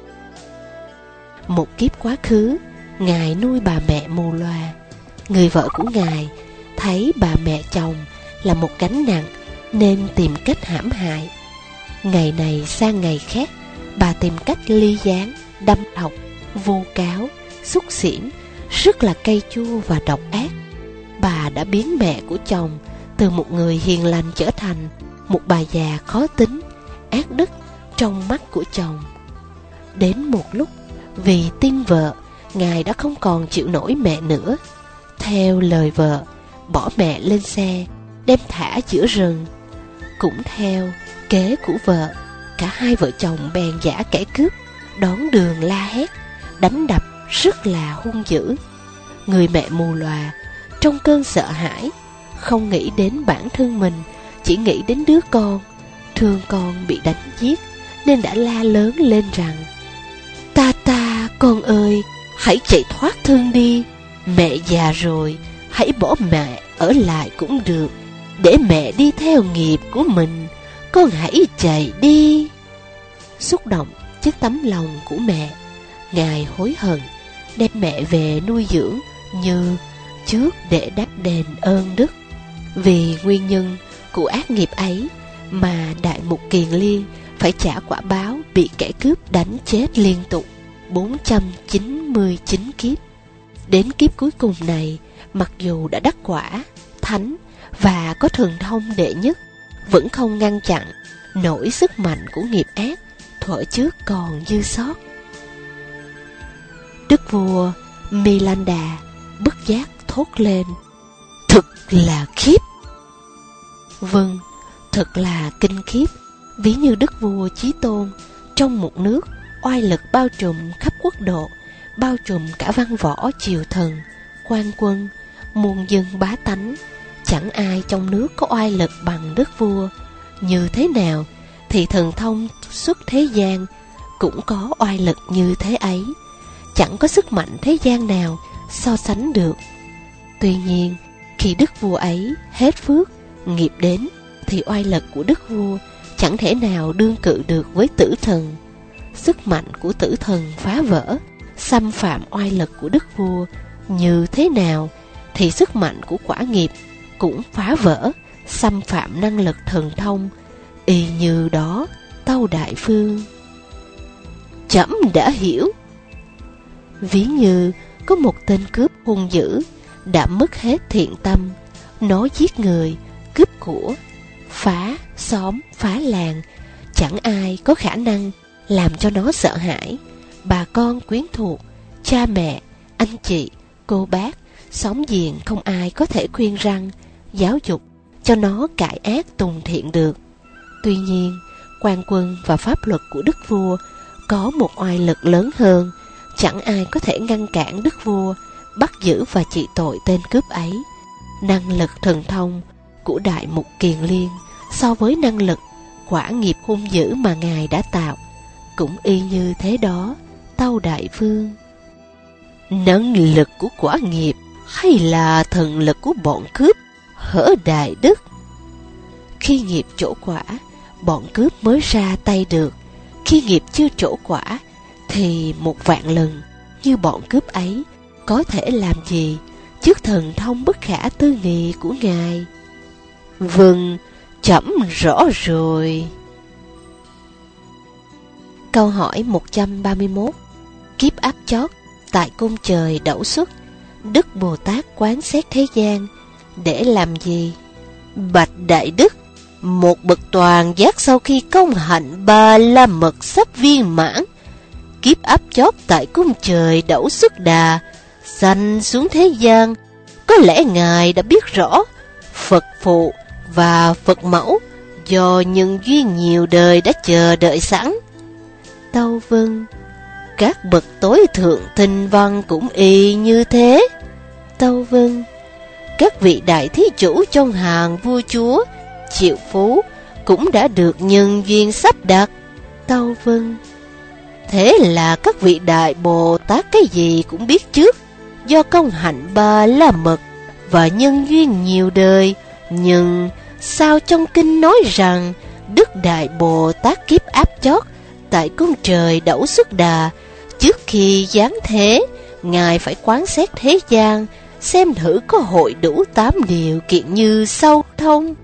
S2: Một kiếp quá khứ, Ngài nuôi bà mẹ mù lòa. Người vợ của Ngài thấy bà mẹ chồng là một gánh nặng nên tìm cách hãm hại. Ngày này sang ngày khác, bà tìm cách ly gián, đâm độc, vu cáo, xúc xỉn, rất là cay chua và độc ác. Bà đã biến mẹ của chồng từ một người hiền lành trở thành một bà già khó tính, ác đức trong mắt của chồng. Đến một lúc, vì tin vợ, Ngài đã không còn chịu nổi mẹ nữa. Theo lời vợ, bỏ mẹ lên xe, đem thả giữa rừng. Cũng theo kế của vợ, cả hai vợ chồng bèn giả kẻ cướp, đón đường la hét, đánh đập rất là hung dữ. Người mẹ mù lòa trong cơn sợ hãi, không nghĩ đến bản thân mình, chỉ nghĩ đến đứa con, thương con bị đánh giết, nên đã la lớn lên rằng: Ta ta, con ơi, hãy chạy thoát thân đi, Mẹ già rồi, hãy bỏ mẹ ở lại cũng được, để mẹ đi theo nghiệp của mình. Con hãy chạy đi. Xúc động trước tấm lòng của mẹ, Ngài hối hận đem mẹ về nuôi dưỡng như trước để đáp đền ơn đức. Vì nguyên nhân của ác nghiệp ấy mà Đại Mục Kiền Liên phải trả quả báo bị kẻ cướp đánh chết liên tục bốn trăm chín mươi chín kiếp. Đến kiếp cuối cùng này, mặc dù đã đắc quả thánh và có thần thông đệ nhất, vẫn không ngăn chặn nổi sức mạnh của nghiệp ác thuở trước còn dư sót. Đức vua Milanda bất giác thốt lên: Thực là khiếp! Vâng, thật là kinh khiếp. Ví như đức vua Chí Tôn trong một nước, oai lực bao trùm khắp quốc độ, bao trùm cả văn võ triều thần, quan quân, muôn dân bá tánh. Chẳng ai trong nước có oai lực bằng đức vua. Như thế nào thì thần thông xuất thế gian cũng có oai lực như thế ấy. Chẳng có sức mạnh thế gian nào so sánh được. Tuy nhiên, khi đức vua ấy hết phước, nghiệp đến, thì oai lực của đức vua chẳng thể nào đương cự được với tử thần. Sức mạnh của tử thần phá vỡ, xâm phạm oai lực của đức vua. Như thế nào thì sức mạnh của quả nghiệp cũng phá vỡ, xâm phạm năng lực thần thông. Y như đó, Tâu Đại Phương. Trẫm đã hiểu. Ví như có một tên cướp hung dữ đã mất hết thiện tâm, nó giết người, cướp của, phá xóm, phá làng. Chẳng ai có khả năng làm cho nó sợ hãi. Bà con quyến thuộc, cha mẹ, anh chị, cô bác, xóm giềng không ai có thể khuyên răn, giáo dục cho nó cải ác tùng thiện được. Tuy nhiên, quan quân và pháp luật của đức vua có một oai lực lớn hơn. Chẳng ai có thể ngăn cản đức vua bắt giữ và trị tội tên cướp ấy. Năng lực thần thông của Đại Mục Kiền Liên so với năng lực quả nghiệp hung dữ mà Ngài đã tạo cũng y như thế đó, Tâu Đại Phương. Năng lực của quả nghiệp hay là thần lực của bọn cướp, hỡi đại đức? Khi nghiệp trổ quả, bọn cướp mới ra tay được. Khi nghiệp chưa trổ quả, thì một vạn lần như bọn cướp ấy có thể làm gì trước thần thông bất khả tư nghị của Ngài? Vâng, trẫm rõ rồi. Câu hỏi một trăm ba mươi mốt. Kiếp áp chót tại cung trời Đẩu Xuất, Đức Bồ Tát quán xét thế gian để làm gì? Bạch đại đức, một bậc toàn giác sau khi công hạnh Ba La Mật sắp viên mãn, kiếp áp chót tại cung trời Đẩu Xuất Đà sanh xuống thế gian. Có lẽ Ngài đã biết rõ Phật phụ và Phật mẫu do nhân duyên nhiều đời đã chờ đợi sẵn. Tâu Vâng. Các bậc tối thượng tinh văn cũng y như thế. Tâu Vâng. Các vị đại thí chủ trong hàng vua chúa, triệu phú cũng đã được nhân duyên sắp đặt. Tâu Vâng. Thế là các vị đại Bồ Tát cái gì cũng biết trước, do công hạnh Ba La Mật và nhân duyên nhiều đời. Nhưng sao trong kinh nói rằng Đức Đại Bồ Tát kiếp áp chót tại cung trời Đẩu Xuất Đà, trước khi giáng thế, Ngài phải quán xét thế gian, xem thử có hội đủ tám điều kiện như sau thông.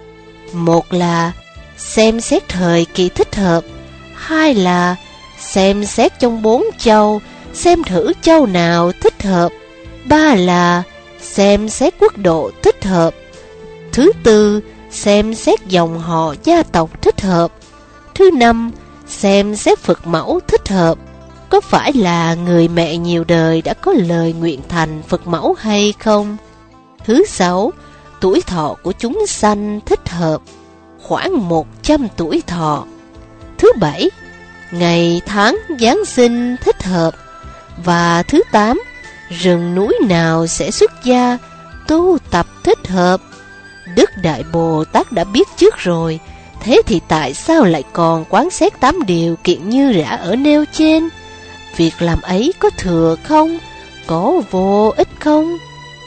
S2: Một là xem xét thời kỳ thích hợp. Hai là xem xét trong bốn châu, xem thử châu nào thích hợp. Ba là xem xét quốc độ thích hợp. Thứ tư, xem xét dòng họ gia tộc thích hợp. Thứ năm, xem xét Phật mẫu thích hợp. Có phải là người mẹ nhiều đời đã có lời nguyện thành Phật mẫu hay không? Thứ sáu, tuổi thọ của chúng sanh thích hợp, khoảng một trăm tuổi thọ. Thứ bảy, ngày tháng Giáng sinh thích hợp. Và thứ tám, rừng núi nào sẽ xuất gia, tu tập thích hợp. Đức Đại Bồ Tát đã biết trước rồi, thế thì tại sao lại còn quán xét tám điều kiện như đã ở nêu trên? Việc làm ấy có thừa không? có vô ích không?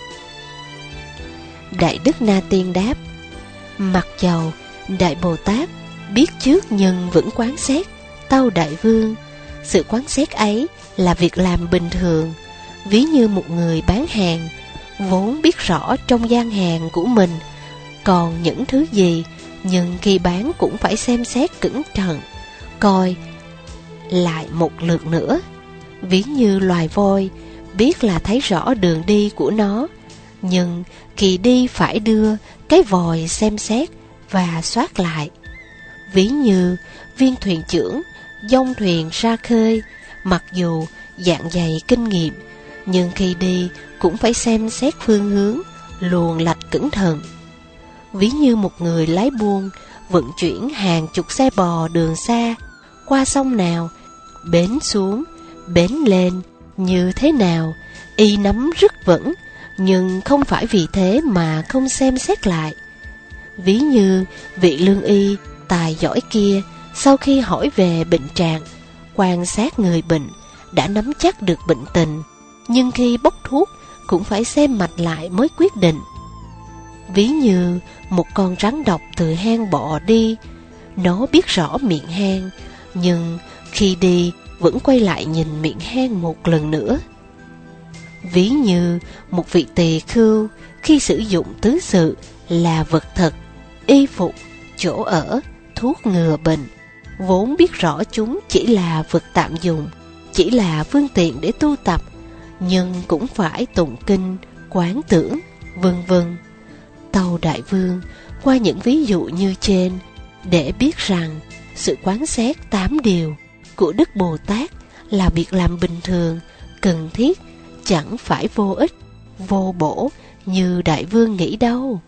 S2: Đại Đức Na Tiên đáp: mặc dầu Đại Bồ Tát biết trước nhưng vẫn quán xét, tâu Đại Vương, sự quán xét ấy là việc làm bình thường. Ví như một người bán hàng, vốn biết rõ trong gian hàng của mình còn những thứ gì, nhưng khi bán cũng phải xem xét cẩn thận, coi lại một lượt nữa. Ví như loài voi, biết là thấy rõ đường đi của nó, nhưng khi đi phải đưa cái vòi xem xét và soát lại. Ví như viên thuyền trưởng dông thuyền ra khơi, mặc dù dạng dày kinh nghiệm, nhưng khi đi cũng phải xem xét phương hướng, luồn lạch cẩn thận. Ví như một người lái buôn vận chuyển hàng chục xe bò đường xa, qua sông nào, bến xuống, bến lên, như thế nào, y nắm rất vững, nhưng không phải vì thế mà không xem xét lại. Ví như vị lương y tài giỏi kia, sau khi hỏi về bệnh trạng, quan sát người bệnh, đã nắm chắc được bệnh tình, nhưng khi bốc thuốc cũng phải xem mạch lại mới quyết định. Ví như một con rắn độc từ hang bò đi, nó biết rõ miệng hang, nhưng khi đi vẫn quay lại nhìn miệng hang một lần nữa. Ví như một vị tỳ khưu khi sử dụng tứ sự là vật thật, y phục, chỗ ở, thuốc ngừa bệnh, vốn biết rõ chúng chỉ là vật tạm dùng, chỉ là phương tiện để tu tập, nhưng cũng phải tụng kinh, quán tưởng, vân vân. Tâu Đại Vương, qua những ví dụ như trên, để biết rằng sự quán xét tám điều của Đức Bồ Tát là việc làm bình thường, cần thiết, chẳng phải vô ích, vô bổ như Đại Vương nghĩ đâu.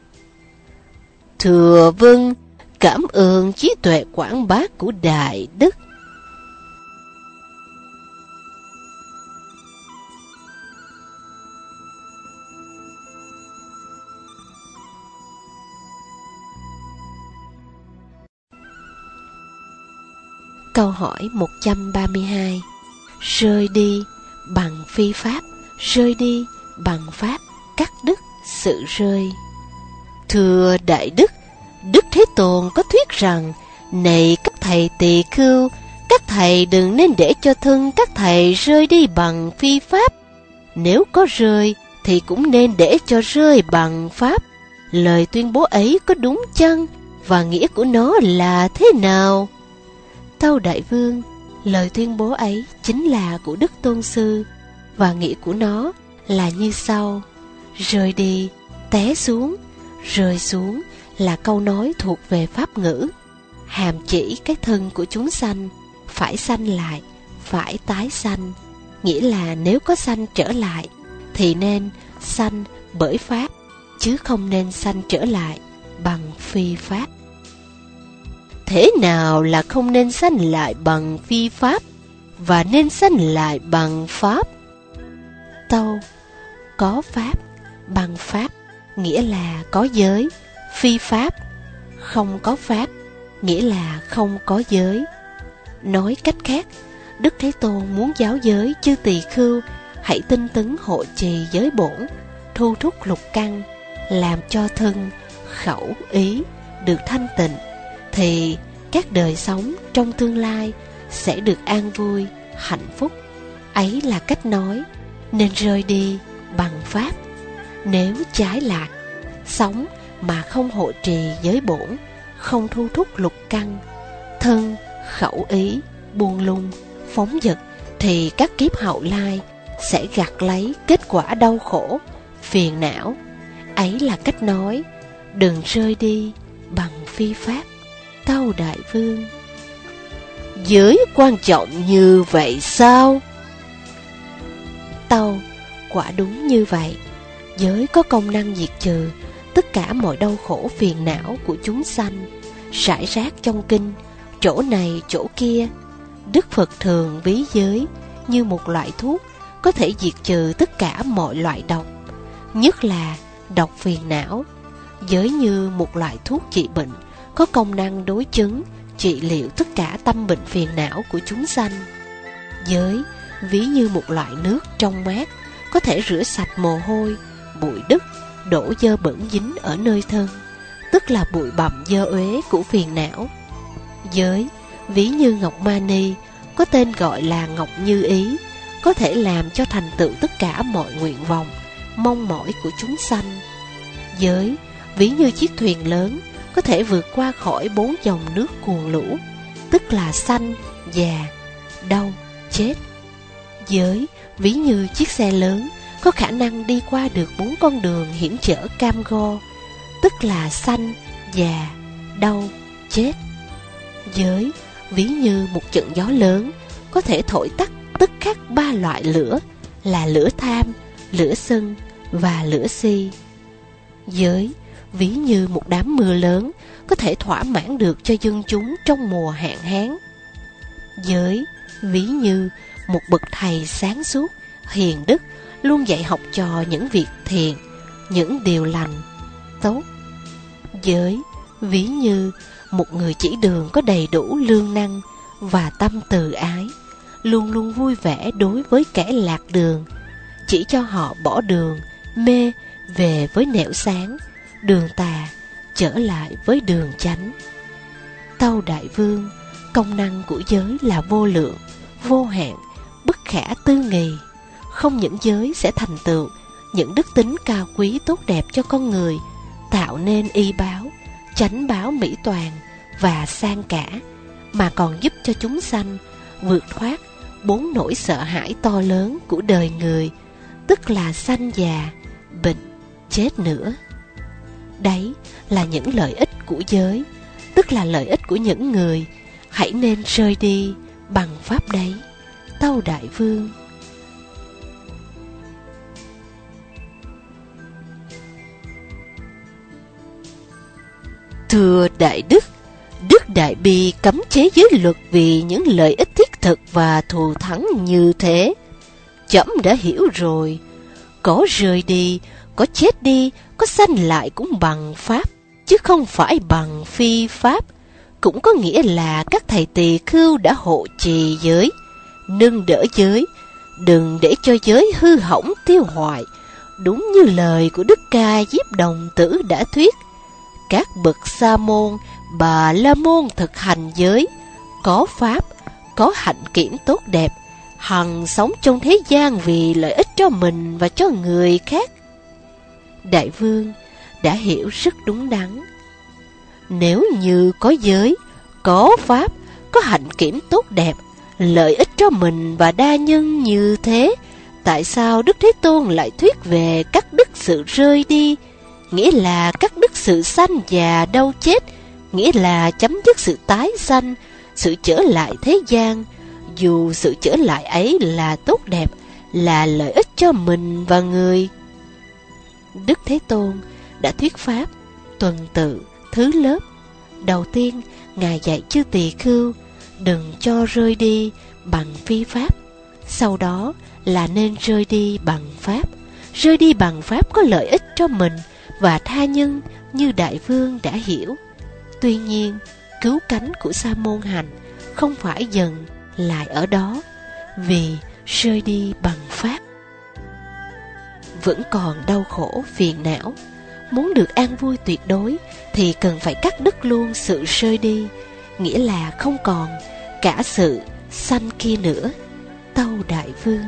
S2: Thưa vâng, cảm ơn trí tuệ quảng bá của Đại Đức. Câu hỏi một trăm ba mươi hai. Rơi đi bằng phi pháp, rơi đi bằng pháp cắt đứt sự rơi. Thưa Đại Đức, Đức Thế Tôn có thuyết rằng: này các thầy tỳ khưu, các thầy đừng nên để cho thân các thầy rơi đi bằng phi pháp. Nếu có rơi thì cũng nên để cho rơi bằng pháp. Lời tuyên bố ấy có đúng chăng? Và nghĩa của nó là thế nào? Tâu Đại Vương, lời tuyên bố ấy chính là của Đức Tôn Sư, và nghĩa của nó là như sau: rơi đi, té xuống, rơi xuống là câu nói thuộc về pháp ngữ, hàm chỉ cái thân của chúng sanh phải sanh lại, phải tái sanh. Nghĩa là nếu có sanh trở lại thì nên sanh bởi pháp, chứ không nên sanh trở lại bằng phi pháp. Thế nào là không nên sanh lại bằng phi pháp và nên sanh lại bằng pháp? Tâu, có pháp bằng pháp nghĩa là có giới, phi pháp không có pháp nghĩa là không có giới. Nói cách khác, Đức Thế Tôn muốn giáo giới chư tỳ khưu hãy tinh tấn hộ trì giới bổn, thu thúc lục căn, làm cho thân, khẩu, ý được thanh tịnh, thì các đời sống trong tương lai sẽ được an vui, hạnh phúc. Ấy là cách nói nên rơi đi bằng pháp. Nếu trái lại, sống mà không hộ trì giới bổn, không thu thúc lục căn, thân, khẩu, ý, buông lung, phóng dật, thì các kiếp hậu lai sẽ gặt lấy kết quả đau khổ, phiền não. Ấy là cách nói đừng rơi đi bằng phi pháp. Tâu Đại Vương, giới quan trọng như vậy sao? Tâu, quả đúng như vậy. Giới có công năng diệt trừ tất cả mọi đau khổ phiền não của chúng sanh, rải rác trong kinh, chỗ này chỗ kia. Đức Phật thường ví giới như một loại thuốc có thể diệt trừ tất cả mọi loại độc, nhất là độc phiền não. Giới như một loại thuốc trị bệnh, có công năng đối chứng, trị liệu tất cả tâm bệnh phiền não của chúng sanh. Giới ví như một loại nước trong mát, có thể rửa sạch mồ hôi, bụi đất, đổ dơ bẩn dính ở nơi thân, tức là bụi bặm dơ uế của phiền não. Giới, ví như ngọc mani, có tên gọi là ngọc như ý, có thể làm cho thành tựu tất cả mọi nguyện vọng, mong mỏi của chúng sanh. Giới, ví như chiếc thuyền lớn, có thể vượt qua khỏi bốn dòng nước cuồn lũ, tức là sanh, già, đau, chết. Giới, ví như chiếc xe lớn, có khả năng đi qua được bốn con đường hiểm trở cam go, tức là sanh, già, đau, chết. Giới, ví như một trận gió lớn, có thể thổi tắt tức khắc ba loại lửa, là lửa tham, lửa sân và lửa si. Giới, ví như một đám mưa lớn, có thể thỏa mãn được cho dân chúng trong mùa hạn hán. Giới, ví như một bậc thầy sáng suốt, hiền đức, luôn dạy học trò những việc thiện, những điều lành, tốt. Giới, ví như một người chỉ đường có đầy đủ lương năng và tâm từ ái, luôn luôn vui vẻ đối với kẻ lạc đường, chỉ cho họ bỏ đường mê về với nẻo sáng, đường tà trở lại với đường chánh. Tâu Đại Vương, công năng của giới là vô lượng, vô hạn, bất khả tư nghì. Không những giới sẽ thành tựu những đức tính cao quý tốt đẹp cho con người, tạo nên y báo, chánh báo mỹ toàn và sang cả, mà còn giúp cho chúng sanh vượt thoát bốn nỗi sợ hãi to lớn của đời người, tức là sanh già, bệnh, chết nữa. Đấy là những lợi ích của giới, tức là lợi ích của những người hãy nên rơi đi bằng pháp đấy. Tâu Đại Vương. Thưa Đại Đức, Đức Đại Bi cấm chế giới luật vì những lợi ích thiết thực và thù thắng như thế. Chấm đã hiểu rồi, có rơi đi, có chết đi, có sanh lại cũng bằng pháp, chứ không phải bằng phi pháp. Cũng có nghĩa là các thầy tỳ khưu đã hộ trì giới, nâng đỡ giới, đừng để cho giới hư hỏng tiêu hoại. Đúng như lời của Đức Ca Diếp Đồng Tử đã thuyết, các bậc sa môn, bà la môn thực hành giới, có pháp, có hạnh kiểm tốt đẹp, hằng sống trong thế gian vì lợi ích cho mình và cho người khác. Đại Vương đã hiểu rất đúng đắn. Nếu như có giới, có pháp, có hạnh kiểm tốt đẹp, lợi ích cho mình và đa nhân như thế, tại sao Đức Thế Tôn lại thuyết về các đức sự rơi đi, nghĩa là các đức sự sanh già đau chết, nghĩa là chấm dứt sự tái sanh, sự trở lại thế gian, dù sự trở lại ấy là tốt đẹp, là lợi ích cho mình và người. Đức Thế Tôn đã thuyết pháp tuần tự thứ lớp. Đầu tiên, Ngài dạy chư tỳ khưu đừng cho rơi đi bằng phi pháp, sau đó là nên rơi đi bằng pháp. Rơi đi bằng pháp có lợi ích cho mình và tha nhân như Đại Vương đã hiểu. Tuy nhiên, cứu cánh của sa môn hành không phải dừng lại ở đó, vì rơi đi bằng pháp vẫn còn đau khổ phiền não. Muốn được an vui tuyệt đối thì cần phải cắt đứt luôn sự rơi đi, nghĩa là không còn cả sự sanh kia nữa. Tâu Đại Vương.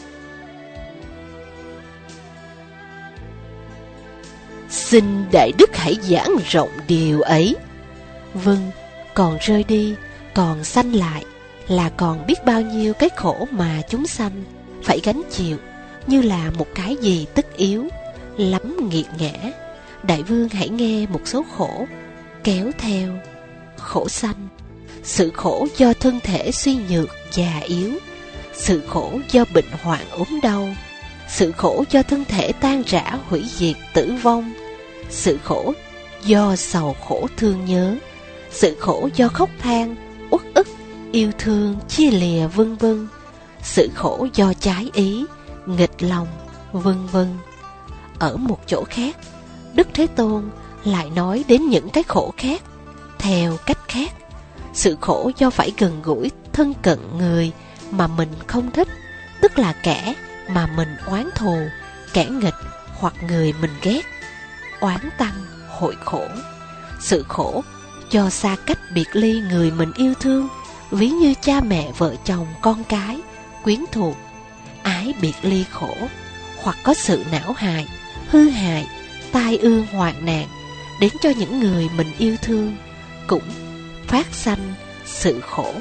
S2: Xin Đại Đức hãy giảng rộng điều ấy. Vâng, còn rơi đi, còn sanh lại, là còn biết bao nhiêu cái khổ mà chúng sanh phải gánh chịu, như là một cái gì tất yếu, lắm nghiệt ngã. Đại Vương hãy nghe một số khổ kéo theo. Khổ sanh, sự khổ do thân thể suy nhược già yếu, sự khổ do bệnh hoạn ốm đau, sự khổ do thân thể tan rã hủy diệt tử vong, sự khổ do sầu khổ thương nhớ, sự khổ do khóc than uất ức yêu thương chia lìa vân vân, sự khổ do trái ý nghịch lòng vân vân. Ở một chỗ khác, Đức Thế Tôn lại nói đến những cái khổ khác theo cách khác. Sự khổ do phải gần gũi thân cận người mà mình không thích, tức là kẻ mà mình oán thù, kẻ nghịch hoặc người mình ghét. Oán tăng, hội khổ. Sự khổ do xa cách biệt ly người mình yêu thương, ví như cha mẹ, vợ chồng, con cái, quyến thuộc. Ái biệt ly khổ, hoặc có sự não hại, hư hại, tai ương hoạn nạn đến cho những người mình yêu thương, cũng phát sanh sự khổ.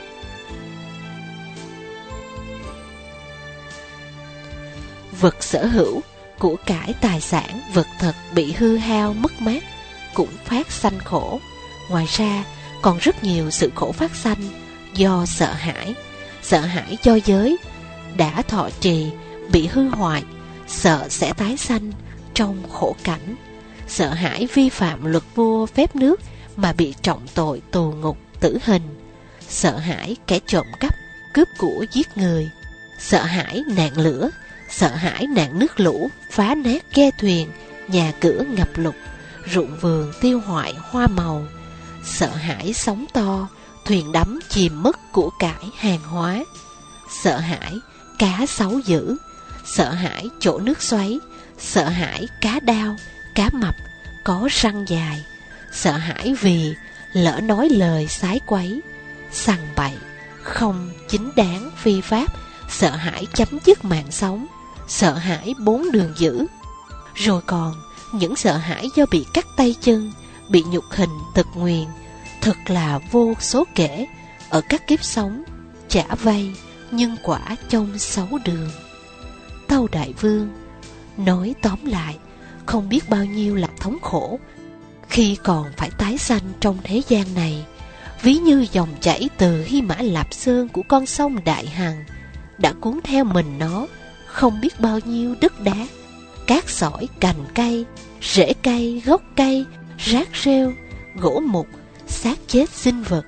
S2: Vật sở hữu, của cải tài sản, vật thật bị hư hao mất mát cũng phát sanh khổ. Ngoài ra còn rất nhiều sự khổ phát sanh do sợ hãi. Sợ hãi do giới đã thọ trì bị hư hoại, sợ sẽ tái sanh trong khổ cảnh. Sợ hãi vi phạm luật vua phép nước mà bị trọng tội tù ngục tử hình. Sợ hãi kẻ trộm cắp, cướp của giết người. Sợ hãi nạn lửa, sợ hãi nạn nước lũ phá nát ghe thuyền, nhà cửa ngập lụt, ruộng vườn tiêu hoại hoa màu. Sợ hãi sóng to, thuyền đắm chìm mất của cải hàng hóa. Sợ hãi cá sấu dữ, sợ hãi chỗ nước xoáy, sợ hãi cá đao, cá mập có răng dài. Sợ hãi vì lỡ nói lời sái quấy, sằng bậy, không chính đáng phi pháp. Sợ hãi chấm dứt mạng sống, sợ hãi bốn đường dữ. Rồi còn những sợ hãi do bị cắt tay chân, bị nhục hình tật nguyền, thật là vô số kể ở các kiếp sống, trả vay, nhân quả trong sáu đường. Tâu Đại Vương nói tóm lại, không biết bao nhiêu là thống khổ khi còn phải tái sanh trong thế gian này. Ví như dòng chảy từ Hy Mã Lạp Sơn của con sông Đại Hằng đã cuốn theo mình nó không biết bao nhiêu đất đá, cát sỏi, cành cây, rễ cây, gốc cây, rác rêu, gỗ mục, xác chết sinh vật.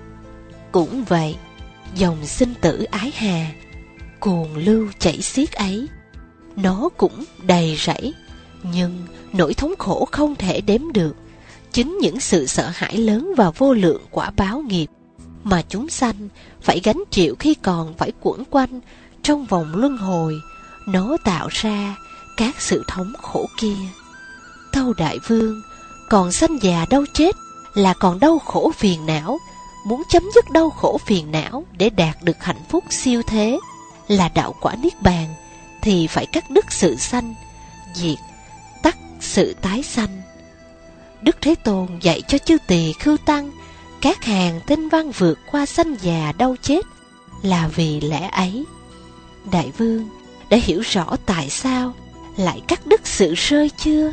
S2: Cũng vậy, dòng sinh tử ái hà cuồng lưu chảy xiết ấy, nó cũng đầy rẫy, nhưng nỗi thống khổ không thể đếm được. Chính những sự sợ hãi lớn và vô lượng quả báo nghiệp mà chúng sanh phải gánh chịu khi còn phải quẩn quanh trong vòng luân hồi, nó tạo ra các sự thống khổ kia. Tâu Đại Vương, còn sanh già đau chết là còn đau khổ phiền não. Muốn chấm dứt đau khổ phiền não để đạt được hạnh phúc siêu thế là đạo quả niết bàn, thì phải cắt đứt sự sanh, diệt, tắt sự tái sanh. Đức Thế Tôn dạy cho chư tỳ khưu tăng các hàng tinh văn vượt qua sanh già đau chết là vì lẽ ấy. Đại Vương đã hiểu rõ tại sao lại cắt đứt sự rơi chưa?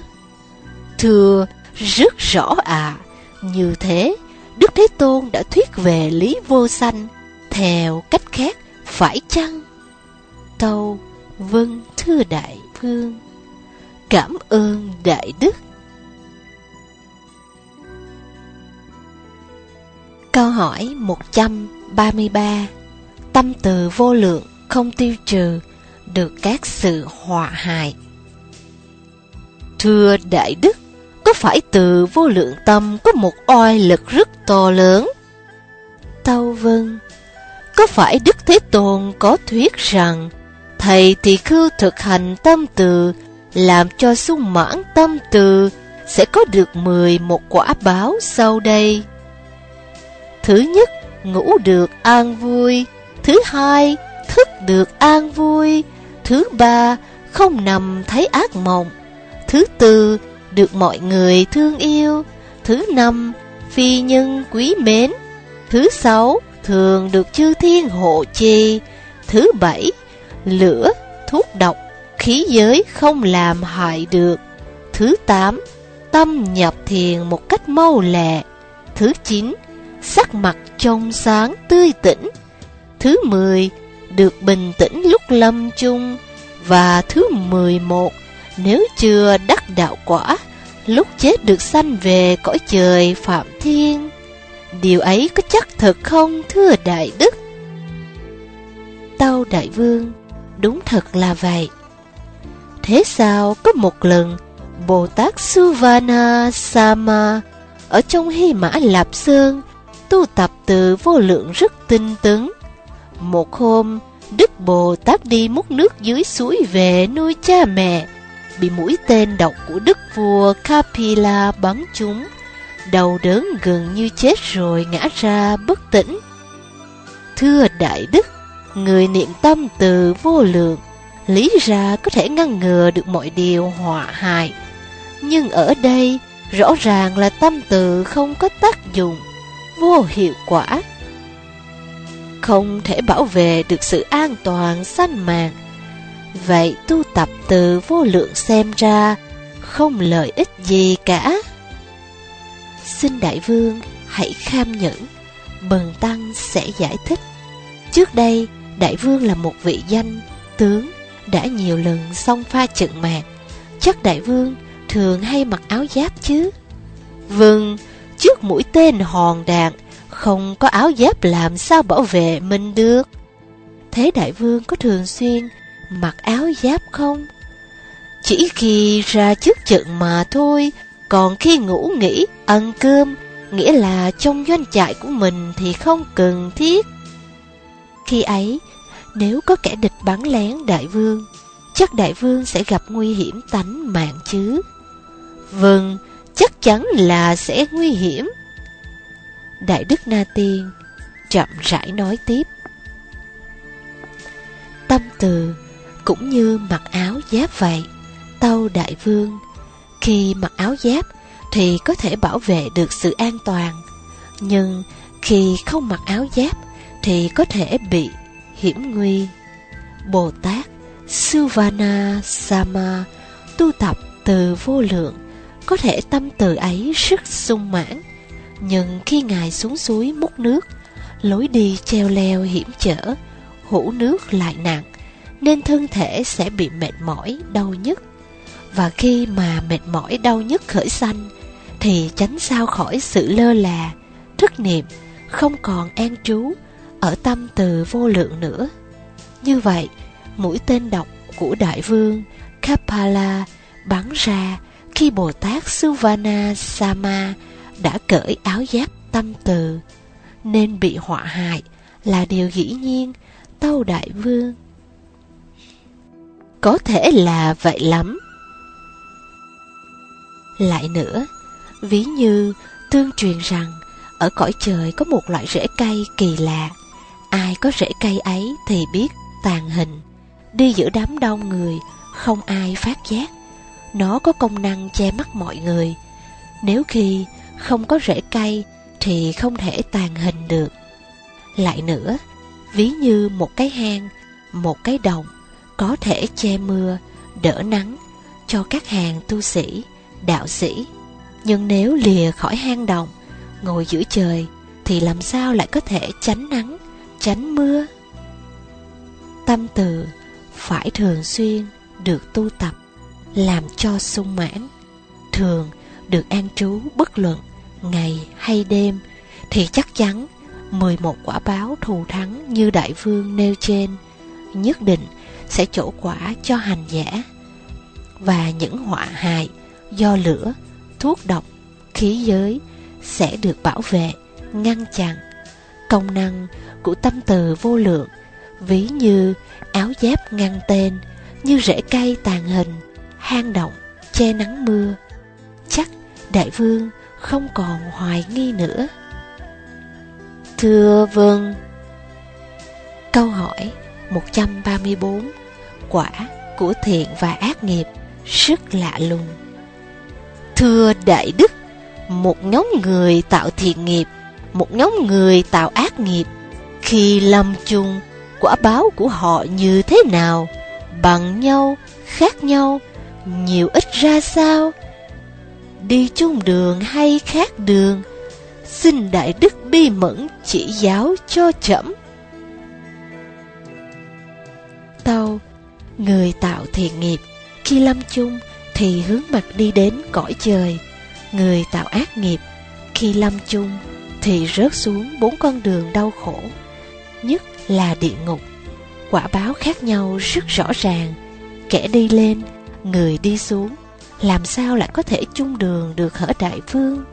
S2: Thưa, rất rõ ạ. À. Như thế, Đức Thế Tôn đã thuyết về lý vô sanh theo cách khác, phải chăng? Tâu, vâng thưa Đại Vương. Cảm ơn Đại Đức. Câu hỏi một trăm ba mươi ba. Tâm từ vô lượng không tiêu trừ được các sự họa hại. Thưa Đại Đức, có phải từ vô lượng tâm có một oai lực rất to lớn? Tâu vâng. Có phải Đức Thế Tôn có thuyết rằng thầy tỳ khưu thực hành tâm từ, làm cho sung mãn tâm từ, sẽ có được mười một quả báo sau đây? Thứ nhất, ngủ được an vui. Thứ hai, thức được an vui. Thứ ba, không nằm thấy ác mộng. Thứ tư, được mọi người thương yêu. Thứ năm, phi nhân quý mến. Thứ sáu, thường được chư thiên hộ trì. Thứ bảy, lửa, thuốc độc, khí giới không làm hại được. Thứ tám, tâm nhập thiền một cách mau lẹ. Thứ chín, sắc mặt trong sáng tươi tỉnh. Thứ mười, được bình tĩnh lúc lâm chung. Và thứ mười một, nếu chưa đắc đạo quả, lúc chết được sanh về cõi trời Phạm Thiên. Điều ấy có chắc thật không thưa Đại Đức? Tâu Đại Vương, đúng thật là vậy. Thế sao có một lần Bồ Tát Suvana Sama ở trong Hy Mã Lạp Sơn tu tập từ vô lượng rất tinh tấn. Một hôm, Đức Bồ Tát đi múc nước dưới suối về nuôi cha mẹ, bị mũi tên độc của đức vua Kapila bắn trúng, đau đớn gần như chết rồi ngã ra bất tỉnh. Thưa Đại Đức, người niệm tâm từ vô lượng, lý ra có thể ngăn ngừa được mọi điều họa hại. Nhưng ở đây, rõ ràng là tâm từ không có tác dụng, vô hiệu quả, không thể bảo vệ được sự an toàn sanh mạng. Vậy tu tập từ vô lượng xem ra không lợi ích gì cả. Xin Đại Vương hãy kham nhẫn, Bần Tăng sẽ giải thích. Trước đây, Đại Vương là một vị danh tướng, đã nhiều lần xông pha trận mạc. Chắc Đại Vương thường hay mặc áo giáp chứ? Vâng, trước mũi tên hòn đạn, không có áo giáp làm sao bảo vệ mình được. Thế Đại Vương có thường xuyên mặc áo giáp không? Chỉ khi ra trước trận mà thôi, còn khi ngủ nghỉ, ăn cơm, nghĩa là trong doanh trại của mình thì không cần thiết. Khi ấy, nếu có kẻ địch bắn lén Đại Vương, chắc Đại Vương sẽ gặp nguy hiểm tánh mạng chứ? Vâng, chắc chắn là sẽ nguy hiểm. Đại Đức Na Tiên chậm rãi nói tiếp. Tâm từ cũng như mặc áo giáp vậy, tâu Đại Vương. Khi mặc áo giáp thì có thể bảo vệ được sự an toàn, nhưng khi không mặc áo giáp thì có thể bị hiểm nguy. Bồ Tát Suvana Sama tu tập từ vô lượng, có thể tâm từ ấy rất sung mãn, nhưng khi Ngài xuống suối múc nước, lối đi treo leo hiểm trở, hũ nước lại nặng, nên thân thể sẽ bị mệt mỏi, đau nhức. Và khi mà mệt mỏi đau nhức khởi sanh, thì tránh sao khỏi sự lơ là, thức niệm, không còn an trú ở tâm từ vô lượng nữa. Như vậy, mũi tên độc của Đại Vương Kapala bắn ra khi Bồ Tát Suvana Sama đã cởi áo giáp tâm từ, nên bị họa hại là điều dĩ nhiên, tâu Đại Vương. Có thể là vậy lắm. Lại nữa, ví như tương truyền rằng ở cõi trời có một loại rễ cây kỳ lạ. Ai có rễ cây ấy thì biết tàng hình, đi giữa đám đông người không ai phát giác. Nó có công năng che mắt mọi người. Nếu khi không có rễ cây thì không thể tàng hình được. Lại nữa, ví như một cái hang, một cái đồng có thể che mưa, đỡ nắng cho các hàng tu sĩ, đạo sĩ. Nhưng nếu lìa khỏi hang động, ngồi giữa trời, thì làm sao lại có thể tránh nắng, tránh mưa? Tâm từ phải thường xuyên được tu tập, làm cho sung mãn, thường được an trú bất luận ngày hay đêm, thì chắc chắn mười một quả báo thù thắng như Đại Vương nêu trên nhất định sẽ trổ quả cho hành giả. Và những họa hại do lửa, thuốc độc, khí giới sẽ được bảo vệ, ngăn chặn. Công năng của tâm từ vô lượng, ví như áo giáp ngăn tên, như rễ cây tàng hình, hang động che nắng mưa, chắc Đại Vương không còn hoài nghi nữa. Thưa vâng. Câu hỏi một trăm ba mươi bốn. Quả của thiện và ác nghiệp rất lạ lùng. Thưa Đại Đức, một nhóm người tạo thiện nghiệp, một nhóm người tạo ác nghiệp, khi lâm chung, quả báo của họ như thế nào? Bằng nhau, khác nhau, nhiều ít ra sao? Đi chung đường hay khác đường? Xin Đại Đức bi mẫn chỉ giáo cho trẫm. Tâu: người tạo thiện nghiệp khi lâm chung thì hướng mặt đi đến cõi trời. Người tạo ác nghiệp khi lâm chung thì rớt xuống bốn con đường đau khổ, nhất là địa ngục. Quả báo khác nhau rất rõ ràng. Kẻ đi lên, người đi xuống, làm sao lại có thể chung đường được hở Đại Vương?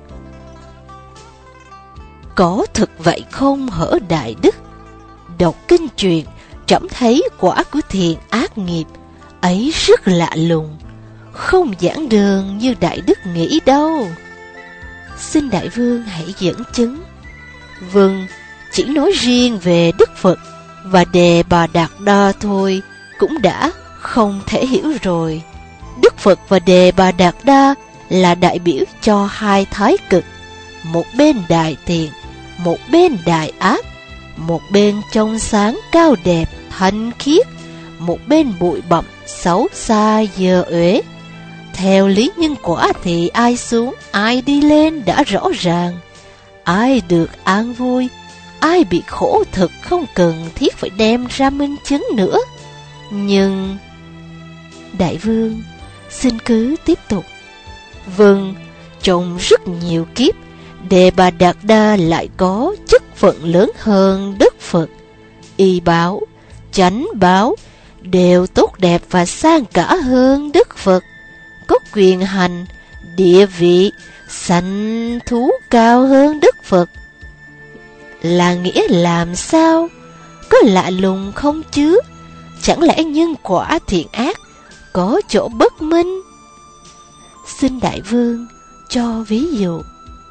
S2: Có thực vậy không hở Đại Đức? Đọc kinh truyền trẫm thấy quả của thiện ác nghiệp ấy rất lạ lùng, không giản đơn như Đại Đức nghĩ đâu. Xin Đại Vương hãy dẫn chứng. Vâng, chỉ nói riêng về Đức Phật và Đề Bà Đạt Đa thôi cũng đã không thể hiểu rồi. Đức Phật và Đề Bà Đạt Đa là đại biểu cho hai thái cực, một bên đại thiện, một bên đại ác, một bên trong sáng cao đẹp thanh khiết, một bên bụi bặm xấu xa dơ uế. Theo lý nhân quả thì ai xuống ai đi lên đã rõ ràng. Ai được an vui, ai bị khổ thực không cần thiết phải đem ra minh chứng nữa. Nhưng Đại Vương xin cứ tiếp tục. Vâng, trong rất nhiều kiếp, Đề Bà Đạt Đa lại có chức phận lớn hơn Đức Phật. Y báo, chánh báo đều tốt đẹp và sang cả hơn Đức Phật, có quyền hành, địa vị, sanh thú cao hơn Đức Phật. Là nghĩa làm sao? Có lạ lùng không chứ? Chẳng lẽ nhân quả thiện ác có chỗ bất minh? Xin Đại Vương cho ví dụ.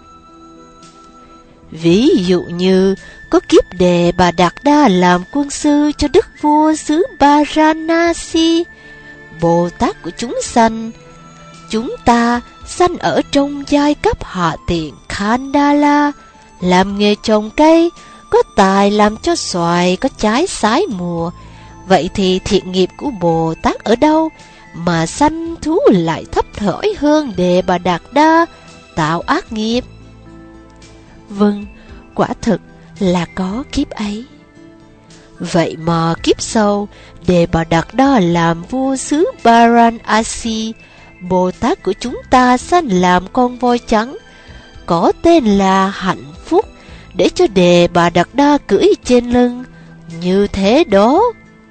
S2: Ví dụ như có kiếp Đề Bà Đạt Đa làm quân sư cho đức vua xứ Varanasi. Bồ Tát của chúng sanh, chúng ta sanh ở trong giai cấp hạ tiện Khandala, làm nghề trồng cây, có tài làm cho xoài có trái sái mùa. Vậy thì thiện nghiệp của Bồ Tát ở đâu mà sanh thú lại thấp thỏi hơn Đề Bà Đạt Đa tạo ác nghiệp? Vâng, quả thực là có kiếp ấy. Vậy mà kiếp sau, Đề Bà Đạt Đa làm vua xứ Varanasi, Bồ Tát của chúng ta sanh làm con voi trắng, có tên là Hạnh Phúc, để cho Đề Bà Đạt Đa cưỡi trên lưng, như thế đó.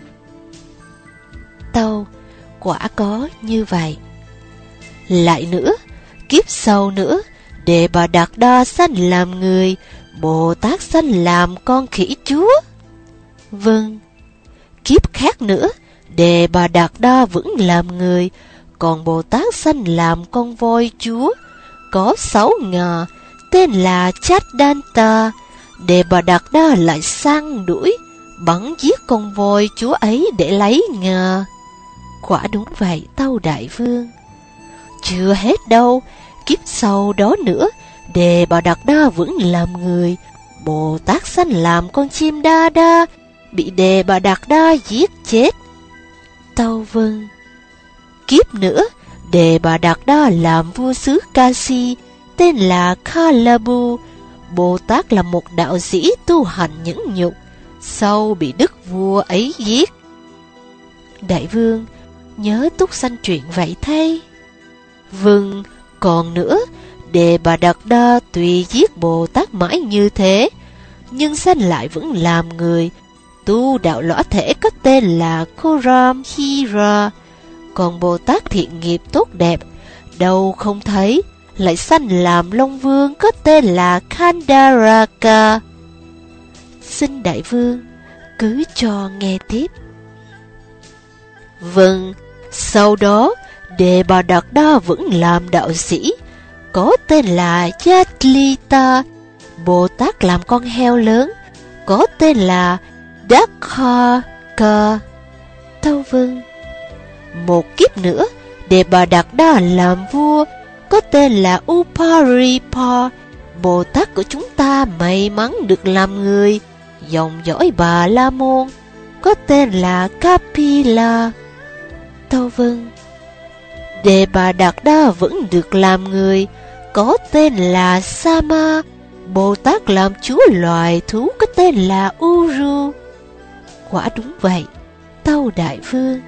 S2: Tâu, quả có như vậy. Lại nữa, kiếp sau nữa, Đề Bà Đạt Đa sanh làm người, Bồ Tát sanh làm con khỉ chúa. Vâng, kiếp khác nữa, Đề Bà Đạt Đa vẫn làm người, còn Bồ Tát sanh làm con voi chúa, có sáu ngà, tên là Chaddanta. Đề Bà Đạt Đa lại săn đuổi, bắn giết con voi chúa ấy để lấy ngà. Quả đúng vậy, tâu Đại Vương. Chưa hết đâu, kiếp sau đó nữa, Đề Bà Đạt Đa vẫn làm người, Bồ Tát sanh làm con chim đa đa, bị Đề Bà Đạt Đa giết chết. Tâu vâng. Kiếp nữa, Đề Bà Đạt Đa làm vua xứ Kasi, tên là Kalabu. Bồ Tát là một đạo sĩ tu hành nhẫn nhục, sau bị đức vua ấy giết. Đại Vương nhớ túc sanh chuyện vậy thay. Vâng, còn nữa, Đề Bà Đạt Đa tùy giết Bồ Tát mãi như thế, nhưng sanh lại vẫn làm người, tu đạo lõa thể có tên là Koram Hira. Còn Bồ Tát thiện nghiệp tốt đẹp, đâu không thấy, lại sanh làm Long Vương có tên là Khandaraka. Xin Đại Vương cứ cho nghe tiếp. Vâng, sau đó Đề Bà Đạt Đa vẫn làm đạo sĩ, có tên là Jatlita. Bồ Tát làm con heo lớn, có tên là Dakhaka. Tâu vâng. Một kiếp nữa, Đề Bà Đạt Đa làm vua, có tên là Uparipa. Bồ Tát của chúng ta may mắn được làm người, dòng dõi Bà La Môn, có tên là Kapila. Tâu vâng. Đề Bà Đạt Đa vẫn được làm người, có tên là Sama. Bồ Tát làm chúa loài thú có tên là Uru. Quả đúng vậy, tâu Đại Vương.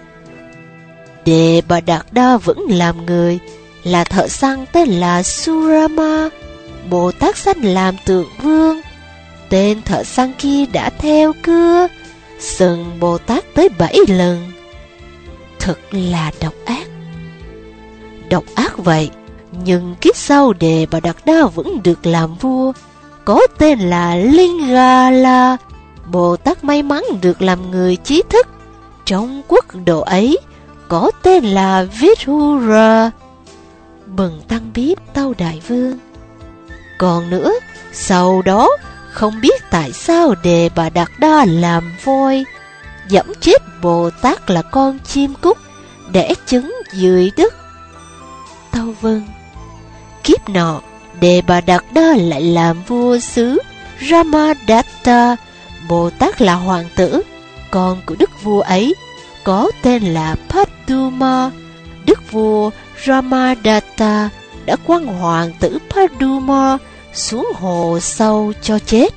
S2: Đề Bà Đạt Đa vẫn làm người, là thợ săn tên là Surama. Bồ Tát sanh làm tượng vương. Tên thợ săn kia đã theo cưa, sừng Bồ Tát tới bảy lần. Thật là độc ác. Độc ác vậy, nhưng kiếp sau Đề Bà Đạt Đa vẫn được làm vua, có tên là Lingala. Bồ Tát may mắn được làm người trí thức trong quốc độ ấy, có tên là Vidura. Bần tăng biết tâu đại vương. Còn nữa, sau đó không biết tại sao Đề Bà Đạt Đa làm voi, dẫm chết Bồ Tát là con chim cút, đẻ trứng dưới đất. Tâu vâng. Kiếp nọ, Đề Bà Đạt Đa lại làm vua xứ Ramadatta. Bồ Tát là hoàng tử, con của đức vua ấy, có tên là Paduma. Đức vua Ramadatta đã quăng hoàng tử Paduma xuống hồ sâu cho chết.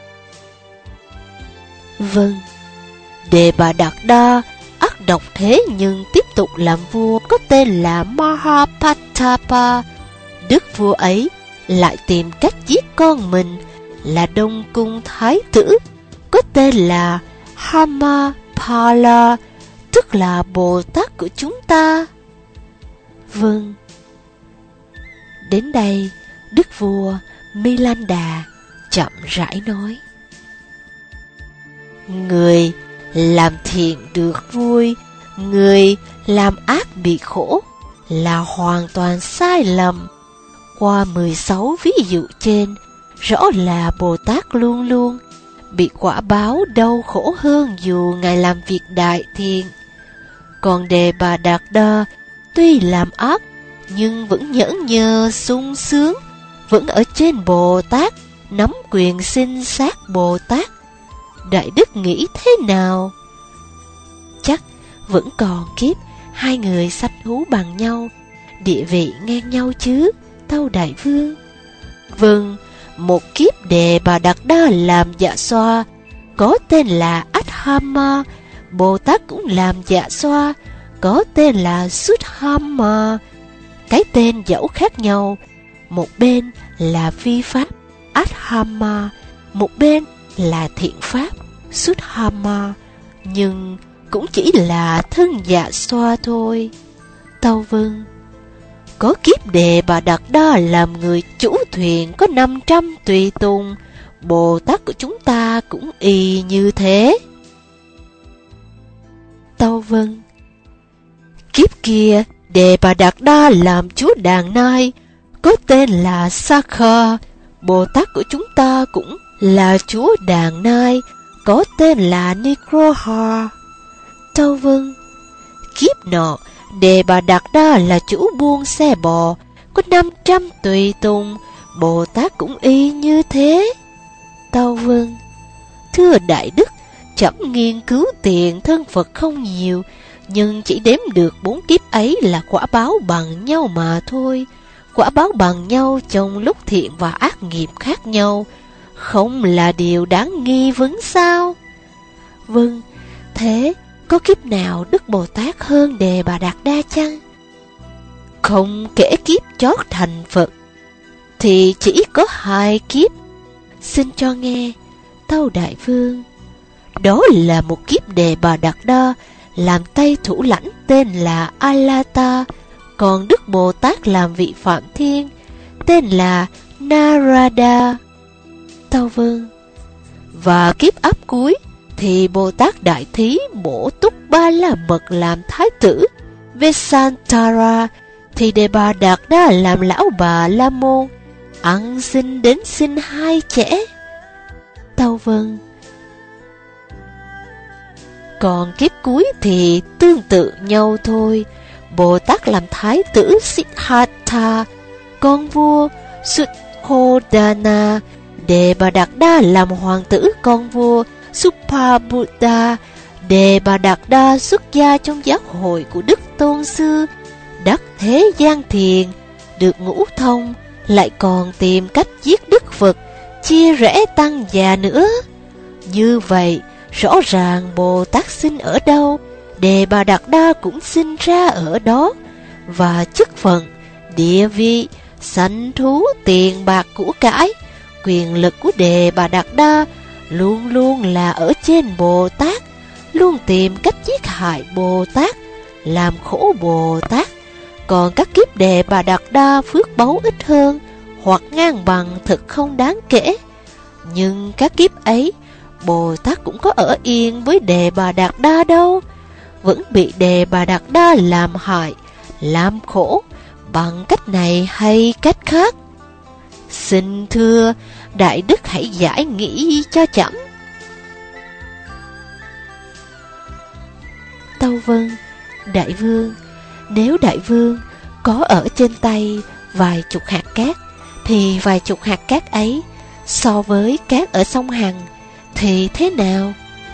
S2: Vâng. Đề Bà Đạt Đa ác độc thế nhưng tiếp tục làm vua, có tên là Mahapatapa. Đức vua ấy lại tìm cách giết con mình là Đông Cung Thái tử, có tên là Hamapala, tức là Bồ Tát của chúng ta. Vâng. Đến đây, đức vua Milanda chậm rãi nói: người làm thiện được vui, người làm ác bị khổ là hoàn toàn sai lầm. Qua mười sáu ví dụ trên, rõ là Bồ Tát luôn luôn bị quả báo đau khổ hơn dù Ngài làm việc đại thiện. Còn Đề Bà Đạt Đa tuy làm ác nhưng vẫn nhẫn nhơ sung sướng, vẫn ở trên Bồ Tát, nắm quyền sinh sát Bồ Tát. Đại đức nghĩ thế nào? Chắc vẫn còn kiếp hai người sanh thú bằng nhau, địa vị ngang nhau chứ, tâu đại vương? Vâng, một kiếp Đề Bà Đạt Đa làm dạ xoa, có tên là Adhama. Bồ Tát cũng làm dạ xoa, có tên là Sudhama. Cái tên dẫu khác nhau, một bên là phi pháp Adhama, một bên là thiện pháp Sudhama, nhưng cũng chỉ là thân dạ xoa thôi. Tâu vâng. Có kiếp Đề Bà Đạt Đa làm người chủ thuyền, có năm trăm tùy tùng. Bồ Tát của chúng ta cũng y như thế. Tâu vâng. Kiếp kia Đề Bà Đạt Đa làm chúa đàn nai, có tên là Sakha. Bồ Tát của chúng ta cũng là chúa đàn nai, có tên là Nikroha. Tâu vâng. Kiếp nọ Đề Bà Đạt Đa là chủ buôn xe bò, có năm trăm tùy tùng. Bồ Tát cũng y như thế. Tâu vâng. Thưa đại đức, trẫm nghiên cứu tiền thân Phật không nhiều, nhưng chỉ đếm được bốn kiếp ấy là quả báo bằng nhau mà thôi. Quả báo bằng nhau trong lúc thiện và ác nghiệp khác nhau, không là điều đáng nghi vấn sao? Vâng, thế có kiếp nào Đức Bồ Tát hơn Đề Bà Đạt Đa chăng? Không kể kiếp chót thành Phật, thì chỉ có hai kiếp. Xin cho nghe, tâu đại vương. Đó là một kiếp Đề Bà Đạt Đa làm tay thủ lãnh tên là Alata, còn Đức Bồ Tát làm vị Phạm Thiên tên là Narada. Tâu vâng. Và kiếp áp cuối thì Bồ Tát Đại Thí bổ túc Ba La Mật làm thái tử Vesantara, thì Đề Bà Đạt Đa làm lão bà La Môn, ăn xin đến sinh hai trẻ. Tâu vâng. Còn kiếp cuối thì tương tự nhau thôi. Bồ Tát làm thái tử Siddhartha, con vua Suddhodana. Đề Bà Đạt Đa làm hoàng tử, con vua Suppabuddha. Đề Bà Đạt Đa xuất gia trong giáo hội của Đức Tôn Sư, đắc thế gian thiền, được ngũ thông, lại còn tìm cách giết Đức Phật, chia rẽ tăng già nữa. Như vậy, rõ ràng Bồ Tát sinh ở đâu, Đề Bà Đạt Đa cũng sinh ra ở đó. Và chức phận, địa vị, sanh thú, tiền bạc của cải, quyền lực của Đề Bà Đạt Đa luôn luôn là ở trên Bồ Tát, luôn tìm cách giết hại Bồ Tát, làm khổ Bồ Tát. Còn các kiếp Đề Bà Đạt Đa phước báu ít hơn, hoặc ngang bằng, thực không đáng kể. Nhưng các kiếp ấy, Bồ Tát cũng có ở yên với Đề Bà Đạt Đa đâu, vẫn bị Đề Bà Đạt Đa làm hại, làm khổ bằng cách này hay cách khác. Xin thưa Đại Đức hãy giải nghĩ cho chậm. Tâu vâng, Đại Vương. Nếu Đại Vương có ở trên tay vài chục hạt cát, thì vài chục hạt cát ấy so với cát ở sông Hằng thì thế nào?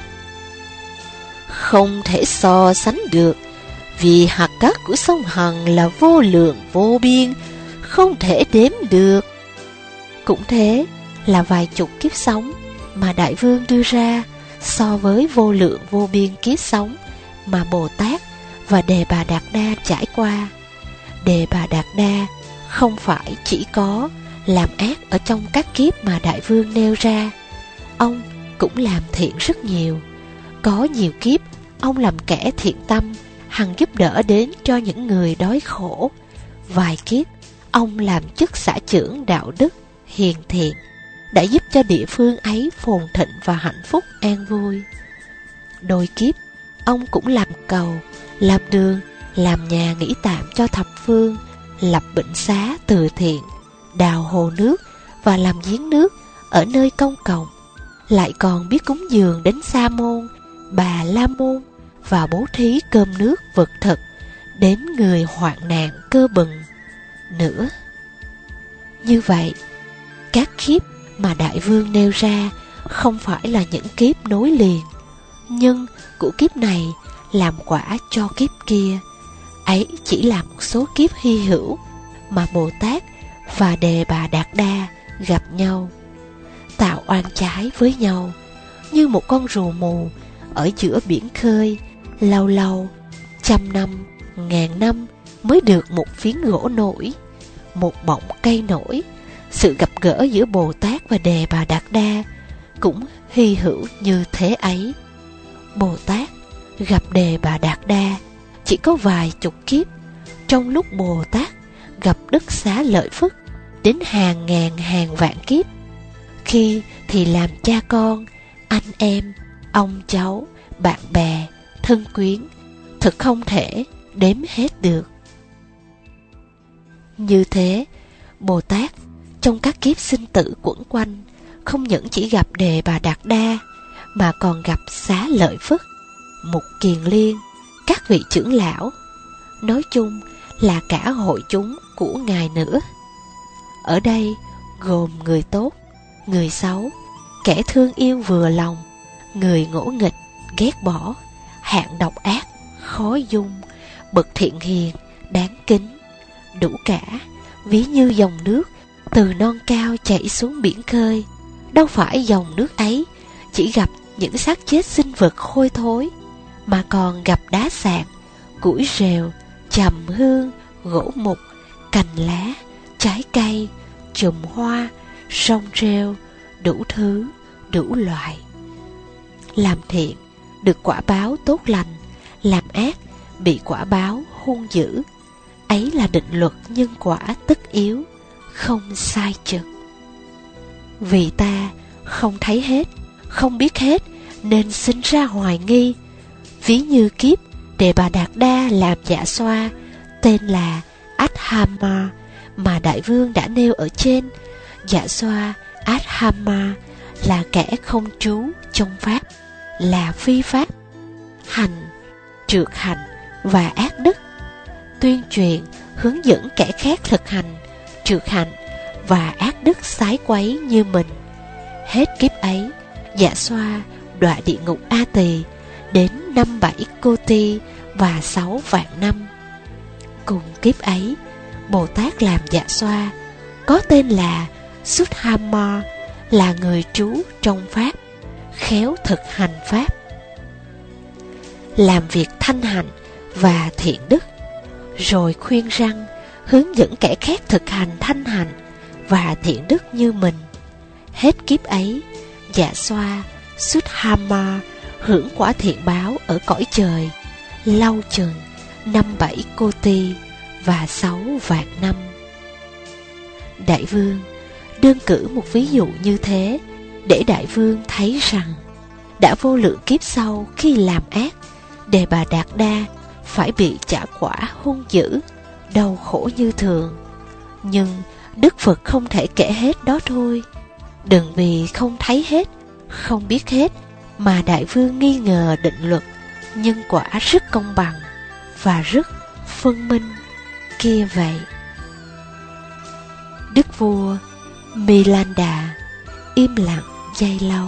S2: Không thể so sánh được, vì hạt cát của sông Hằng là vô lượng vô biên, không thể đếm được. Cũng thế là vài chục kiếp sống mà Đại Vương đưa ra so với vô lượng vô biên kiếp sống mà Bồ Tát và Đề Bà Đạt Đa trải qua. Đề Bà Đạt Đa không phải chỉ có làm ác ở trong các kiếp mà Đại Vương nêu ra, ông cũng làm thiện rất nhiều. Có nhiều kiếp ông làm kẻ thiện tâm, hằng giúp đỡ đến cho những người đói khổ. Vài kiếp ông làm chức xã trưởng đạo đức hiền thiện, đã giúp cho địa phương ấy phồn thịnh và hạnh phúc an vui. Đôi kiếp ông cũng làm cầu, làm đường, làm nhà nghỉ tạm cho thập phương, lập bệnh xá từ thiện, đào hồ nước và làm giếng nước ở nơi công cộng. Lại còn biết cúng dường đến Sa môn, Bà La môn và bố thí cơm nước vật thực đến người hoạn nạn cơ bừng nữa. Như vậy, các kiếp mà Đại Vương nêu ra không phải là những kiếp nối liền, nhưng của kiếp này làm quả cho kiếp kia. Ấy chỉ là một số kiếp hy hữu mà Bồ Tát và Đề Bà Đạt Đa gặp nhau, tạo oan trái với nhau, như một con rùa mù ở giữa biển khơi, lâu lâu, trăm năm, ngàn năm mới được một phiến gỗ nổi, một bọng cây nổi. Sự gặp gỡ giữa Bồ Tát và Đề Bà Đạt Đa cũng hy hữu như thế ấy. Bồ Tát gặp Đề Bà Đạt Đa chỉ có vài chục kiếp, trong lúc Bồ Tát gặp Đức Xá Lợi Phất đến hàng ngàn hàng vạn kiếp. Khi thì làm cha con, anh em, ông cháu, bạn bè, thân quyến, thực không thể đếm hết được. Như thế, Bồ Tát trong các kiếp sinh tử quẩn quanh không những chỉ gặp Đề Bà Đạt Đa, mà còn gặp Xá Lợi Phất, Mục Kiền Liên, các vị trưởng lão, nói chung là cả hội chúng của Ngài nữa. Ở đây gồm người tốt, người xấu, kẻ thương yêu vừa lòng, người ngỗ nghịch, ghét bỏ, hạng độc ác, khó dung, bậc thiện hiền, đáng kính, đủ cả, ví như dòng nước từ non cao chảy xuống biển khơi. Đâu phải dòng nước ấy chỉ gặp những xác chết sinh vật hôi thối, mà còn gặp đá sạn, củi rèo, trầm hương, gỗ mục, cành lá, trái cây, chùm hoa, rong rêu, đủ thứ, đủ loại. Làm thiện được quả báo tốt lành, làm ác bị quả báo hung dữ. Ấy là định luật nhân quả tất yếu, không sai chật. Vì ta không thấy hết, không biết hết, nên sinh ra hoài nghi. Ví như kiếp Đề Bà Đạt Đa làm dạ xoa, tên là Adhama, mà Đại Vương đã nêu ở trên. Dạ xoa Adhama là kẻ không trú trong pháp, là phi pháp, hành, trượt hành và ác đức, tuyên truyền hướng dẫn kẻ khác thực hành, trượt hành và ác đức sái quấy như mình. Hết kiếp ấy, dạ xoa đọa địa ngục A Tỳ đến năm bảy cô ti và sáu vạn năm. Cùng kiếp ấy, Bồ Tát làm dạ xoa có tên là Suddhama, là người trú trong pháp, khéo thực hành pháp, làm việc thanh hạnh và thiện đức, rồi khuyên răn hướng dẫn kẻ khác thực hành thanh hạnh và thiện đức như mình. Hết kiếp ấy, dạ xoa Suddhama hưởng quả thiện báo ở cõi trời, lâu chừng năm bảy cô ti và sáu vạn năm. Đại Vương đơn cử một ví dụ như thế để Đại Vương thấy rằng đã vô lượng kiếp sau khi làm ác, Đề Bà Đạt Đa phải bị trả quả hung dữ, đau khổ như thường. Nhưng Đức Phật không thể kể hết đó thôi. Đừng vì không thấy hết, không biết hết mà Đại Vương nghi ngờ định luật nhân quả rất công bằng và rất phân minh kia vậy. Đức vua Milanda im lặng giây lâu.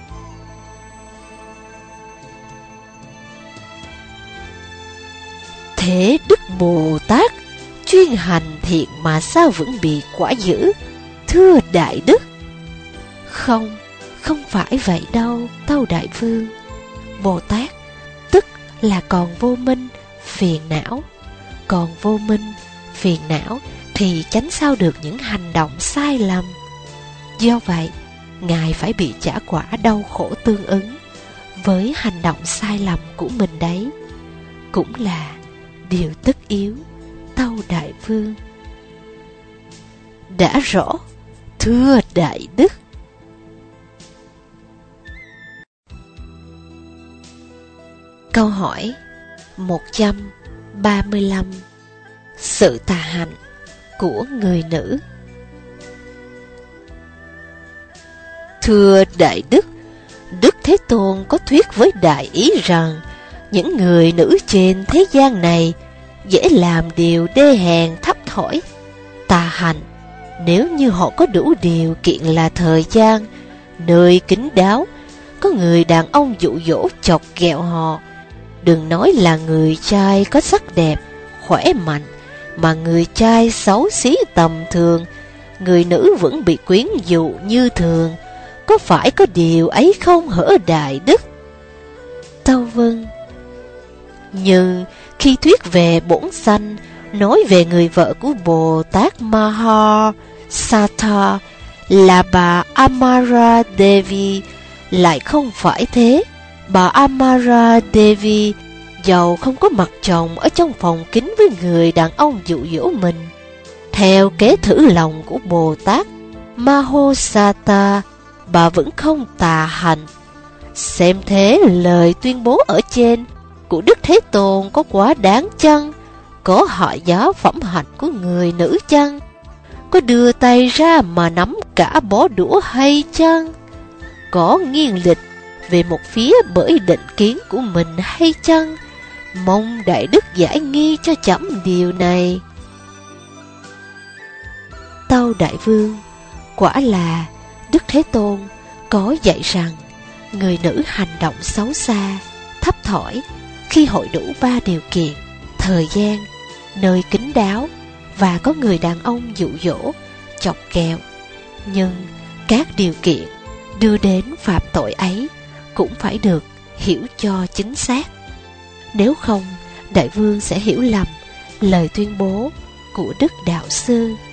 S2: Thế Đức Bồ Tát chuyên hành thiện mà sao vẫn bị quả dữ, thưa Đại Đức? Không, không phải vậy đâu, tâu Đại Vương. Bồ Tát tức là còn vô minh, phiền não. Còn vô minh, phiền não thì tránh sao được những hành động sai lầm. Do vậy, Ngài phải bị trả quả đau khổ tương ứng với hành động sai lầm của mình đấy. Cũng là điều tất yếu, tâu Đại Vương. Đã rõ, thưa Đại Đức. Câu hỏi một trăm ba mươi lăm. Sự tà hạnh của người nữ. Thưa Đại Đức, Đức Thế Tôn có thuyết với đại ý rằng những người nữ trên thế gian này dễ làm điều đê hèn thấp thỏi, tà hạnh, nếu như họ có đủ điều kiện là thời gian, nơi kín đáo, có người đàn ông dụ dỗ chọc ghẹo họ. Đừng nói là người trai có sắc đẹp, khỏe mạnh, mà người trai xấu xí tầm thường, người nữ vẫn bị quyến dụ như thường. Có phải có điều ấy không hở Đại Đức? Tâu vâng. Nhưng khi thuyết về bổn sanh, nói về người vợ của Bồ Tát Mahasatha là bà Amara Devi, lại không phải thế. Bà Amara Devi dầu không có mặt chồng ở trong phòng kín với người đàn ông dụ dỗ mình, theo kế thử lòng của Bồ Tát Mahasatha, bà vẫn không tà hạnh. Xem thế lời tuyên bố ở trên của Đức Thế Tôn có quá đáng chăng? Có hạ giá phẩm hạnh của người nữ chăng? Có đưa tay ra mà nắm cả bó đũa hay chăng? Có nghiêng lịch về một phía bởi định kiến của mình hay chăng? Mong Đại Đức giải nghi cho chấm điều này. Tâu Đại Vương, quả là Đức Thế Tôn có dạy rằng người nữ hành động xấu xa, thấp thỏi khi hội đủ ba điều kiện: thời gian, nơi kín đáo và có người đàn ông dụ dỗ, chọc ghẹo. Nhưng các điều kiện đưa đến phạm tội ấy cũng phải được hiểu cho chính xác. Nếu không, Đại Vương sẽ hiểu lầm lời tuyên bố của Đức Đạo Sư.